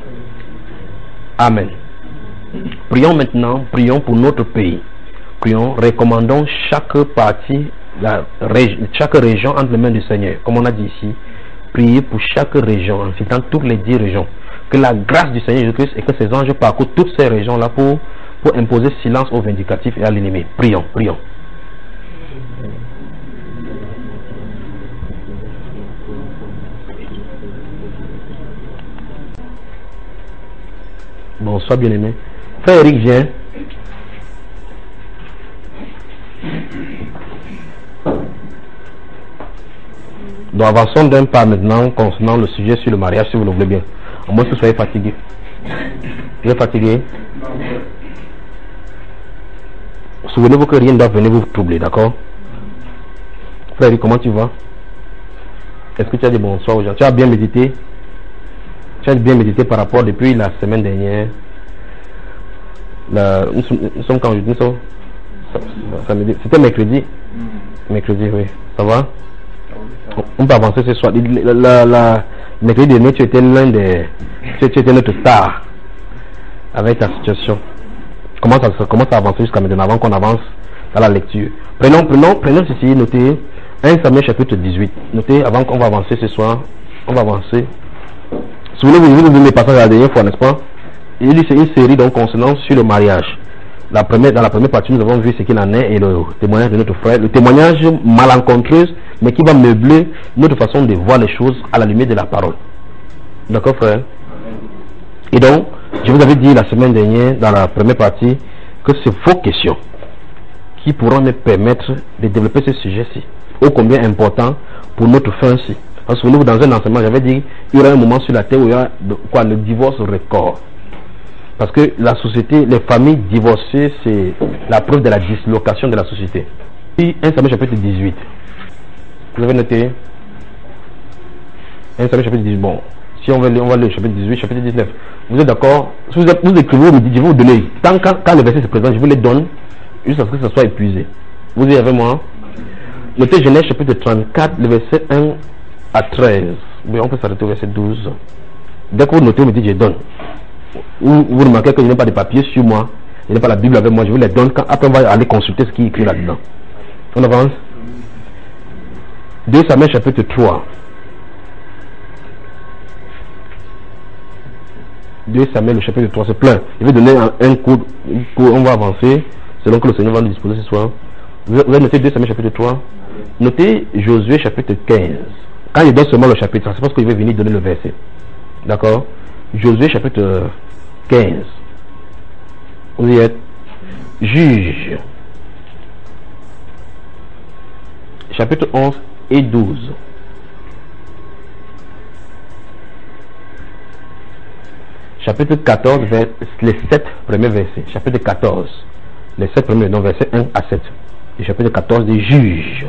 Amen. Prions maintenant, prions pour notre pays. Prions, recommandons chaque partie, la, chaque région entre les mains du Seigneur. Comme on a dit ici, priez pour chaque région, en citant toutes les dix régions. Que la grâce du Seigneur Jésus-Christ et que ses anges parcourent toutes ces régions-là pour, pour imposer silence aux vindicatifs et à l'ennemi. Prions, prions. Bonsoir bien-aimé. Frère Eric, viens. Nous avançons d'un pas maintenant concernant le sujet sur le mariage, si vous le voulez bien. À moins que vous soyez fatigué. Vous êtes fatigué? Souvenez-vous que rien ne doit venir vous troubler, d'accord? Frère Eric, comment tu vas? Est-ce que tu as dit bonsoir aux gens? Tu as bien médité? Tu as bien médité par rapport depuis la semaine dernière. La, nous, sommes, nous sommes quand nous sommes, c'était mercredi. Mm. Mercredi, oui. Ça va? On, on peut avancer ce soir. La, la, la, mercredi dernier, tu étais l'un des. Tu, tu étais notre star avec ta situation. Comment ça, comment ça avance jusqu'à maintenant avant qu'on avance dans la lecture. Prenons, prenons, prenons ceci, notez un Samuel chapitre dix-huit. Notez, avant qu'on va avancer ce soir, on va avancer. Souvenez-vous, vous avez les passages la dernière fois, n'est-ce pas? Il y a une série donc concernant sur le mariage. La première, dans la première partie, nous avons vu ce qu'il en est et le témoignage de notre frère. Le témoignage malencontreux, mais qui va meubler notre façon de voir les choses à la lumière de la parole. D'accord, frère? Et donc, je vous avais dit la semaine dernière, dans la première partie, que c'est vos questions qui pourront nous permettre de développer ce sujet-ci, ô combien important pour notre fin-ci. Parce que nous, dans un enseignement, j'avais dit qu'il y aura un moment sur la terre où il y aura quoi, le divorce record. Parce que la société, les familles divorcées, c'est la preuve de la dislocation de la société. Et un Samuel chapitre dix-huit. Vous avez noté? un Samuel chapitre dix-huit. Bon, si on va lire, on va lire le chapitre dix-huit, chapitre dix-neuf. Vous êtes d'accord? Si vous, vous écrivez, vous me dites, je vais vous donner. Tant quand, quand le verset se présente, je vous les donne, jusqu'à ce que ça soit épuisé. Vous y avez moi? Notez Genèse chapitre trente-quatre, le verset un à treize. Oui, on peut s'arrêter au verset douze. Dès que vous notez, vous me dites, je donne. Ou vous remarquez que je n'ai pas de papier sur moi, je n'ai pas la Bible avec moi, je vous les donne quand après on va aller consulter ce qui est écrit là-dedans. On avance. deux Samuel chapitre trois. deux Samuel le chapitre trois, c'est plein. Je vais donner un, un coup, coup, on va avancer selon que le Seigneur va nous disposer ce soir. Vous allez noter deux Samuel chapitre trois. Notez Josué chapitre quinze. Quand il donne seulement le chapitre, c'est parce qu'il veut venir donner le verset. D'accord? Josué chapitre quinze. Vous y êtes. Juge. Chapitre onze et douze. Chapitre quatorze, vers, les sept premiers versets. Chapitre quatorze. Les sept premiers, donc versets un à sept. Et chapitre quatorze des juges.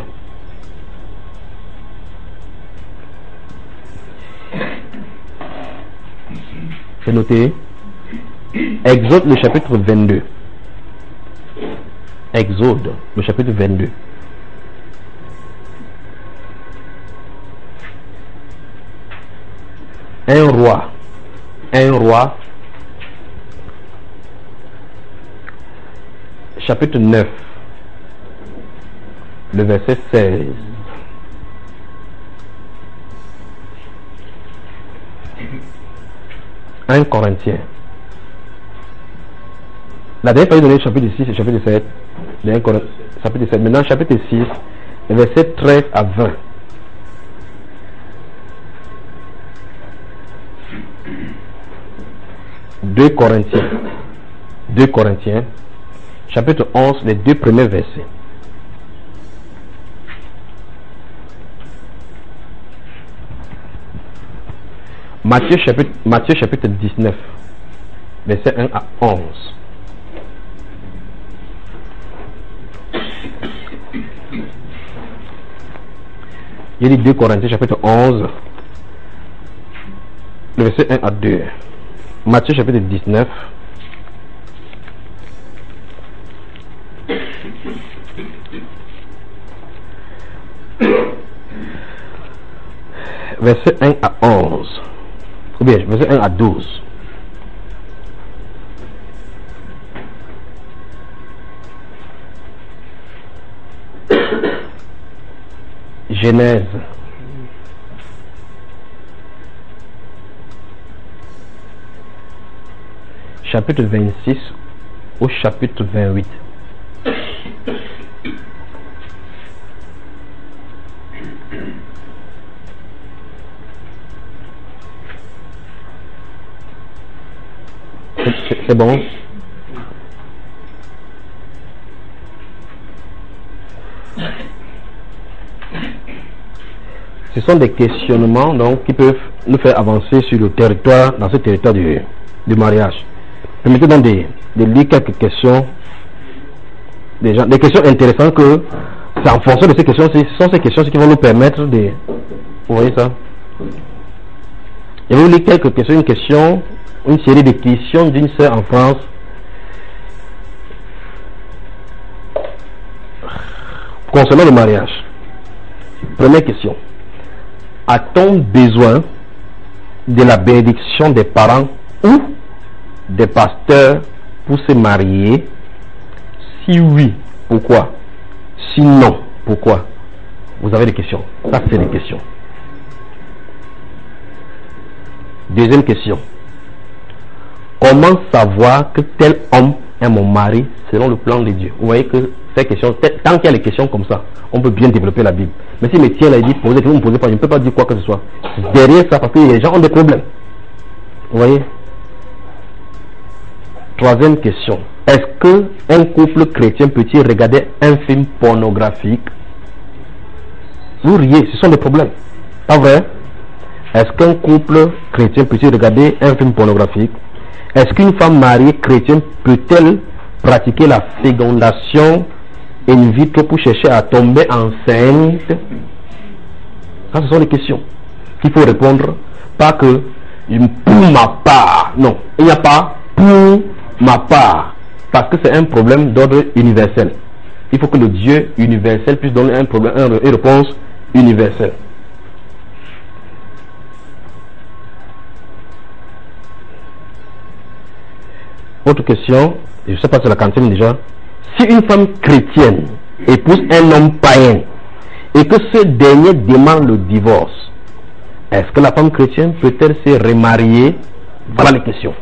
C'est noté. Exode le chapitre vingt-deux. Exode le chapitre vingt-deux. Un roi. Un roi. Chapitre neuf. Le verset seize. un Corinthiens. La dernière fois, il donné le chapitre six et chapitre sept. Le chapitre sept. Maintenant, chapitre six, le verset treize à vingt. deux Corinthiens. deux Corinthiens. Chapitre onze, les deux premiers versets. Matthieu chapitre, Matthieu chapitre dix-neuf, verset un à onze. Il y a deux Corinthiens chapitre onze, le verset un à deux. Matthieu chapitre dix-neuf. Verset un à onze. Ou bien, verset un à douze. Genèse. Chapitre vingt-six au chapitre vingt-huit. C'est bon? Ce sont des questionnements donc qui peuvent nous faire avancer sur le territoire, dans ce territoire du, du mariage. Permettez donc de, de lire quelques questions, des, gens, des questions intéressantes que c'est en fonction de ces questions, ce sont ces questions qui vont nous permettre de... Vous voyez ça? Je vais vous lire quelques questions, une question, une série de questions d'une sœur en France. Concernant le mariage. Première question. A-t-on besoin de la bénédiction des parents ou des pasteurs pour se marier? Si oui, pourquoi? Sinon, pourquoi? Vous avez des questions. Ça, c'est des questions. Deuxième question. Comment savoir que tel homme est mon mari selon le plan de Dieu? Vous voyez que ces questions, tant qu'il y a des questions comme ça, on peut bien développer la Bible. Mais si me tient là, il dit posez, vous ne posez pas, je ne peux pas dire quoi que ce soit. Derrière ça, parce que les gens ont des problèmes. Vous voyez? Troisième question. Est-ce que un couple chrétien peut-il regarder un film pornographique? Vous riez, ce sont des problèmes. Pas vrai? Est-ce qu'un couple chrétien peut-il regarder un film pornographique? Est-ce qu'une femme mariée chrétienne peut-elle pratiquer la fécondation in vitro pour chercher à tomber enceinte? Ça, ce sont des questions qu'il faut répondre. Pas que pour ma part. Non, il n'y a pas pour ma part. Parce que c'est un problème d'ordre universel. Il faut que le Dieu universel puisse donner un problème, une réponse universelle. Autre question, je ne sais pas si c'est la quantième déjà. Si une femme chrétienne épouse un homme païen et que ce dernier demande le divorce, est-ce que la femme chrétienne peut-elle se remarier? Voilà les questions.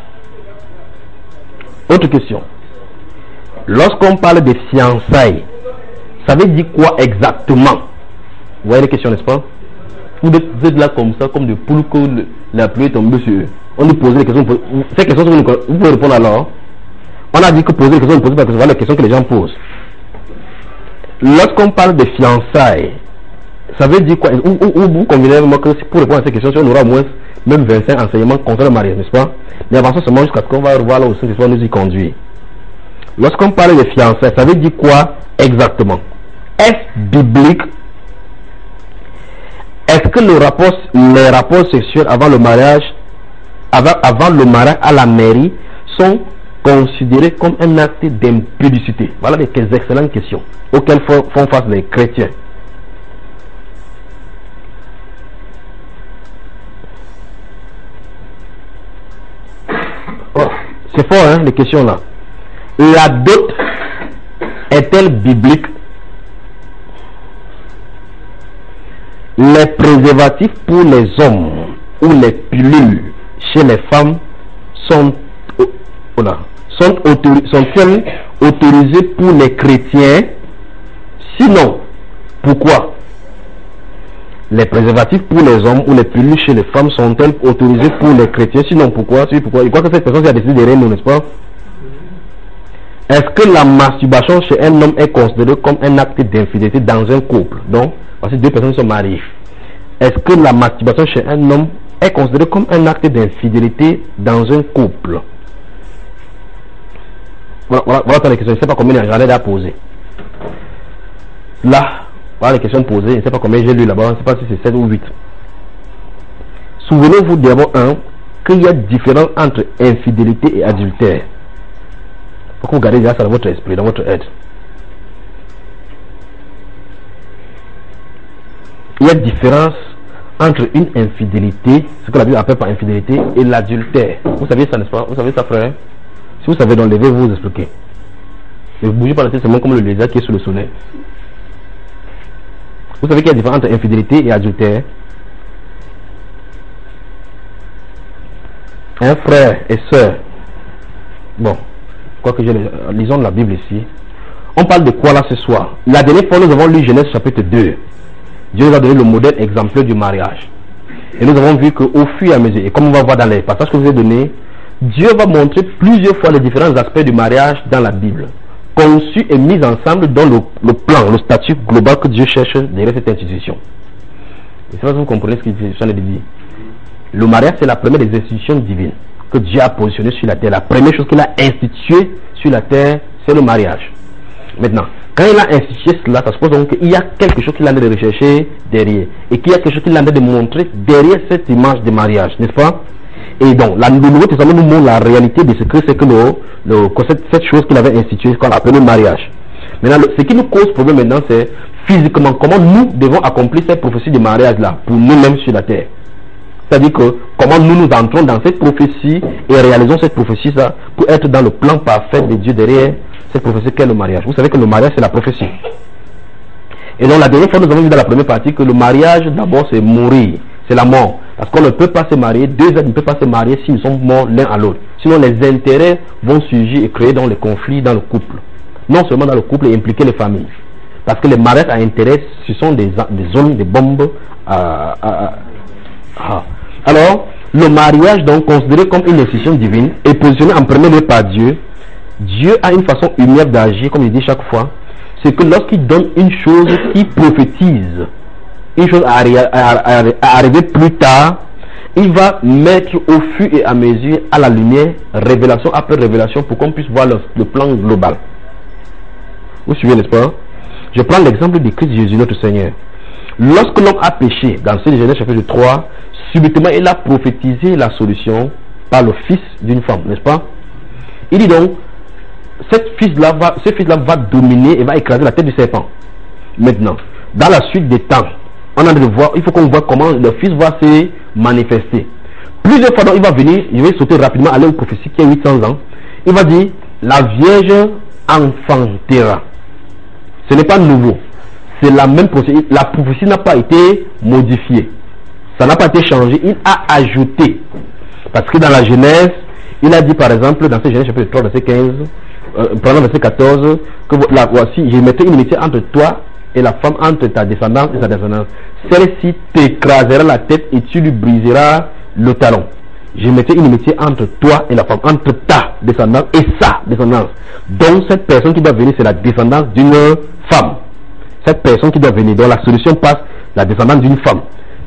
Autre question. Lorsqu'on parle de fiançailles, ça veut dire quoi exactement? Vous voyez les questions, n'est-ce pas? Vous êtes là comme ça, comme des poules que la pluie est tombée sur eux. On nous pose des questions. Ces questions, vous pouvez répondre alors. On a dit que poser des questions, on ne pose pas, parce que voilà les questions que les gens posent. Lorsqu'on parle de fiançailles, ça veut dire quoi? Ou, ou, ou vous convenez avec moi que pour répondre à ces questions, on aura au moins même vingt-cinq enseignements contre le mariage, n'est-ce pas? Mais avançons seulement jusqu'à ce qu'on va revoir là aussi, que nous y conduire. Lorsqu'on parle de fiançailles, ça veut dire quoi exactement? Est-ce biblique? Est-ce que le rapport, les rapports sexuels avant le mariage, avant, avant le mariage à la mairie, sont considérés comme un acte d'impudicité? Voilà des excellentes questions auxquelles font, font face les chrétiens. Oh, c'est fort, hein, les questions là. La dot est-elle biblique? Les préservatifs pour les hommes ou les pilules chez les femmes sont, voilà, sont, autori sont-elles autorisées pour les chrétiens? Sinon, pourquoi? Les préservatifs pour les hommes ou les pilules chez les femmes sont-elles autorisées pour les chrétiens? Sinon, pourquoi? pourquoi? Je crois que cette personne a décidé de rien, n'est-ce pas? Est-ce que la masturbation chez un homme est considérée comme un acte d'infidélité dans un couple? Donc, parce que deux personnes sont mariées. Est-ce que la masturbation chez un homme est considérée comme un acte d'infidélité dans un couple? Voilà, voilà, voilà les questions. Je ne sais pas combien j'en ai à poser. Là, voilà les questions posées. Je ne sais pas combien j'ai lu là-bas. Je ne sais pas si c'est sept ou huit. Souvenez-vous d'abord, un, qu'il y a différence entre infidélité et adultère. Faut que vous gardez ça dans votre esprit, dans votre aide. Il y a différence entre une infidélité, ce que la Bible appelle par infidélité, et l'adultère. Vous savez ça, n'est-ce pas? Vous savez ça, frère? Si vous savez, donc levez-vous, vous expliquer. Ne bougez pas la tête seulement comme le lézard qui est sous le soleil. Vous savez qu'il y a différence entre infidélité et adultère? Un frère et sœur. Bon, quoi que je lisons la Bible ici. On parle de quoi là ce soir? La dernière fois, nous avons lu Genèse chapitre deux. Dieu nous a donné le modèle exemplaire du mariage. Et nous avons vu qu'au fur et à mesure, et comme on va voir dans les passages que je vous ai donnés, Dieu va montrer plusieurs fois les différents aspects du mariage dans la Bible, conçus et mis ensemble dans le, le plan, le statut global que Dieu cherche derrière cette institution. Je ne sais pas si vous comprenez ce qu'il est en train de dire. Le mariage, c'est la première des institutions divines que Dieu a positionnées sur la terre. La première chose qu'il a instituée sur la terre, c'est le mariage. Maintenant, quand il a institué cela, ça suppose donc qu'il y a quelque chose qu'il a de rechercher derrière. Et qu'il y a quelque chose qu'il a de montrer derrière cette image de mariage, n'est-ce pas? Et donc, la, le Nouveau Testament nous montre la réalité de ce que c'est que le, le, cette, cette chose qu'il avait instituée, qu'on appelle le mariage. Maintenant, le, ce qui nous cause problème maintenant, c'est physiquement, comment nous devons accomplir cette prophétie de mariage-là, pour nous-mêmes sur la terre. C'est-à-dire que comment nous nous entrons dans cette prophétie et réalisons cette prophétie ça, pour être dans le plan parfait de Dieu derrière cette prophétie qu'est le mariage. Vous savez que le mariage c'est la prophétie. Et donc la dernière fois nous avons vu dans la première partie que le mariage d'abord c'est mourir, c'est la mort. Parce qu'on ne peut pas se marier, deux êtres ne peuvent pas se marier s'ils sont morts l'un à l'autre. Sinon les intérêts vont surgir et créer dans les conflits dans le couple. Non seulement dans le couple et impliquer les familles. Parce que les mariages à intérêt, ce sont des, des zones, des bombes. À, à, à, à. Alors, le mariage donc considéré comme une institution divine est positionné en premier lieu par Dieu. Dieu a une façon humaine d'agir, comme il dit chaque fois. C'est que lorsqu'il donne une chose qui prophétise, une chose à, à, à, à arriver plus tard, il va mettre au fur et à mesure à la lumière, révélation après révélation, pour qu'on puisse voir le, le plan global. Vous suivez, n'est-ce pas? Je prends l'exemple de Christ Jésus, notre Seigneur. Lorsque l'homme a péché, dans ce Genèse chapitre trois, subitement il a prophétisé la solution par le fils d'une femme, n'est-ce pas? Il dit donc, cette fils-là va, ce fils-là va dominer et va écraser la tête du serpent. Maintenant, dans la suite des temps, on a de voir, il faut qu'on voit comment le fils va se manifester. Plusieurs fois, donc, il va venir, je vais sauter rapidement à une prophétie qui a huit cents ans. Il va dire, la Vierge enfantera. Ce n'est pas nouveau. C'est la même prophétie. La prophétie n'a pas été modifiée. Ça n'a pas été changé. Il a ajouté. Parce que dans la Genèse, il a dit par exemple, dans ce Genèse chapitre trois, verset quinze, euh, prenons verset quatorze, que la voici, je mettrai une amitié entre toi et la femme, entre ta descendance et sa descendance. Celle-ci t'écrasera la tête et tu lui briseras le talon. Je mettrai une amitié entre toi et la femme, entre ta descendance et sa descendance. Donc cette personne qui doit venir, c'est la descendance d'une femme. Cette personne qui doit venir, donc la solution passe la descendance d'une femme.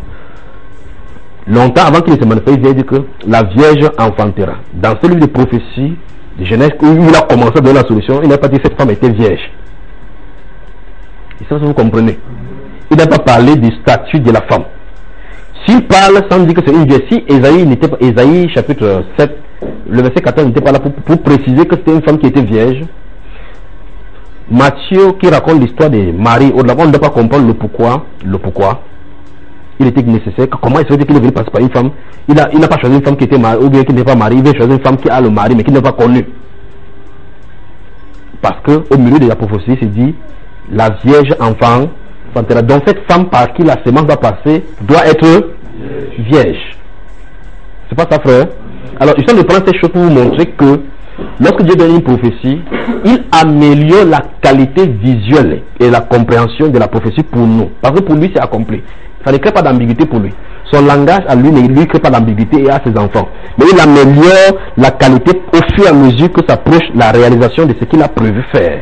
Longtemps avant qu'il ne se manifeste, il vient dire que la Vierge enfantera. Dans ce livre de prophétie de Genèse, où il a commencé à donner la solution, il n'a pas dit que cette femme était vierge. Et ça, vous comprenez. Il n'a pas parlé du statut de la femme. S'il parle sans dire que c'est une vierge, si Ésaïe n'était pas, Ésaïe chapitre sept, le verset quatorze n'était pas là pour, pour préciser que c'était une femme qui était vierge, Matthieu qui raconte l'histoire de Marie, au-delà, on ne doit pas comprendre le pourquoi, le pourquoi. Il était nécessaire, comment il se fait qu'il est venu passer par une femme. Il n'a il pas choisi une femme qui était mariée, ou bien qui n'est pas mariée, il veut choisir une femme qui a le mari, mais qui n'est pas connue. Parce que au milieu de la prophétie, c'est dit, la Vierge enfant, donc cette femme par qui la sémence va passer, doit être vierge. C'est pas ça, frère? Alors, je viens de prendre ces choses pour vous montrer que lorsque Dieu donne une prophétie, il améliore la qualité visuelle et la compréhension de la prophétie pour nous. Parce que pour lui, c'est accompli. Ça ne crée pas d'ambiguïté pour lui. Son langage à lui ne lui crée pas d'ambiguïté et à ses enfants. Mais il améliore la qualité au fur et à mesure que s'approche la réalisation de ce qu'il a prévu faire.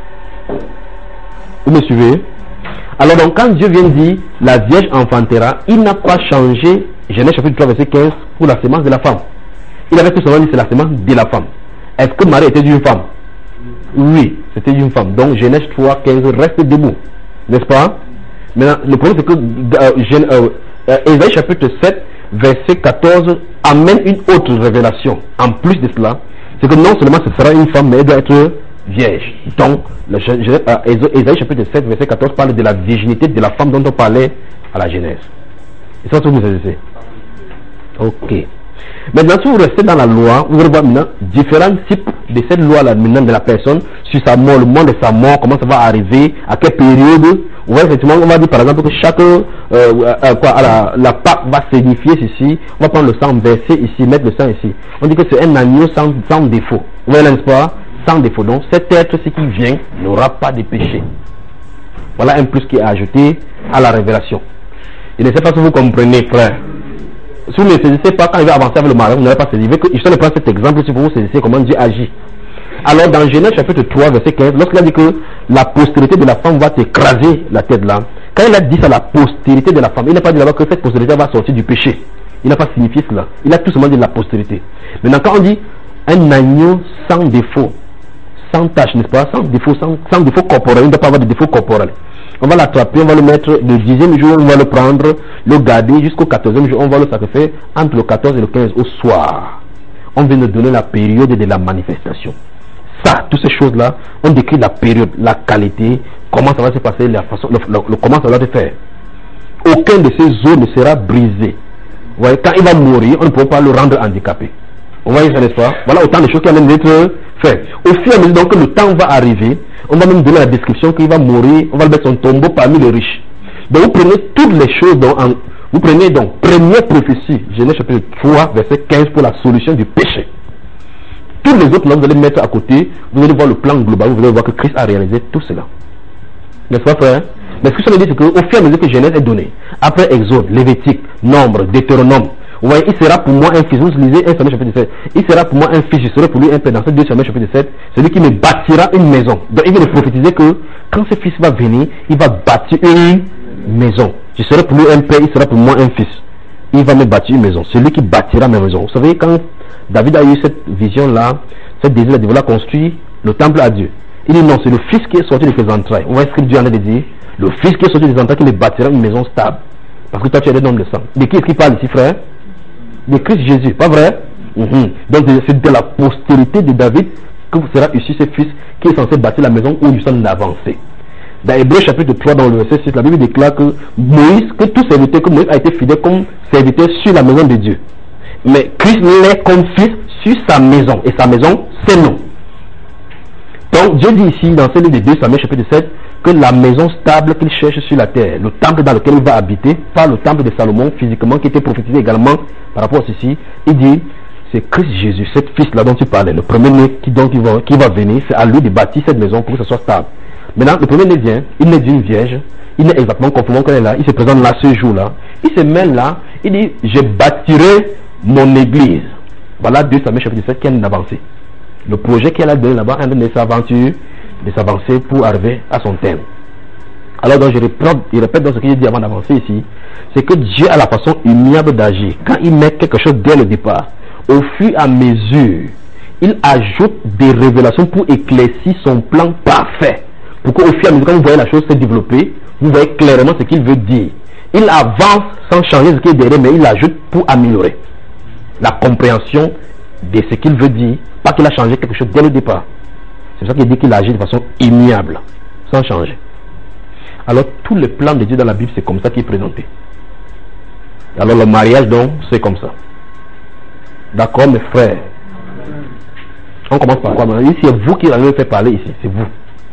Vous me suivez? Alors donc quand Dieu vient dire la Vierge enfantera, il n'a pas changé Genèse chapitre trois verset quinze pour la sémence de la femme. Il avait tout simplement dit c'est la sémence de la femme. Est-ce que Marie était d'une femme? Oui, c'était une femme. Donc Genèse trois quinze reste debout. N'est-ce pas? Maintenant, le problème c'est que euh, euh, euh, Ésaïe chapitre sept verset quatorze amène une autre révélation. En plus de cela, c'est que non seulement ce sera une femme, mais elle doit être vierge. Donc, le, euh, Ésaïe chapitre sept verset quatorze parle de la virginité de la femme dont on parlait à la Genèse. Et ça, c'est vous savez. Ok. Maintenant, si vous restez dans la loi, vous allez voir maintenant différents types de cette loi-là, maintenant de la personne, sur sa mort, le moment de sa mort, comment ça va arriver, à quelle période. Vous voyez, effectivement, on va dire par exemple que chaque, euh, euh, quoi, la, la Pâque va signifier ceci. On va prendre le sang, verser ici, mettre le sang ici. On dit que c'est un agneau sans, sans défaut. Vous voyez, n'est-ce pas? Sans défaut. Donc, cet être, ce qui vient, n'aura pas de péché. Voilà un plus qui est ajouté à la révélation. Je ne sais pas si vous comprenez, frère. Si vous ne saisissez pas, quand il va avancer avec le mariage, vous n'allez pas saisir. Je vais prendre cet exemple si vous saisissez comment Dieu agit. Alors dans Genèse chapitre trois verset quinze, lorsqu'il a dit que la postérité de la femme va t'écraser la tête là, quand il a dit ça, la postérité de la femme, il n'a pas dit là-bas que cette postérité va sortir du péché. Il n'a pas signifié cela. Il a tout simplement dit la postérité. Maintenant quand on dit un agneau sans défaut, sans tâche, n'est-ce pas, sans défaut, sans, sans défaut corporel, il ne doit pas avoir de défaut corporel. On va l'attraper, on va le mettre le dixième jour, on va le prendre, le garder jusqu'au quatorzième jour, on va le sacrifier entre le quatorze et le quinze au soir. On vient de donner la période de la manifestation. Ça, toutes ces choses-là, on décrit la période, la qualité, comment ça va se passer, la façon, le, le, le, comment ça va se faire. Aucun de ces os ne sera brisé. Vous voyez, quand il va mourir, on ne peut pas le rendre handicapé. Vous voyez ça, n'est-ce pas? Voilà autant de choses qui amènent d'être faites. Au fur et à mesure donc, que le temps va arriver, on va même donner la description qu'il va mourir, on va le mettre son tombeau parmi les riches. Donc vous prenez toutes les choses, donc, en, vous prenez donc première prophétie, Genèse chapitre trois, verset quinze, pour la solution du péché. Toutes les autres, là, vous allez mettre à côté, vous allez voir le plan global, vous allez voir que Christ a réalisé tout cela. N'est-ce pas, frère? Mais ce que ça veut dire, c'est qu'au fur et à mesure que Genèse est donné, après Exode, Lévitique, Nombre, Deutéronome, vous voyez, il sera pour moi un fils. Vous lisez un Samuel chapitre sept. Il sera pour moi un fils, je serai pour lui un père. Dans ce deux Samuel chapitre sept, celui qui me bâtira une maison. Donc il vient de prophétiser que quand ce fils va venir, il va bâtir une maison. Je serai pour lui un père, il sera pour moi un fils. Il va me bâtir une maison. Celui qui bâtira ma maison. Vous savez, quand David a eu cette vision-là, cette désir de vouloir construire le temple à Dieu, il dit non, c'est le fils qui est sorti de ses entrailles. On va ce que Dieu en a dit. Le fils qui est sorti des entrailles qui me bâtira une maison stable. Parce que toi tu es un homme de sang. De qui est-ce qu'il parle ici, frère? De Christ Jésus, pas vrai? Mm-hmm. Donc c'est de la postérité de David que sera issu ce fils qui est censé bâtir la maison où nous sommes avancés. Dans Hébreux chapitre trois, dans le verset six, la Bible déclare que Moïse, que tout serviteur, que Moïse a été fidèle comme serviteur sur la maison de Dieu. Mais Christ l'est comme fils sur sa maison. Et sa maison, c'est nous. Donc Dieu dit ici dans ce livre de deux Samuel chapitre sept que la maison stable qu'il cherche sur la terre, le temple dans lequel il va habiter, pas le temple de Salomon physiquement qui était prophétisé également par rapport à ceci, il dit c'est Christ Jésus, cet fils là dont tu parlais, le premier-né qui, donc, qui, va, qui va venir, c'est à lui de bâtir cette maison pour que ce soit stable. Maintenant le premier-né vient, il naît d'une vierge, il est exactement conformément qu'elle est là, il se présente là ce jour-là, il se mène là, il dit je bâtirai mon église. Voilà deux Samuel chapitre sept qui a une avancée. Le projet qu'elle a donné là-bas est de s'aventure, de s'avancer pour arriver à son terme. Alors donc je répète, je répète dans ce que j'ai dit avant d'avancer ici, c'est que Dieu a la façon humiliable d'agir. Quand il met quelque chose dès le départ, au fur et à mesure, il ajoute des révélations pour éclaircir son plan parfait. Pour qu'au fur et à mesure, quand vous voyez la chose se développer, vous voyez clairement ce qu'il veut dire. Il avance sans changer ce qui est derrière, mais il ajoute pour améliorer la compréhension de ce qu'il veut dire, pas qu'il a changé quelque chose dès le départ. C'est pour ça qu'il dit qu'il agit de façon immuable, sans changer. Alors tous les plans de Dieu dans la Bible, c'est comme ça qu'il est présenté. Alors le mariage donc, c'est comme ça. D'accord mes frères? On commence par quoi maintenant? C'est vous qui allez me faire parler ici, c'est vous.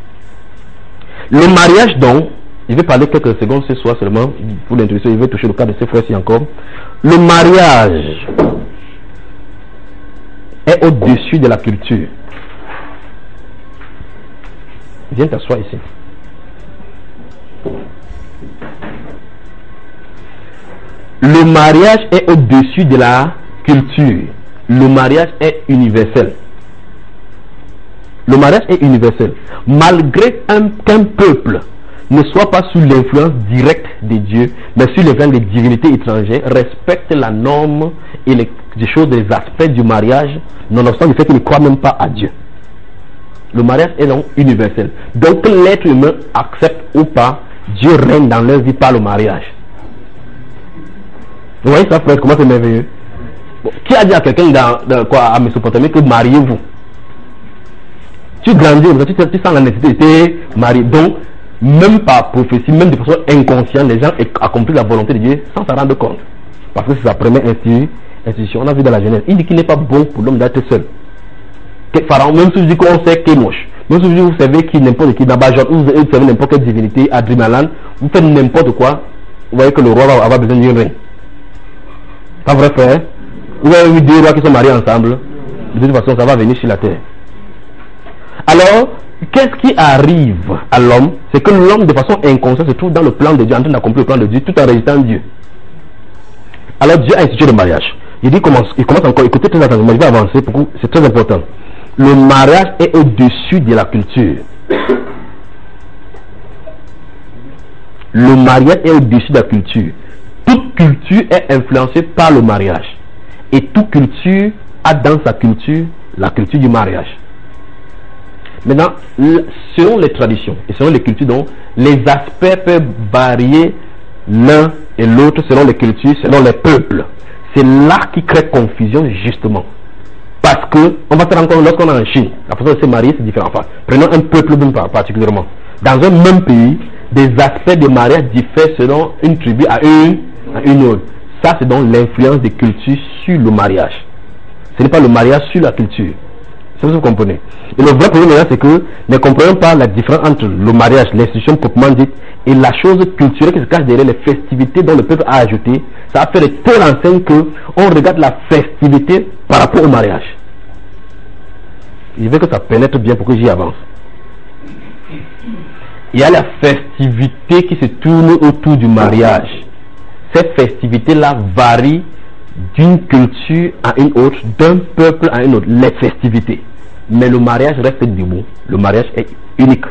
Le mariage donc, je vais parler quelques secondes ce soir seulement, pour l'introduction, je vais toucher le cas de ces frères-ci encore. Le mariage est au-dessus de la culture. Viens t'asseoir ici. Le mariage est au-dessus de la culture. Le mariage est universel. Le mariage est universel. Malgré un, qu'un peuple ne soit pas sous l'influence directe de Dieu, mais sous l'influence des divinités étrangères, respecte la norme et les, les choses, les aspects du mariage, nonobstant le fait qu'il ne croit même pas à Dieu. Le mariage est donc universel. Donc que l'être humain accepte ou pas, Dieu règne dans leur vie par le mariage. Vous voyez ça, frère, comment c'est merveilleux? Bon, qui a dit à quelqu'un dans, dans quoi, à Mésopotamie que mariez-vous? Tu grandis, tu, tu sens la nécessité de te marier. Donc, même par prophétie, même de façon inconsciente, les gens accomplissent la volonté de Dieu sans s'en rendre compte. Parce que c'est sa première institution. On a vu dans la Genèse. Il dit qu'il n'est pas bon pour l'homme d'être seul. Pharaon, même si vous dites qu'on sait Kémosh, même si vous savez qui n'importe qui, Nabajot, vous savez n'importe quelle divinité, Adrimalan, vous faites n'importe quoi, vous voyez que le roi va avoir besoin d'une reine. Pas vrai, frère? Vous avez vu deux rois qui sont mariés ensemble, de toute façon, ça va venir sur la terre. Alors, qu'est-ce qui arrive à l'homme? C'est que l'homme, de façon inconsciente, se trouve dans le plan de Dieu, en train d'accomplir le plan de Dieu, tout en résistant à Dieu. Alors, Dieu a institué le mariage. Il dit, commence, il commence encore, écoutez très attentivement, je vais avancer, c'est très important. Le mariage est au-dessus de la culture. Le mariage est au-dessus de la culture. Toute culture est influencée par le mariage. Et toute culture a dans sa culture la culture du mariage. Maintenant, selon les traditions et selon les cultures, donc, les aspects peuvent varier l'un et l'autre selon les cultures, selon les peuples. C'est là qui crée confusion justement. Parce que, on va se rendre compte, lorsqu'on est en Chine, la façon de se marier c'est différent. Enfin, prenons un peuple d'une part particulièrement. Dans un même pays, des aspects de mariage diffèrent selon une tribu à une, à une autre. Ça, c'est donc l'influence des cultures sur le mariage. Ce n'est pas le mariage sur la culture. C'est ce que vous comprenez. Et le vrai problème là, c'est que ne comprenons pas la différence entre le mariage, l'institution proprement dite, et la chose culturelle qui se cache derrière les festivités dont le peuple a ajouté. Ça a fait de telle enseigne que on regarde la festivité par rapport au mariage. Je veux que ça pénètre bien pour que j'y avance. Il y a la festivité qui se tourne autour du mariage. Cette festivité-là varie d'une culture à une autre, d'un peuple à une autre, les festivités. Mais le mariage reste debout. Le mariage est unique.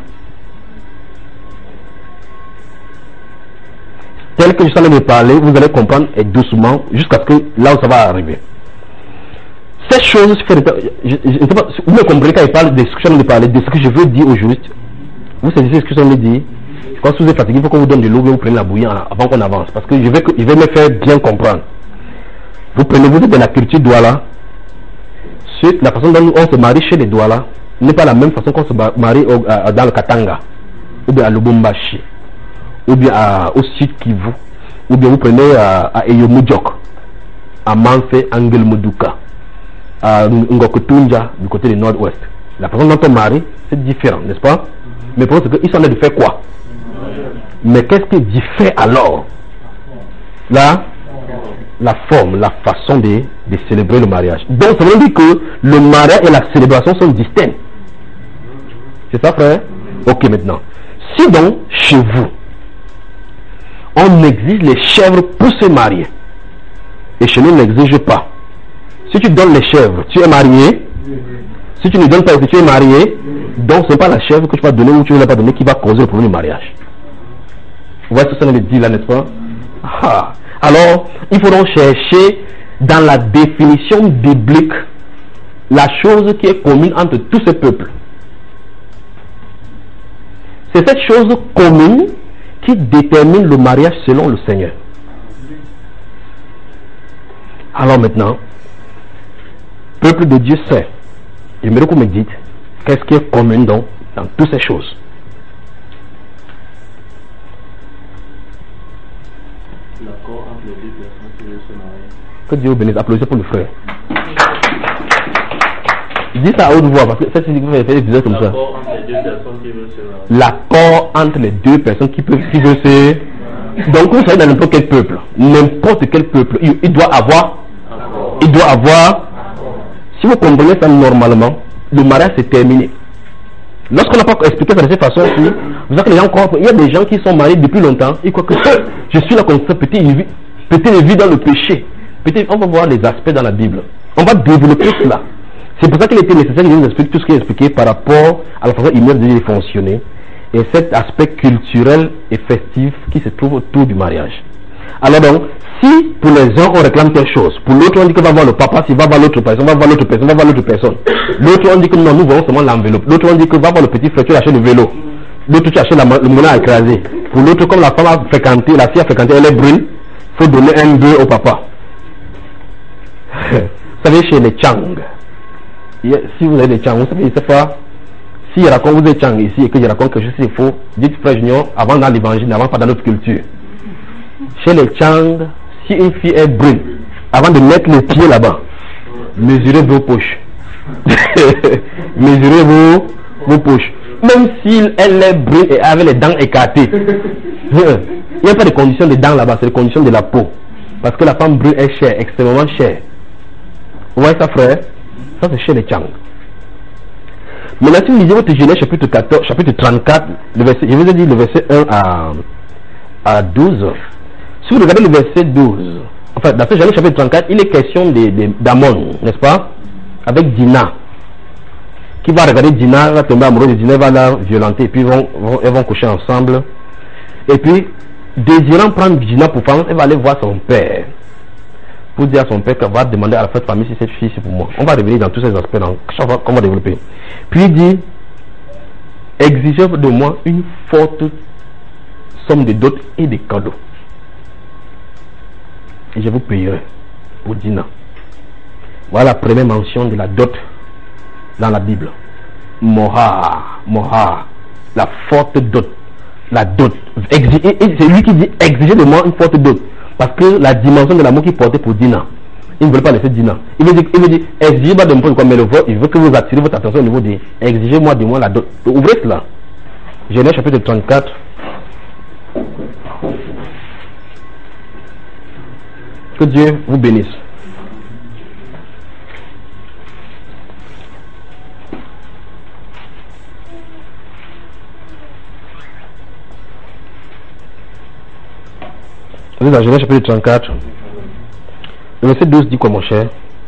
Tel que je suis en train de parler, vous allez comprendre et doucement jusqu'à ce que là où ça va arriver. Cette chose, je, je, je, je, pas, vous me comprenez quand il parle de ce que je viens de parler, de ce que je veux dire au juste. Vous saisissez ce que je viens de dire. Quand vous êtes fatigué, il faut qu'on vous donne de l'eau et vous prenez la bouillie avant qu'on avance. Parce que je vais, je vais me faire bien comprendre. Vous prenez, vous êtes dans la culture Douala. La façon dont on se marie chez les Douala n'est pas la même façon qu'on se marie au, à, dans le Katanga, ou bien à Lubumbashi, ou bien à, au Sud Kivu, ou bien vous prenez à, à Eyomudjok, à Manfe, Angel Moduka, à Ngokotunja, du côté du nord-ouest. La façon dont on marie, c'est différent, n'est-ce pas? Mais pour eux, c'est qu'ils sont en train de faire quoi? Mais qu'est-ce qui diffère alors? Là, la forme, la façon de, de célébrer le mariage. Donc, ça veut dire que le mariage et la célébration sont distincts. C'est ça, frère? Ok, maintenant. Si donc, chez vous, on exige les chèvres pour se marier, et chez nous, on n'exige pas. Si tu donnes les chèvres, tu es marié. Si tu ne donnes pas, tu es marié. Donc, ce n'est pas la chèvre que tu vas donner ou tu ne vas pas donner qui va causer le problème du mariage. Vous voyez ce que ça veut dire là, n'est-ce pas? Ah. Alors, il faut donc chercher dans la définition biblique la chose qui est commune entre tous ces peuples. C'est cette chose commune qui détermine le mariage selon le Seigneur. Alors maintenant, peuple de Dieu sait, j'aimerais que vous me dites, qu'est-ce qui est commun donc dans toutes ces choses? L'accord entre les deux personnes qui veulent se marier. Que Dieu vous bénisse, applaudissez pour le frère. Dis ça à haute voix parce que ça signifie que vous faites des comme ça. L'accord entre les deux personnes qui veulent se marier. L'accord entre les deux personnes qui peuvent qui veulent se. Donc vous savez dans n'importe quel peuple, n'importe quel peuple, il, il doit avoir, accord. il doit avoir. Accord. Si vous comprenez ça normalement, le mariage c'est terminé. Lorsqu'on n'a pas expliqué ça de cette façon-ci, vous savez que les gens croient, il y a des gens qui sont mariés depuis longtemps, ils croient que je suis là comme ça, peut-être ils vivent dans le péché. Peut-être on va voir les aspects dans la Bible. On va développer cela. C'est pour ça qu'il était nécessaire que je vous explique tout ce qui est expliqué par rapport à la façon humaine de fonctionner et cet aspect culturel et festif qui se trouve autour du mariage. Alors donc, si pour les uns on réclame quelque chose, pour l'autre on dit qu'on va voir le papa, s'il va voir l'autre personne, on va voir l'autre personne, on va voir l'autre personne. L'autre on dit que non, nous voyons seulement l'enveloppe. L'autre on dit que va voir le petit frère, tu achètes le vélo. L'autre tu achètes la, le moulin à écraser. Pour l'autre, comme la femme a fréquenté, la fille a fréquenté, elle est brune, il faut donner un deux au papa. Vous savez, chez les Chang, si vous avez des Chang, vous savez, il ne sait pas. Si il raconte, vous êtes Chang ici et que je raconte quelque chose c'est faux, dites frère Junior, avant dans l'évangile, avant pas dans notre culture. Chez les Chang, si une fille est brune, avant de mettre le pied là-bas, mesurez vos poches. Mesurez vos, vos poches. Même si elle est brune et avec les dents écartées. Il n'y a pas de condition de dents là-bas, c'est les conditions de la peau. Parce que la femme brune est chère, extrêmement chère. Vous voyez ça, frère? Ça, c'est chez les Chang. Maintenant, si vous lisez votre Genèse chapitre quatorze, chapitre trente-quatre, le verset, je vous ai dit le verset un à, à douze. Si vous regardez le verset douze, enfin, dans ce Genèse chapitre trente-quatre, il est question d'Amon, n'est-ce pas? Avec Dina. Qui va regarder Dina, va tomber amoureuse de Dina, va la violenter, et puis ils vont, vont, elles vont coucher ensemble. Et puis, désirant prendre Dina pour femme, elle va aller voir son père. Pour dire à son père qu'elle va demander à la fête famille si cette fille c'est pour moi. On va revenir dans tous ces aspects, dans chaque fois qu'on va développer. Puis il dit, exigez de moi une forte somme de dot et de cadeaux. Et je vous payerai pour Dina. Voilà la première mention de la dot dans la Bible. Moha, Moha, la forte dot. La dot. C'est lui qui dit, exigez de moi une forte dot. Parce que la dimension de l'amour qu'il portait pour Dina, il ne voulait pas laisser Dina. Il veut dire, il veut dire exigez pas de me quoi, mais le vote, il veut que vous attirez votre attention au niveau de exigez-moi de moi la dot. Ouvrez cela. Genèse chapitre trente-quatre. Que Dieu vous bénisse. Vous êtes dans Genèse chapitre trente-quatre. Le verset douze dit quoi, mon cher?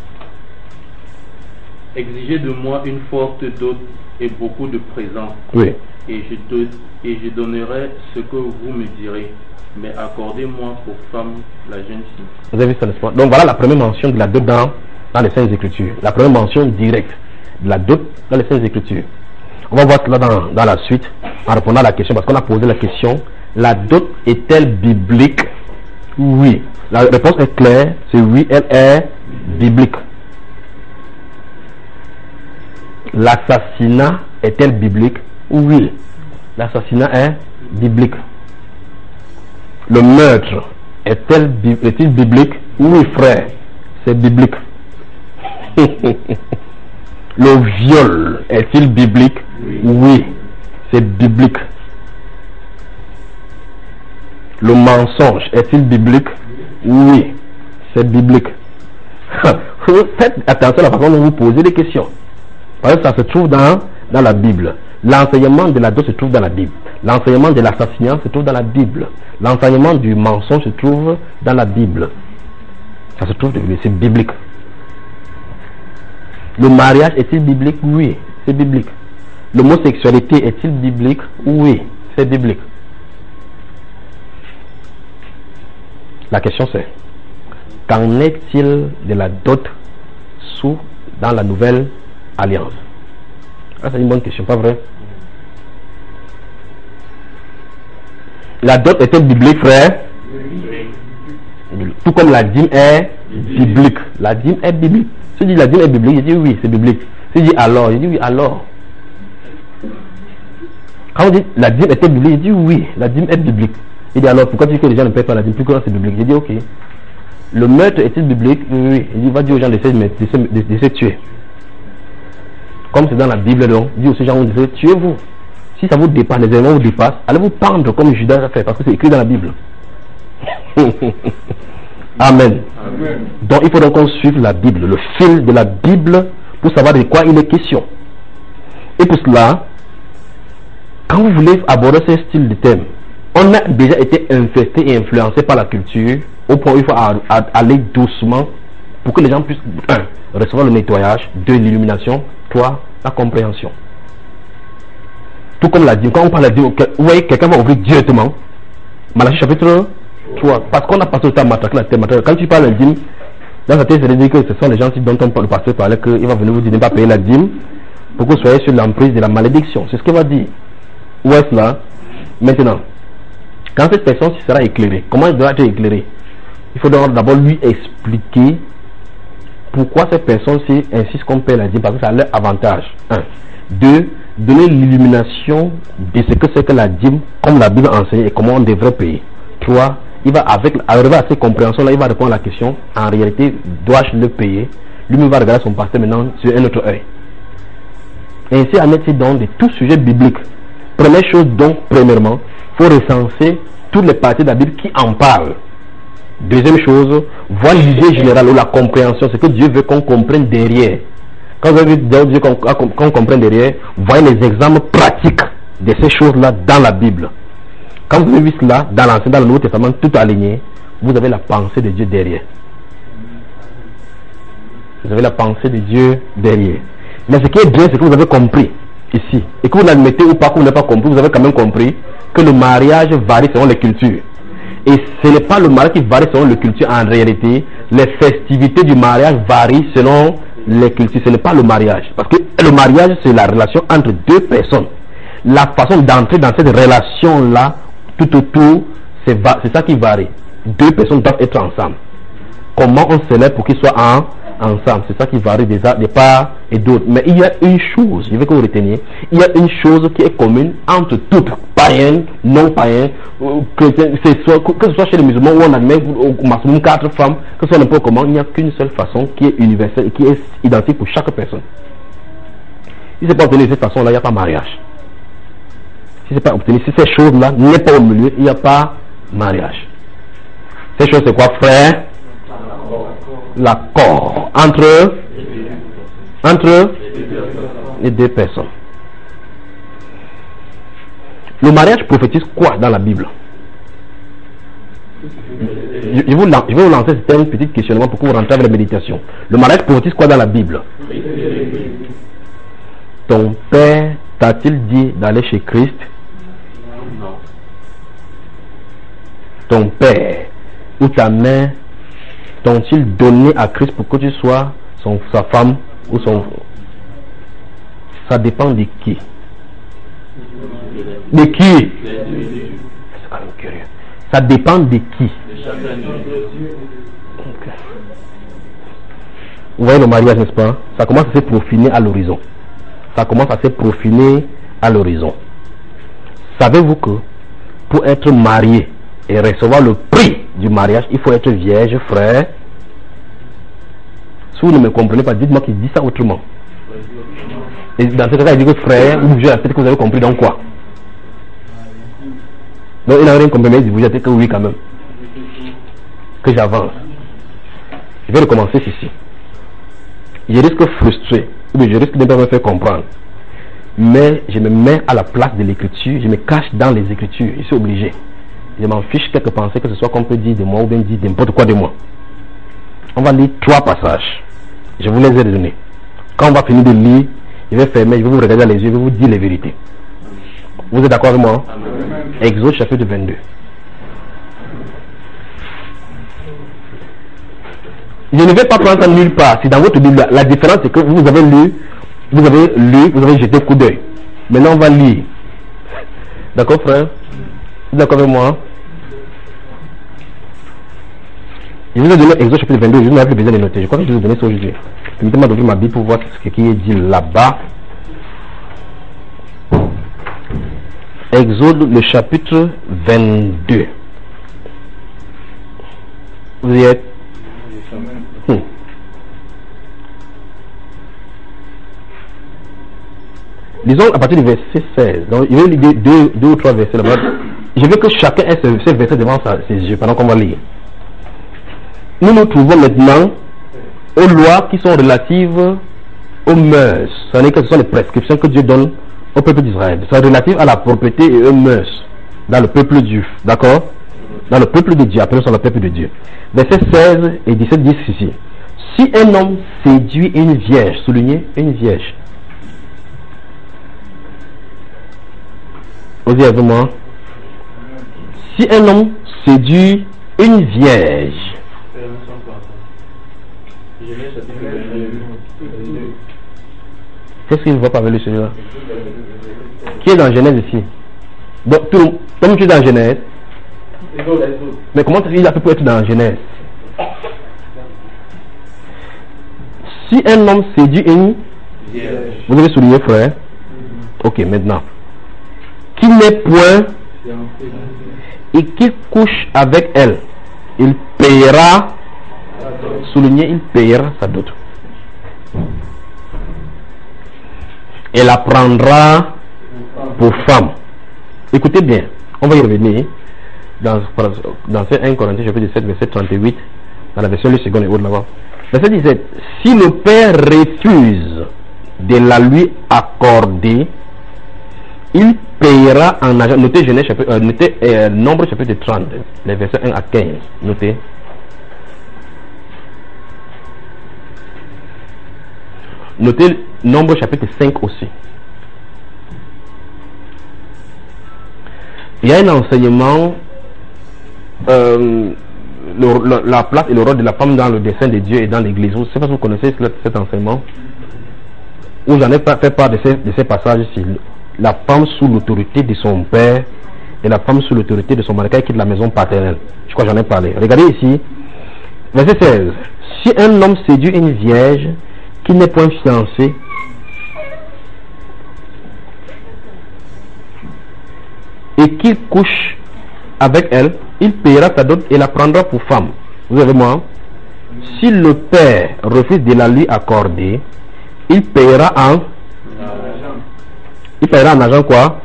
Exigez de moi une forte dot et beaucoup de présents. Oui. Et je, te, et je donnerai ce que vous me direz. Mais accordez-moi pour femme la jeune fille. Vous avez vu ça, n'est-ce pas? Donc voilà la première mention de la dot dans, dans les Saintes Écritures. La première mention directe de la dot dans les Saintes Écritures. On va voir cela dans, dans la suite en répondant à la question, parce qu'on a posé la question, la dot est-elle biblique? Oui. La réponse est claire, c'est oui, elle est biblique. L'assassinat est-elle biblique? Oui. L'assassinat est biblique. Le meurtre est-elle, est-il biblique? Oui, frère, c'est biblique. Le viol est-il biblique? Oui, c'est biblique. Le mensonge est-il biblique? Oui, c'est biblique. Faites attention à la façon dont vous posez des questions. Parce que ça se trouve dans, dans la Bible. L'enseignement de la dot se trouve dans la Bible. L'enseignement de l'assassinat se trouve dans la Bible. L'enseignement du mensonge se trouve dans la Bible. Ça se trouve, c'est biblique. Le mariage est-il biblique? Oui, c'est biblique. L'homosexualité est-il biblique? Oui, c'est biblique. La question c'est, qu'en est-il de la dot sous dans la nouvelle alliance? Ah, c'est une bonne question, pas vrai? La dot est-elle biblique, frère? Oui. Tout comme la dîme est biblique. La dîme est biblique. Si je dis la dîme est biblique, je dis oui, c'est biblique. Si je dis alors, je dis oui, alors. Quand on dit la dîme était biblique, je dis oui, la dîme est biblique. Il dit alors, pourquoi tu dis que les gens ne paient pas la dîme? Plus que c'est biblique. J'ai dit ok. Le meurtre est-il biblique? Oui. Il dit va dire aux gens de se, de se, de, de se tuer. Comme c'est dans la Bible, donc, dit aux gens de se tuez-vous. Si ça vous dépasse, les éléments vous dépassent, allez vous pendre comme Judas a fait, parce que c'est écrit dans la Bible. Amen. Amen. Donc il faut donc qu'on suive la Bible, le fil de la Bible, pour savoir de quoi il est question. Et pour cela, quand vous voulez aborder ce style de thème, on a déjà été infesté et influencé par la culture, au point où il faut aller doucement pour que les gens puissent, un, recevoir le nettoyage, deux, l'illumination, trois, la compréhension. Tout comme la dîme, quand on parle de la dîme, vous voyez, quelqu'un va ouvrir directement Malachie chapitre trois, parce qu'on a passé le temps à matraquer la thématique. Quand tu parles de la dîme, dans sa tête, c'est dire que ce sont les gens dont on le pasteur parlait, qu'il va venir vous dire de ne pas payer la dîme pour que vous soyez sur l'emprise de la malédiction. C'est ce qu'il va dire. Où est-ce là? Maintenant, quand cette personne sera éclairée, comment elle doit être éclairée? Il faut d'abord lui expliquer pourquoi cette personne-ci insiste qu'on paie la dîme, parce que ça a leur avantage. Un. Deux, donner l'illumination de ce que c'est que la dîme, comme la Bible enseigne et comment on devrait payer. Trois, il va avec, arriver à ces compréhensions-là, il va répondre à la question, en réalité, dois-je le payer? Lui-même va regarder son pasteur maintenant sur un autre œil. Et ainsi en est-il donc de tout sujet biblique. Première chose donc, premièrement, il faut recenser toutes les parties de la Bible qui en parlent. Deuxième chose, voir l'idée générale ou la compréhension, ce que Dieu veut qu'on comprenne derrière. Quand vous avez Dieu qu'on qu'on comprenne derrière, voyez les exemples pratiques de ces choses-là dans la Bible. Quand vous avez vu cela dans l'Ancien, dans le Nouveau Testament, tout aligné, vous avez la pensée de Dieu derrière. Vous avez la pensée de Dieu derrière. Mais ce qui est bien, c'est que vous avez compris ici. Et que vous l'admettez ou pas, que vous n'avez pas compris, vous avez quand même compris que le mariage varie selon les cultures. Et ce n'est pas le mariage qui varie selon les cultures en réalité. Les festivités du mariage varient selon les cultures. Ce n'est pas le mariage. Parce que le mariage, c'est la relation entre deux personnes. La façon d'entrer dans cette relation-là, tout autour, c'est ça qui varie. Deux personnes doivent être ensemble. Comment on célèbre pour qu'ils soient en, ensemble. C'est ça qui varie des, des parts et d'autres. Mais il y a une chose, je veux que vous reteniez, il y a une chose qui est commune entre toutes, païens, non païens, chrétiens, que ce soit chez les musulmans où on admet au maximum quatre femmes, que ce soit n'importe comment, il n'y a qu'une seule façon qui est universelle et qui est identique pour chaque personne. Si ce n'est pas obtenu de cette façon-là, il n'y a pas mariage. Si ce n'est pas obtenu, si ces choses-là n'est pas au milieu, il n'y a pas mariage. Ces choses, c'est quoi, frère? L'accord entre entre les deux personnes. Le mariage prophétise quoi dans la Bible? Je, je, vous, je vais vous lancer c'était un petit questionnement pour que vous rentrez avec la méditation. Le mariage prophétise quoi dans la Bible? Ton père t'a-t-il dit d'aller chez Christ? Non. Ton père ou ta mère t'ont-ils donné à Christ pour que tu sois son, sa femme ou son... Ça dépend de qui? De qui? C'est quand même curieux. Ça dépend de qui? Okay. Vous voyez le mariage, n'est-ce pas? Ça commence à se profiler à l'horizon. Ça commence à se profiler à l'horizon. Savez-vous que pour être marié et recevoir le prix du mariage, il faut être vierge, frère? Si vous ne me comprenez pas, dites-moi qu'il dit ça autrement. Et dans ce cas, il dit que frère, ou vieux, peut-être que vous avez compris dans quoi? Donc il n'a rien compris, mais il dit, vous êtes que oui quand même. Que j'avance. Je vais recommencer ceci. Je risque frustré, ou bien je risque de ne pas me faire comprendre. Mais je me mets à la place de l'écriture, je me cache dans les écritures, je suis obligé. Je m'en fiche quelques pensées, que ce soit qu'on peut dire de moi ou bien dire n'importe quoi de moi. On va lire trois passages. Je vous les ai donnés. Quand on va finir de lire, je vais fermer, je vais vous regarder dans les yeux, je vais vous dire les vérités. Vous êtes d'accord avec moi? Amen. Exode chapitre vingt-deux. Je ne vais pas prendre ça nulle part. C'est dans votre Bible. La différence, c'est que vous avez lu, vous avez lu, vous avez jeté un coup d'œil. Maintenant, on va lire. D'accord, frère? Vous êtes d'accord avec moi? Je vous ai donné Exode chapitre vingt-deux. Je n'ai plus besoin de noter. Je crois que je vous ai donné ça aujourd'hui. Permettez-moi d'ouvrir ma Bible pour voir ce qui est dit là-bas. Exode, le chapitre vingt-deux. Vous y êtes? Hmm. Disons à partir du verset seize. Donc, il y a deux, deux, deux ou trois versets là-bas. Je veux que chacun ait ce, ce verset devant ses yeux pendant qu'on va lire. Nous nous trouvons maintenant aux lois qui sont relatives aux mœurs. C'est-à-dire que ce sont les prescriptions que Dieu donne au peuple d'Israël. C'est relatif à la propriété et aux mœurs dans le peuple de Dieu. D'accord? Dans le peuple de Dieu, appelons ça le peuple de Dieu. Versets seize et dix-sept disent ici. Si un homme séduit une vierge, soulignez une vierge. Vous dites avec moi. Si un homme séduit une vierge. Qu'est-ce qu'il ne voit pas avec le Seigneur? Qui est dans Genèse ici? Donc, tout, comme tu es dans Genèse. Mais comment il a pu être dans Genèse? Si un homme séduit une, vous devez souligner, frère. Ok, maintenant. Qui n'est point et qui couche avec elle, il payera, souligner, il payera sa dot. Et la prendra pour femme. Écoutez bien, on va y revenir dans, dans un Corinthiens chapitre dix-sept, verset trente-huit, dans la version du second et haut de là-bas. Verset dix-sept. Si le père refuse de la lui accorder, il payera en argent. Notez Genèse chapitre, euh, notez euh, Nombre chapitre trente, les versets un à quinze. Notez. Notez Nombre chapitre cinq aussi. Il y a un enseignement, euh, le, le, la place et le rôle de la femme dans le dessein de Dieu et dans l'église. Je ne sais pas si vous connaissez cet enseignement. Où j'en ai fait part de ces, de ces passages ici. La femme sous l'autorité de son père et la femme sous l'autorité de son mari qui quitte la maison paternelle. Je crois que j'en ai parlé. Regardez ici, verset seize. Si un homme séduit une vierge qui n'est point fiancée, et qu'il couche avec elle, il paiera sa dot et la prendra pour femme. Vous avez moi? Si le père refuse de la lui accorder, il paiera en il paiera en argent quoi?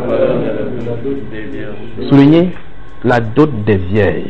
Soulignez la dot des vierges.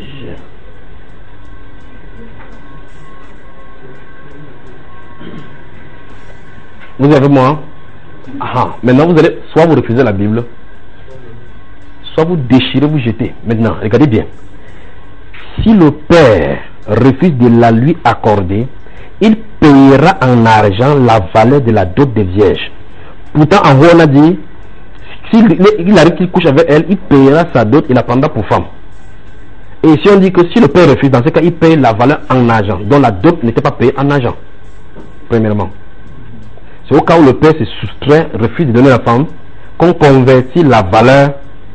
Vous avez moi? Ah, maintenant vous allez soit vous refusez la Bible, soit vous déchirez, vous jetez. Maintenant, regardez bien. Si le père refuse de la lui accorder, il payera en argent la valeur de la dot des vierges. Pourtant, en haut, on a dit, s'il il arrive qu'il couche avec elle, il payera sa dot et la prendra pour femme. Et si on dit que si le père refuse, dans ce cas, il paye la valeur en argent, dont la dot n'était pas payée en argent. Premièrement. C'est au cas où le père se soustrait, refuse de donner la femme, qu'on convertit la valeur.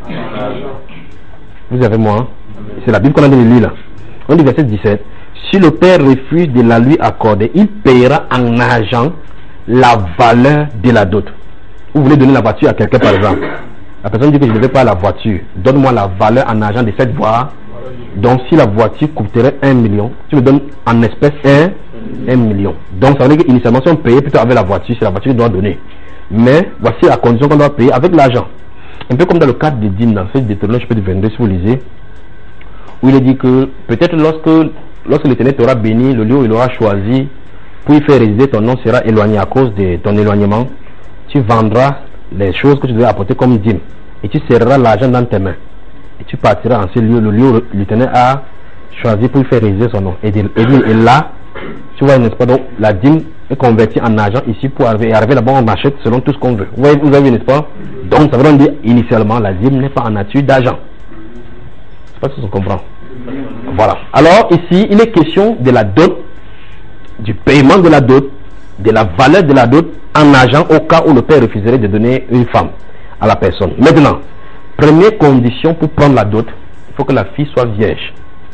Vous avez moi, hein? C'est la Bible qu'on a dit de lui là. On dit verset dix-sept. Si le père refuse de la lui accorder, il payera en argent la valeur de la dot. Vous voulez donner la voiture à quelqu'un par exemple. La personne dit que je ne veux pas la voiture. Donne-moi la valeur en argent de cette voie. Donc si la voiture coûterait un million, tu me donnes en espèces un, un million. Donc ça veut dire qu'initialement si on payait plutôt avec la voiture, c'est la voiture qui doit donner. Mais voici la condition qu'on doit payer avec l'argent. Un peu comme dans le cadre des dîmes, dans ce Deutéronome chapitre vingt-deux, si vous lisez, où il est dit que peut-être lorsque, lorsque l'Éternel t'aura béni, le lieu où il aura choisi pour y faire résider ton nom sera éloigné à cause de ton éloignement, tu vendras les choses que tu devais apporter comme dîme et tu serreras l'argent dans tes mains et tu partiras en ce lieu, le lieu où l'Éternel a choisi pour y faire résider son nom. Et, de, et, de, et là, tu vois, n'est-ce pas, donc la dîme est convertie en argent ici pour arriver, et arriver là-bas on achète selon tout ce qu'on veut. Vous voyez, vous avez, n'est-ce pas? Donc ça veut dire initialement la dîme n'est pas en nature d'argent. Je sais pas si on comprend. Voilà. Alors ici, il est question de la dot, du paiement de la dot, de la valeur de la dot en argent au cas où le père refuserait de donner une femme à la personne. Maintenant, première condition pour prendre la dot, il faut que la fille soit vierge.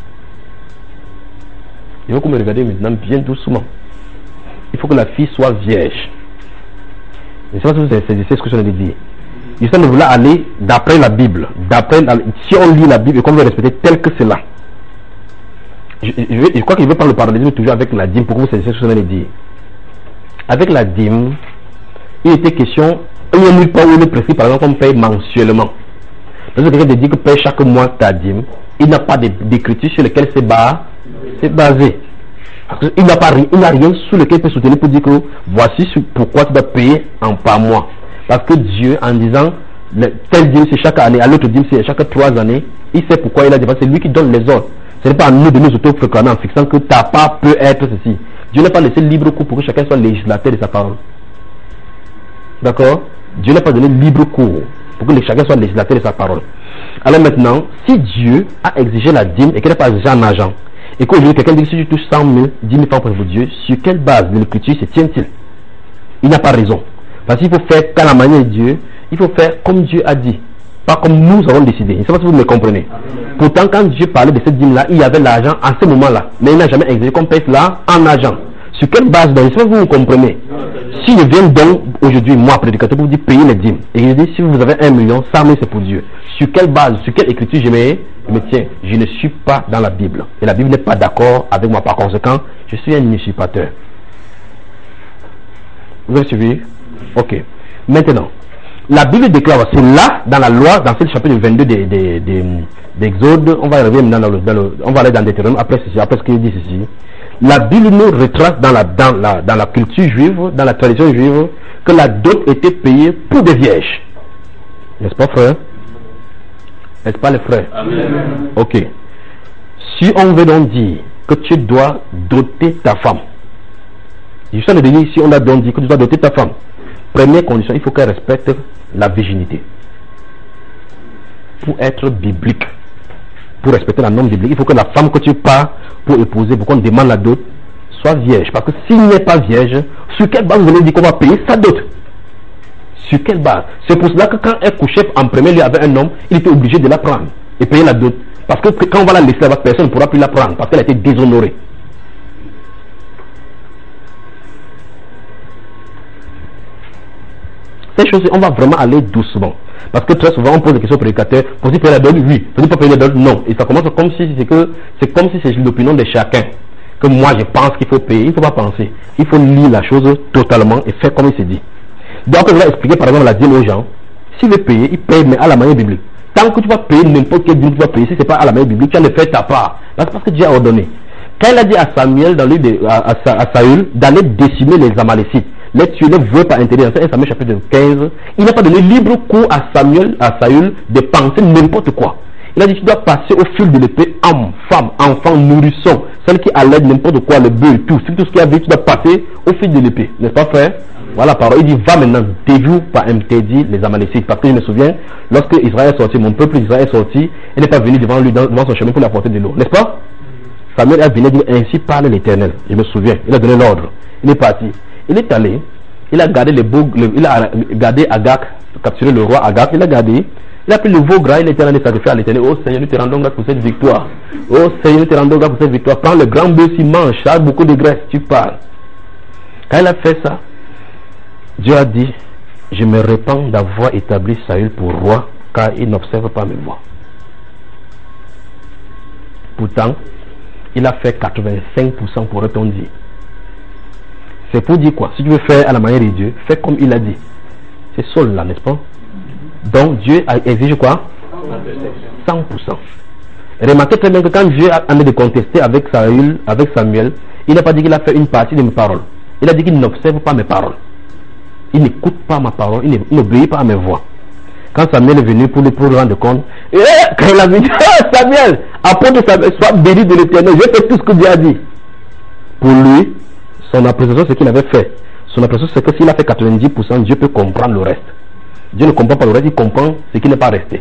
Il faut que vous me regardez maintenant bien doucement. Il faut que la fille soit vierge. Je ne sais pas si vous avez saisi ce que je viens de dire. Je sais que vous voulez aller d'après la Bible. D'après, si on lit la Bible et qu'on veut respecter tel que c'est là. Je, je, vais, je crois qu'il veut prendre le parallélisme toujours avec la dîme pour que vous saisissiez ce que je viens de dire. Avec la dîme, il était question, il n'y a nulle part où il est précis, par exemple, qu'on paye mensuellement. Parce que quelqu'un te dit que paye chaque mois ta dîme, il n'a pas d'écriture sur lequel c'est bas, c'est basé. Il n'a pas rien, il n'a rien sur lequel il peut soutenir pour dire que voici pourquoi tu dois payer en par mois. Parce que Dieu, en disant tel dîme c'est chaque année, à l'autre dîme c'est chaque trois années, il sait pourquoi il a dit, c'est lui qui donne les ordres. Ce n'est pas à nous de nous auto-proclamer en fixant que ta part peut être ceci. Dieu n'a pas laissé libre cours pour que chacun soit législateur de sa parole. D'accord? Dieu n'a pas donné libre cours pour que chacun soit législateur de sa parole. Alors maintenant, si Dieu a exigé la dîme et qu'il n'a pas exigé en argent, et qu'aujourd'hui quelqu'un dit que si tu touches cent mille, dix mille francs pour Dieu, sur quelle base de l'écriture se tient-il? Il n'a pas raison. Parce qu'il faut faire qu'à la manière de Dieu, il faut faire comme Dieu a dit, pas comme nous avons décidé. Je ne sais pas si vous me comprenez. Pourtant, quand Dieu parlait de cette dîme-là, il y avait l'argent à ce moment-là, mais il n'a jamais exigé qu'on paye cela en argent. Sur quelle base donc? Je ne sais pas si vous me comprenez. Si je viens donc aujourd'hui, moi, prédicateur, pour vous dire payer les dîmes, et je dis si vous avez un million, cent mille c'est pour Dieu. Sur quelle base, sur quelle écriture je me, je me tiens? Je ne suis pas dans la Bible. Et la Bible n'est pas d'accord avec moi. Par conséquent, je suis un usurpateur. Vous avez suivi? Ok. Maintenant, la Bible déclare, c'est là, dans la loi, dans ce chapitre vingt-deux d'Exode, on va arriver dans le, dans le, on va aller dans Deutéronome, après ceci, après ce qu'il dit ceci. La Bible nous retrace dans la, dans, la, dans la culture juive, dans la tradition juive, que la dot était payée pour des vierges. N'est-ce pas, frère? N'est-ce pas, les frères? Amen. Ok. Si on veut donc dire que tu dois doter ta femme, je suis en train de dire, si on a donc dit que tu dois doter ta femme, première condition, il faut qu'elle respecte la virginité. Pour être biblique, pour respecter la norme biblique, il faut que la femme que tu pars pour épouser, pour qu'on demande la dot, soit vierge. Parce que s'il n'est pas vierge, sur quelle base vous allez dire qu'on va payer sa dot? Sur quelle base? C'est pour cela que quand elle couchait en premier lieu avec un homme, il était obligé de la prendre et payer la dot. Parce que quand on va la laisser là-bas, personne ne pourra plus la prendre parce qu'elle a été déshonorée. Ces choses, on va vraiment aller doucement. Parce que très souvent, on pose des questions aux prédicateurs. Faut-il payer la dot? Oui. Faut-il pas payer la dot? Non. Et ça commence comme si c'est que, c'est comme si c'est l'opinion de chacun. Que moi, je pense qu'il faut payer. Il ne faut pas penser. Il faut lire la chose totalement et faire comme il s'est dit. Donc, on va expliquer par exemple la dîme aux gens. S'il veut payer, il paye, mais à la manière biblique. Tant que tu vas payer n'importe quel dîme, tu vas payer. Si ce n'est pas à la manière biblique, tu vas le faire ta part. Parce que Dieu a ordonné. Quand il a dit à Samuel, dans de, à, à, à Saül, d'aller décimer les Amalécites, les tuer, les vouer par intérêt, dans Samuel chapitre quinze, il n'a pas donné libre cours à Samuel, à Saül, de penser n'importe quoi. Il a dit, tu dois passer au fil de l'épée, homme, femme, enfant, nourrisson, celle qui allait n'importe quoi, le bœuf, tout, tout ce qui a vu, tu dois passer au fil de l'épée. N'est-ce pas, frère? Voilà la parole. Il dit, va maintenant, dévoue par interdit les Amalécites. Parce que je me souviens, lorsque Israël est sorti, mon peuple Israël est sorti, il n'est pas venu devant lui, devant son chemin pour lui apporter de l'eau. N'est-ce pas? Samuel a venu dire, ainsi parle l'Éternel. Je me souviens, il a donné l'ordre. Il est parti. Il est allé, il a gardé les beaux, le, il a gardé Agag, capturé le roi Agag, il a gardé. Il a pris le veau gras, il était en train de sacrifier à l'Éternel. Oh Seigneur, nous te rendons grâce pour cette victoire. Oh Seigneur, nous te rendons grâce pour cette victoire. Prends le grand bœuf, il mange, ça a beaucoup de graisse, tu parles. Quand il a fait ça, Dieu a dit, je me répands d'avoir établi Saül pour roi, car il n'observe pas mes voies. Pourtant, il a fait quatre-vingt-cinq pour cent pour répondre. C'est pour dire quoi? Si tu veux faire à la manière de Dieu, fais comme il a dit. C'est Saul là, n'est-ce pas? Donc Dieu exige quoi? cent pour cent. Remarquez très bien que quand Dieu a amené de contester avec Saül, avec Samuel, il n'a pas dit qu'il a fait une partie de mes paroles. Il a dit qu'il n'observe pas mes paroles. Il n'écoute pas ma parole, il n'obéit pas à mes voix. Quand Samuel est venu pour lui pour rendre compte, et quand il a dit, oh, Samuel, après que Samuel soit béni de l'Éternel, j'ai fait tout ce que Dieu a dit. Pour lui, son appréciation, c'est ce qu'il avait fait. Son appréciation, c'est que s'il a fait quatre-vingt-dix pour cent, Dieu peut comprendre le reste. Dieu ne comprend pas le reste, il comprend ce qui n'est pas resté.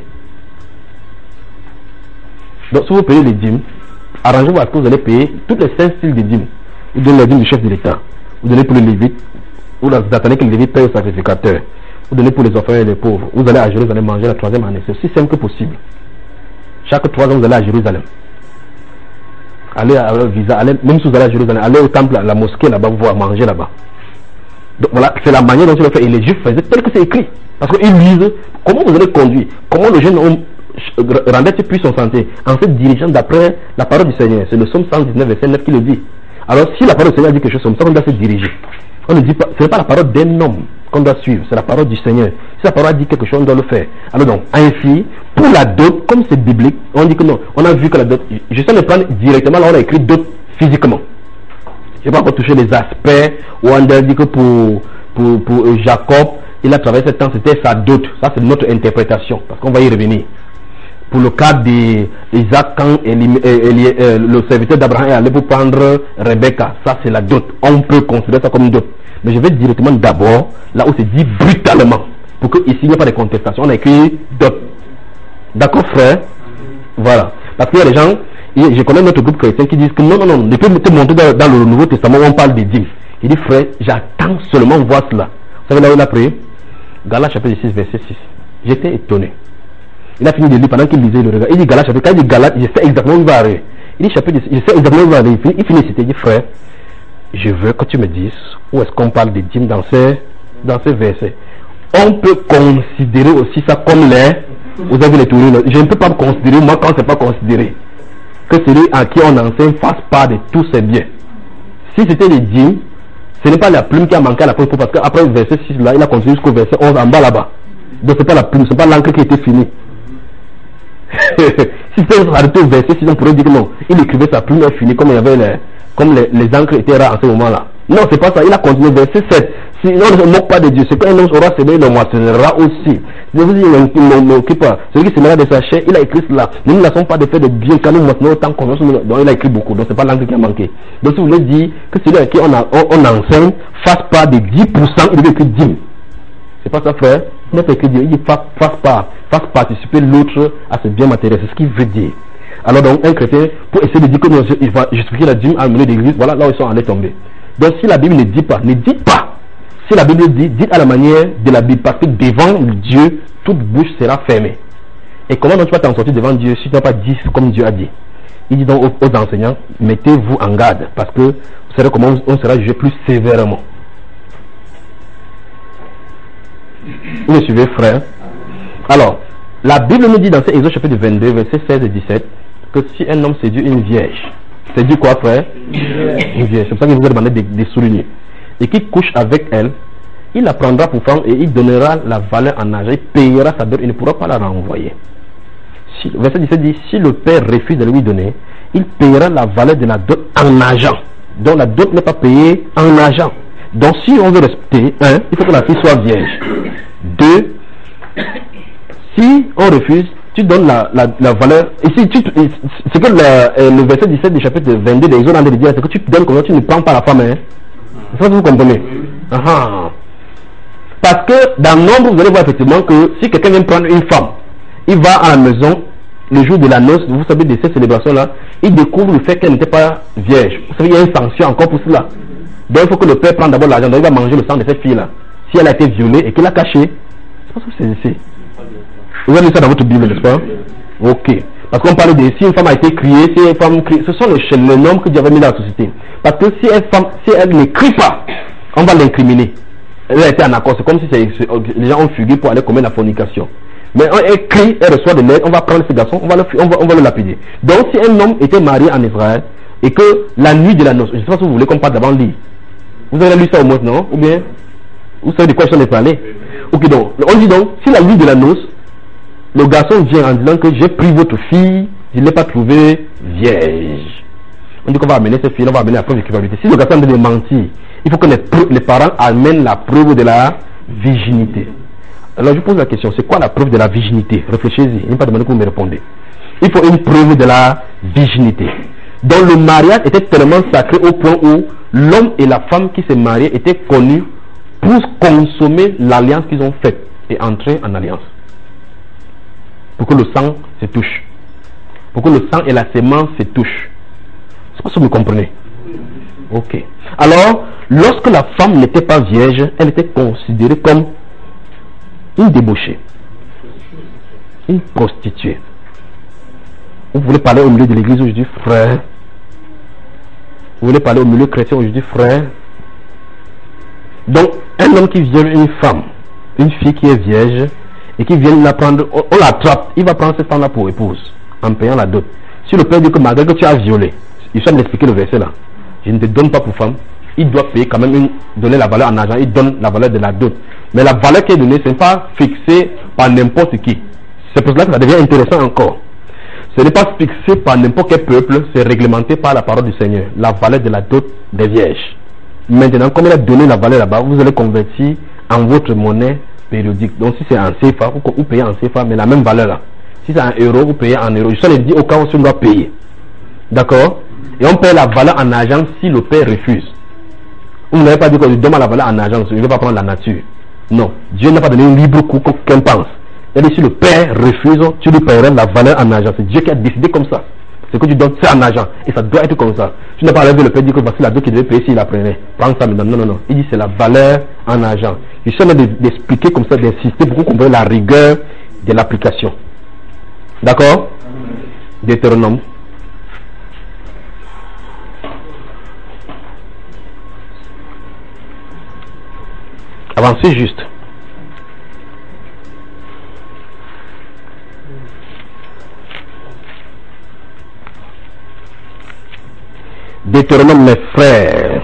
Donc, si vous payez les dîmes, arrangez-vous à ce que vous allez payer tous les cinq styles de dîmes. Vous donnez les dîmes du chef de l'État, vous donnez pour les Lévites, vous attendez que les Lévites payent au sacrificateur, vous donnez pour les orphelins et les pauvres, vous allez à Jérusalem, vous allez manger la troisième année. C'est aussi simple que possible. Chaque trois ans, vous allez à Jérusalem. Allez à leur visa, allez, même si vous allez à Jérusalem, allez au temple, à la mosquée là-bas, vous allez manger là-bas. Donc voilà, c'est la manière dont il le fait. Et les Juifs faisaient tel que c'est écrit. Parce qu'ils lisent comment vous allez conduire, comment le jeune homme rendait-il puis son santé en se dirigeant d'après la parole du Seigneur. C'est le psaume cent dix-neuf, verset neuf qui le dit. Alors si la parole du Seigneur dit quelque chose comme ça, on doit se diriger. On ne dit pas, ce n'est pas la parole d'un homme qu'on doit suivre, c'est la parole du Seigneur. Si la parole dit quelque chose, on doit le faire. Alors donc, ainsi, pour la dot, comme c'est biblique, on dit que non, on a vu que la dot, je sais le prendre directement, là on a écrit dot physiquement. Je ne vais pas encore toucher les aspects, où on a dit que pour, pour, pour Jacob, il a travaillé ce temps, c'était sa dot. Ça c'est notre interprétation, parce qu'on va y revenir. Pour le cas d'Isaac, quand Eli, Eli, euh, le serviteur d'Abraham est allé pour prendre Rebecca, ça c'est la dot. On peut considérer ça comme une dot. Mais je vais directement d'abord, là où c'est dit brutalement, pour qu'ici il n'y ait pas de contestation. On a écrit dot. D'accord, frère? Voilà. Parce qu'il y a des gens, je connais notre groupe chrétien qui disent que non, non, non, depuis te montrer dans, dans le Nouveau Testament, on parle des dîmes. Il dit, frère, j'attends seulement voir cela. Vous savez là où il a prié? Galates chapitre six, verset six. J'étais étonné. Il a fini de lire pendant qu'il lisait le regard. Il dit Galates chapitre, quand il dit Galates, je sais exactement où il va arriver. Il dit chapitre, je sais exactement où il va arriver. Il finit, il dit, frère, je veux que tu me dises où est-ce qu'on parle des dîmes dans ces, dans ces versets. On peut considérer aussi ça comme les, vous avez les tournées. Je ne peux pas me considérer, moi, quand c'est pas considéré, que celui à qui on enseigne fasse part de tous ses biens. Si c'était les dîmes, ce n'est pas la plume qui a manqué à la plume, parce qu'après le verset six là, il a continué jusqu'au verset onze en bas là-bas. Donc c'est pas la plume, c'est pas l'encre qui était finie. Si c'était arrêté au verset six, on pourrait dire que non, il écrivait sa plume finie comme il y avait les, comme les, les encres étaient rares en ce moment-là. Non, c'est pas ça, il a continué verset sept. Si on ne se moque pas de Dieu, c'est qu'un homme aura semé, le moissonnera aussi. Je vous dis, il n'occupe pas. Celui qui semera de sa chair, il a écrit cela. Nous ne laissons pas de faire de bien quand nous moissonnons autant qu'on donc il a écrit beaucoup. Donc c'est pas l'angle qui a manqué. Donc si vous voulez dire que celui à qui on, a, on, on enseigne fasse pas de dix pour cent, il veut écrire dix. C'est pas ça, frère. Il n'a pas écrit dix. Il dit fasse, fasse pas, fasse participer l'autre à ce bien matériel. C'est ce qu'il veut dire. Alors donc un chrétien, pour essayer de dire que non, il va justifier la dîme à mener d'église, voilà là où ils sont allés tomber. Donc si la Bible ne dit pas, ne dites pas. Si la Bible dit, dites à la manière de la Bible, parce que devant Dieu, toute bouche sera fermée. Et comment donc tu vas t'en sortir devant Dieu si tu n'as pas dit comme Dieu a dit? Il dit donc aux, aux enseignants, mettez-vous en garde, parce que vous savez comment on sera jugé plus sévèrement. Vous me suivez, frère? Alors, la Bible nous dit dans Exode chapitre vingt-deux, versets seize et dix-sept, que si un homme séduit une vierge, séduit quoi, frère? Une vierge. C'est pour ça que je vous ai demandé de, de souligner. Et qu'il couche avec elle, il la prendra pour femme et il donnera la valeur en argent. Il payera sa dot, il ne pourra pas la renvoyer. Si, verset dix-sept dit, si le père refuse de lui donner, il payera la valeur de la dot en argent. Donc la dot n'est pas payée en argent. Donc si on veut respecter, un, il faut que la fille soit vierge. Deux, si on refuse, tu donnes la, la, la valeur. Ici, tu, ce que le, le verset dix-sept du chapitre vingt-deux de Exode de dire, c'est que tu donnes comme ça, tu ne prends pas la femme. Hein. C'est ça que vous comprenez. Uh-huh. Parce que dans le nombre, vous allez voir effectivement que si quelqu'un vient prendre une femme, il va à la maison le jour de la noce, vous savez, de cette célébration-là, il découvre le fait qu'elle n'était pas vierge. Vous savez, il y a une sanction encore pour cela. Donc il faut que le père prenne d'abord l'argent, donc il va manger le sang de cette fille-là. Si elle a été violée et qu'il l'a caché, c'est pas ce que c'est ici. Vous avez lu ça dans votre Bible, n'est-ce pas? Ok. Parce qu'on parle de si une femme a été criée, si une femme crie, ce sont les, les normes que Dieu avait mis dans la société. Parce que si elle, femme, si elle ne crie pas, on va l'incriminer. Elle a été en accord, c'est comme si c'est, les gens ont fugué pour aller commettre la fornication. Mais elle crie, elle reçoit de l'aide, on va prendre ce garçon, on va, le, on, va, on va le lapider. Donc si un homme était marié en Israël et que la nuit de la noce, je ne sais pas si vous voulez qu'on parle d'avant lit. Vous avez lu ça au moins, non? Ou bien vous savez de quoi je t'en ai parlé? Ok, donc on dit donc, si la nuit de la noce, le garçon vient en disant que j'ai pris votre fille, je ne l'ai pas trouvée vierge. On dit qu'on va amener cette fille, on va amener la preuve de culpabilité. Si le garçon veut mentir, il faut que les, les parents amènent la preuve de la virginité. Alors je pose la question, c'est quoi la preuve de la virginité? Réfléchissez, il n'est pas demandé que vous me répondez. Il faut une preuve de la virginité. Donc le mariage était tellement sacré au point où l'homme et la femme qui se mariaient étaient connus pour consommer l'alliance qu'ils ont faite et entrer en alliance. Pour que le sang se touche. Pour que le sang et la sémence se touchent. C'est pas ça que vous comprenez? Ok. Alors, lorsque la femme n'était pas vierge, elle était considérée comme une débauchée, une prostituée. Vous voulez parler au milieu de l'église aujourd'hui, frère? Vous voulez parler au milieu chrétien aujourd'hui, frère? Donc, un homme qui viole une femme, une fille qui est vierge, et qui vient la prendre, on, on l'attrape, il va prendre cette femme-là pour épouse, en payant la dot. Si le père dit que malgré que tu as violé, il faut m'expliquer le verset là, je ne te donne pas pour femme, il doit payer quand même, une, donner la valeur en argent, il donne la valeur de la dot. Mais la valeur qui est donnée, ce n'est pas fixé par n'importe qui. C'est pour cela que ça devient intéressant encore. Ce n'est pas fixé par n'importe quel peuple, c'est réglementé par la parole du Seigneur, la valeur de la dot des vierges. Maintenant, comme il a donné la valeur là-bas, vous allez convertir en votre monnaie périodique. Donc si c'est en C F A, vous, vous payez en C F A, mais la même valeur là. Si c'est en euro, vous payez en euro. Je suis dit au cas où on doit payer. D'accord? Et on paye la valeur en argent si le père refuse. Vous n'avez pas dit que je donne la valeur en argent, je ne vais pas prendre la nature. Non, Dieu n'a pas donné un libre coup qu'un pense. Et si le père refuse, tu lui paieras la valeur en argent. C'est Dieu qui a décidé comme ça. C'est que tu donnes ça en argent. Et ça doit être comme ça. Tu n'as pas rêvé le père dire que voici la dot qu'il devait payer s'il la prenait. Prends ça maintenant. Non, non, non. Il dit c'est la valeur en argent. Je suis en train d'expliquer comme ça, d'insister pour qu'on comprenne la rigueur de l'application. D'accord? Deutéronome. Avancez juste. Deutéronome, mes frères.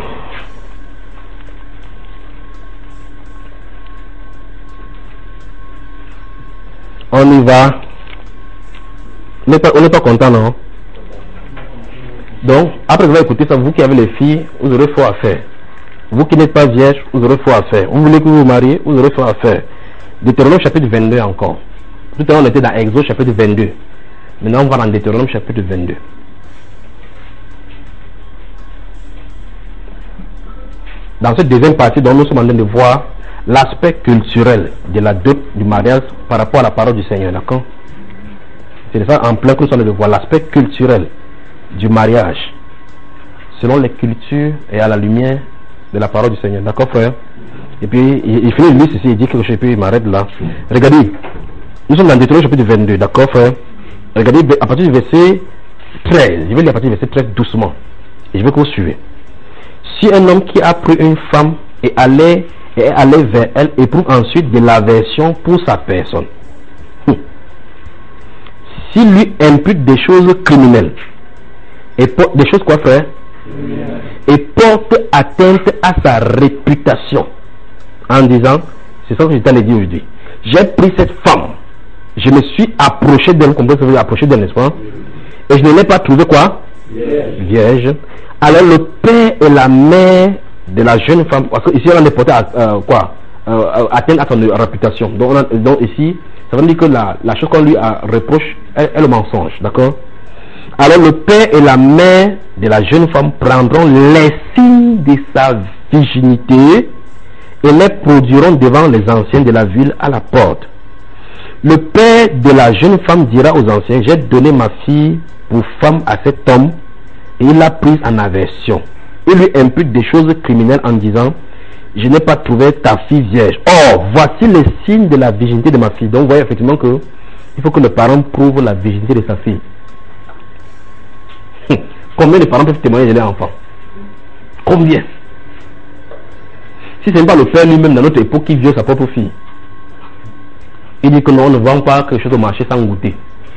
On y va. On n'est pas, on n'est pas content, non? Donc, après avoir écouté ça, vous qui avez les filles, vous aurez fort à faire. Vous qui n'êtes pas vierge, vous aurez fort à faire. Vous voulez que vous vous mariez, vous aurez fort à faire. Deutéronome chapitre vingt-deux encore. Tout à l'heure, on était dans Exode chapitre vingt-deux. Maintenant, on va dans Deutéronome chapitre vingt-deux. Dans cette deuxième partie, dont nous sommes en train de voir l'aspect culturel de la dot du mariage par rapport à la parole du Seigneur, d'accord? C'est ça en plein que nous sommes en train de voir l'aspect culturel du mariage selon les cultures et à la lumière de la parole du Seigneur, d'accord, frère? Et puis il, il finit lui ceci, il dit que je peux m'arrête là. Regardez, nous sommes dans Deutéronome chapitre vingt-deux, d'accord, frère? Regardez à partir du verset treize, je vais lire à partir du verset treize doucement et je veux que vous suivez. Si un homme qui a pris une femme et allait et est allé vers elle, éprouve ensuite de l'aversion pour sa personne. Hum. S'il lui impute des choses criminelles, et des choses quoi frère? Et porte atteinte à sa réputation, en disant, c'est ça que je t'allais dire aujourd'hui, j'ai pris cette femme, je me suis approché d'elle, vous comprenez ce que je veux dire, approché d'elle, n'est-ce pas? Et je ne l'ai pas trouvé quoi? Vierge. Vierge. Alors le père et la mère de la jeune femme, parce qu'ici on a porté à euh, quoi euh, atteinte à son réputation. Donc, on a, donc ici, ça veut dire que la, la chose qu'on lui a reproche est, est le mensonge, d'accord? Alors le père et la mère de la jeune femme prendront les signes de sa virginité et les produiront devant les anciens de la ville à la porte. Le père de la jeune femme dira aux anciens, j'ai donné ma fille pour femme à cet homme, et il l'a prise en aversion. Il lui impute des choses criminelles en disant, je n'ai pas trouvé ta fille vierge. Or, voici les signes de la virginité de ma fille. Donc, vous voyez effectivement que il faut que le parent prouve la virginité de sa fille. Combien de parents peuvent témoigner de leur enfant? Combien? Si ce n'est pas le père lui-même dans notre époque qui viole sa propre fille, il dit que non, on ne vend pas quelque chose au marché sans goûter.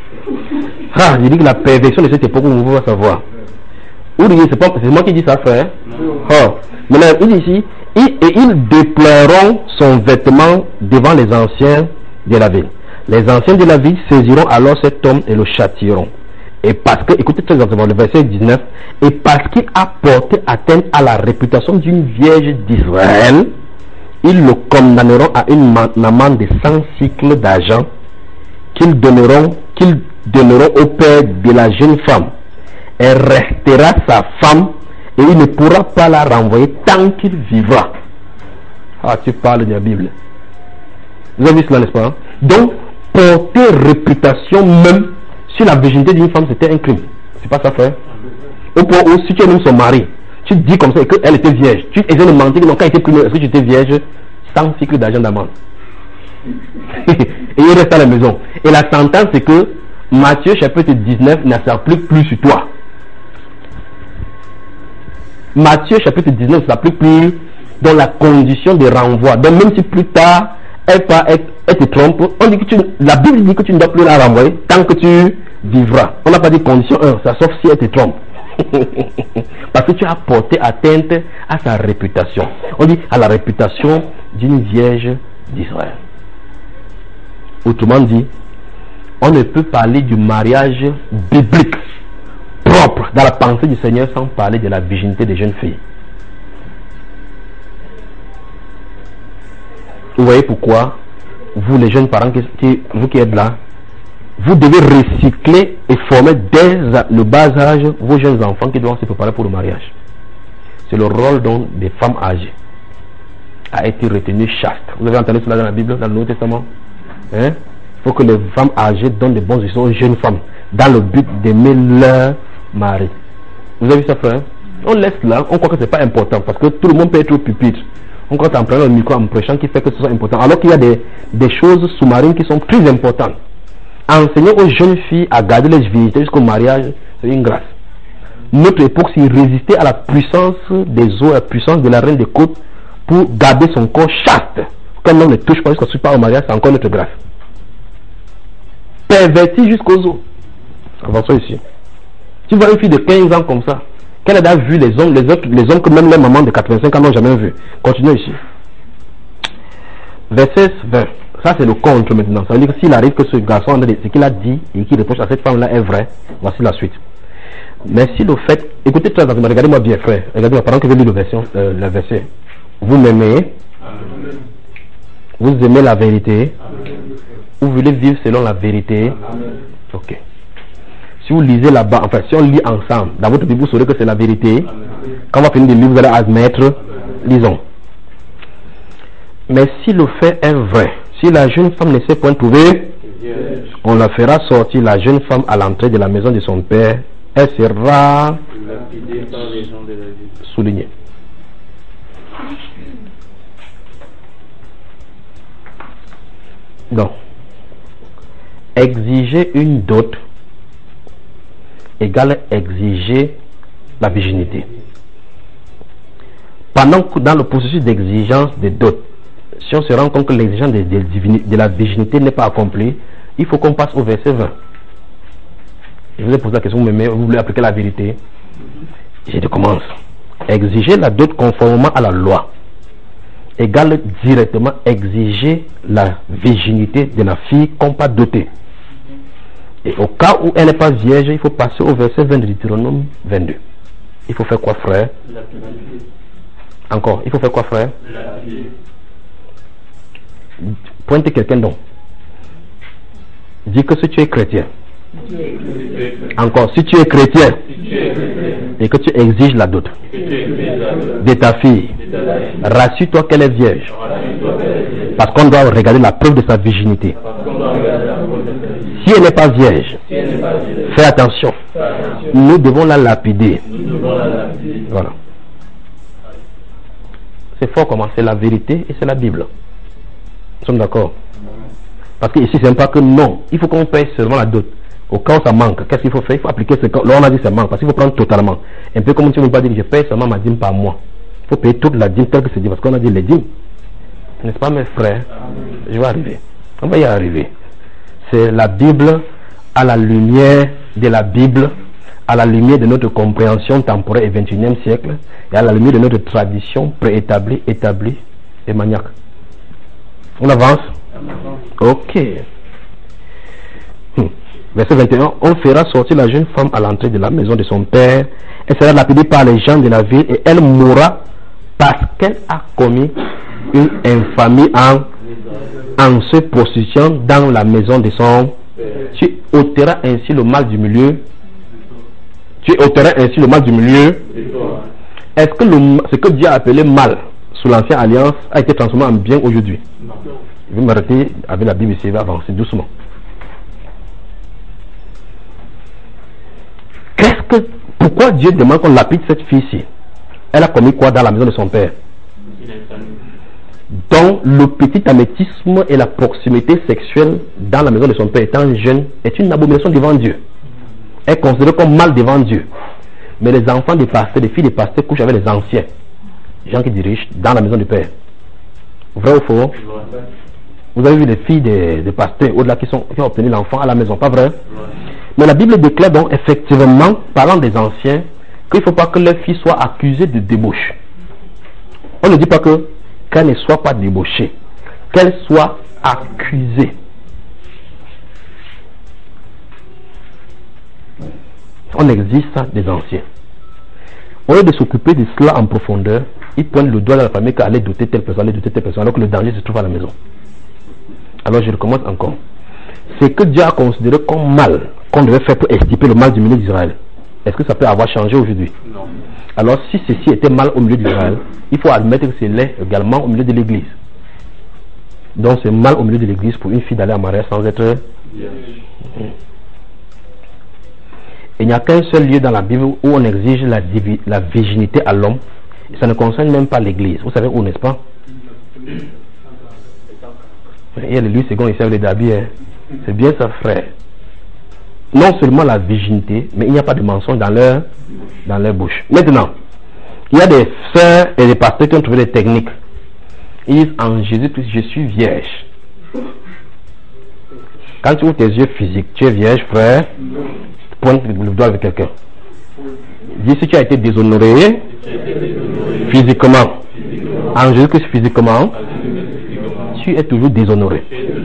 Ah, il dit que la perversion de cette époque, on va savoir. Ou c'est moi qui dis ça, frère. Oh. Maintenant, il dit ici, et ils déploieront son vêtement devant les anciens de la ville. Les anciens de la ville saisiront alors cet homme et le châtieront. Et parce que, écoutez très exactement le verset dix-neuf, et parce qu'il a porté atteinte à la réputation d'une vierge d'Israël, ils le condamneront à une amende de cent cycles d'argent qu'ils donneront, qu'ils donneront au père de la jeune femme. Elle restera sa femme et il ne pourra pas la renvoyer tant qu'il vivra. Ah, tu parles de la Bible. Vous avez vu cela, n'est-ce pas? Donc, porter réputation même sur la virginité d'une femme, c'était un crime. C'est pas ça, frère? Au point où, si tu es même son mari, tu dis comme ça qu'elle était vierge, tu essaies de mentir, donc quand elle était primée, est-ce que tu étais vierge? Sans cycle d'argent d'amende. Et il reste à la maison. Et la sentence, c'est que Matthieu chapitre dix-neuf ne s'applique plus sur toi. Matthieu chapitre dix-neuf ne s'applique plus dans la condition de renvoi. Donc même si plus tard, elle, elle, elle te trompe, on dit que tu, la Bible dit que tu ne dois plus la renvoyer tant que tu vivras. On n'a pas dit condition un, ça sauf si elle te trompe. Parce que tu as porté atteinte à sa réputation. On dit à la réputation d'une vierge d'Israël. Autrement dit, on ne peut parler du mariage biblique propre dans la pensée du Seigneur sans parler de la virginité des jeunes filles. Vous voyez pourquoi vous les jeunes parents, qui, qui, vous qui êtes là, vous devez recycler et former dès le bas âge vos jeunes enfants qui doivent se préparer pour le mariage. C'est le rôle donc des femmes âgées a été retenu chaste. Vous avez entendu cela dans la Bible, dans le Nouveau Testament? Hein? Il faut que les femmes âgées donnent de bons instructions aux jeunes femmes dans le but d'aimer leur mari. Vous avez vu ça, frère? On laisse là, on croit que c'est pas important parce que tout le monde peut être au pupitre. On croit en prenant le micro, en prêchant, qui fait que ce soit important. Alors qu'il y a des, des choses sous-marines qui sont plus importantes. Enseigner aux jeunes filles à garder les virginités jusqu'au mariage, c'est une grâce. Notre époque, s'il résistait à la puissance des eaux, à la puissance de la reine des côtes, pour garder son corps chaste. Comme on ne touche pas jusqu'à ce pas au mariage, c'est encore notre grâce. Perverti jusqu'aux os. Avançons ici. Tu vois une fille de quinze ans comme ça, qu'elle a vu les hommes, les autres, les hommes que même les mamans de quatre-vingt-cinq ans n'ont jamais vu. Continuons ici. Verset vingt. Ça c'est le contre maintenant. Ça veut dire que s'il arrive que ce garçon, ce qu'il a dit et qu'il reproche à cette femme-là est vrai, voici la suite. Mais si le fait, écoutez très attentivement, regardez-moi bien frère, regardez-moi pendant que je lis le verset, euh, le verset. Vous m'aimez, vous aimez la vérité, vous voulez vivre selon la vérité. Ok. Si vous lisez là-bas, enfin si on lit ensemble, dans votre Bible vous saurez que c'est la vérité. Quand on va finir de lire, vous allez admettre, lisons. Mais si le fait est vrai, si la jeune femme ne s'est point trouvée, on la fera sortir la jeune femme à l'entrée de la maison de son père. Elle sera soulignée. Donc, exiger une dot égale exiger la virginité. Pendant que dans le processus d'exigence des dots, si on se rend compte que l'exigence de, de, de la virginité n'est pas accomplie, il faut qu'on passe au verset vingt. Je vous ai posé la question, vous m'aimez, vous voulez appliquer la vérité? Je commence. Exiger la dot conformément à la loi égale directement exiger la virginité de la fille qu'on pas dotée. Et au cas où elle n'est pas vierge, il faut passer au verset vingt de Deutéronome vingt-deux. Il faut faire quoi, frère? Encore, il faut faire quoi, frère? Pointe quelqu'un donc. Dis que si tu es chrétien. Encore, si tu es chrétien et que tu exiges la dot de ta fille, rassure-toi qu'elle est vierge. Parce qu'on doit regarder la preuve de sa virginité. Si elle n'est pas vierge, fais attention. Nous devons la lapider. Voilà. C'est fort comment? C'est la vérité et c'est la Bible. Nous sommes d'accord? Parce que ici, c'est pas que non. Il faut qu'on paye seulement la dot. Au cas où ça manque, qu'est-ce qu'il faut faire? Il faut appliquer ce cas. Là, on a dit ça manque. Parce qu'il faut prendre totalement. Un peu comme tu ne veux pas dire que je paye seulement ma dîme par mois. Il faut payer toute la dîme telle que c'est dit. Parce qu'on a dit les dîmes. N'est-ce pas, mes frères? Je vais arriver. On va y arriver. C'est la Bible à la lumière de la Bible, à la lumière de notre compréhension temporelle et vingt et unième siècle, et à la lumière de notre tradition préétablie, établie et maniaque. On avance? Ok. Hmm. Verset vingt et un. On fera sortir la jeune femme à l'entrée de la maison de son père. Elle sera lapidée par les gens de la ville et elle mourra parce qu'elle a commis une infamie en, en se prostituant dans la maison de son père. Tu ôteras ainsi le mal du milieu. Tu ôteras ainsi le mal du milieu. Est-ce que le, ce que Dieu a appelé mal sous l'ancienne alliance a été transformé en bien aujourd'hui? Je vais m'arrêter avec la Bible ici, je vais avancer doucement. Qu'est-ce que, pourquoi Dieu demande qu'on lapide cette fille-ci? Elle a commis quoi dans la maison de son père? Donc le petit amétisme et la proximité sexuelle dans la maison de son père étant jeune est une abomination devant Dieu. Elle est considérée comme mal devant Dieu. Mais les enfants des pasteurs, les filles des pasteurs couchent avec les anciens, les gens qui dirigent dans la maison du père. Vrai ou faux? Vous avez vu les filles des, des pasteurs au-delà qui, sont, qui ont obtenu l'enfant à la maison, pas vrai? Mais la Bible déclare donc effectivement, parlant des anciens, qu'il ne faut pas que leurs filles soient accusées de débauche. On ne dit pas que qu'elles ne soient pas débauchées, qu'elles soient accusées. On exige ça des anciens. Au lieu de s'occuper de cela en profondeur, ils pointent le doigt dans la famille qu'elle allait doter telle personne, allait doter telle personne, alors que le danger se trouve à la maison. Alors je recommence encore. C'est que Dieu a considéré comme mal qu'on devait faire pour extirper le mal du milieu d'Israël. Est-ce que ça peut avoir changé aujourd'hui? Non. Alors si ceci était mal au milieu d'Israël, il faut admettre que c'est l'est également au milieu de l'église. Donc c'est mal au milieu de l'église pour une fille d'aller en mariage sans être... Yes. Il n'y a qu'un seul lieu dans la Bible où on exige la, la virginité à l'homme. Ça ne concerne même pas l'église. Vous savez où, n'est-ce pas? Il y a le lieu second ici avec les dabis. Hein. C'est bien ça, frère. Non seulement la virginité, mais il n'y a pas de mensonge dans leur, dans leur bouche. Maintenant, il y a des sœurs et des pasteurs qui ont trouvé des techniques. Ils disent en Jésus-Christ, je suis vierge. Quand tu ouvres tes yeux physiques, tu es vierge, frère. Pointe le doigt avec quelqu'un. Dis si tu as été déshonoré physiquement. En Jésus-Christ physiquement, tu es toujours déshonoré.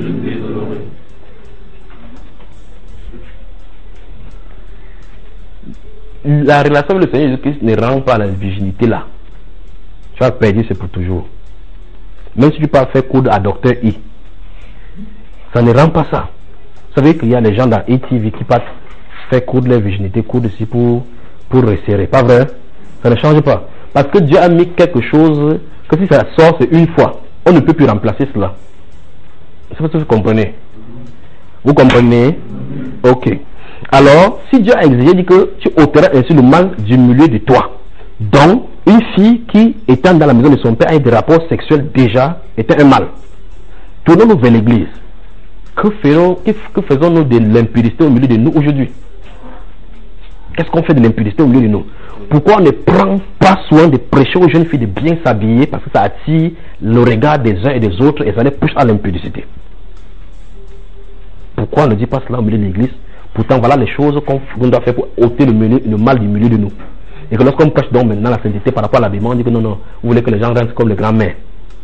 La relation avec le Seigneur Jésus-Christ ne rend pas la virginité là. Tu vas perdu, c'est pour toujours. Même si tu peux faire cours à docteur I, ça ne rend pas ça. Vous savez qu'il y a des gens dans E T V qui partent faire cours de la virginité, cours de ci pour, pour resserrer. Pas vrai? Ça ne change pas. Parce que Dieu a mis quelque chose que si ça sort, c'est une fois. On ne peut plus remplacer cela. C'est ce que vous comprenez. Vous comprenez? Ok. Alors, si Dieu a exigé, dit que tu ôteras ainsi le mal du milieu de toi. Donc, une fille qui, étant dans la maison de son père, a des rapports sexuels déjà, était un mal. Tournons-nous vers l'église. Que, que faisons-nous de l'impudicité au milieu de nous aujourd'hui? Qu'est-ce qu'on fait de l'impudicité au milieu de nous? Pourquoi on ne prend pas soin de prêcher aux jeunes filles de bien s'habiller, parce que ça attire le regard des uns et des autres et ça les pousse à l'impudicité? Pourquoi on ne dit pas cela au milieu de l'église? Pourtant, voilà les choses qu'on doit faire pour ôter le, milieu, le mal du milieu de nous. Et que lorsqu'on prêche donc maintenant la sainteté par rapport à l'habillement, on dit que non, non, vous voulez que les gens restent comme les grands-mères.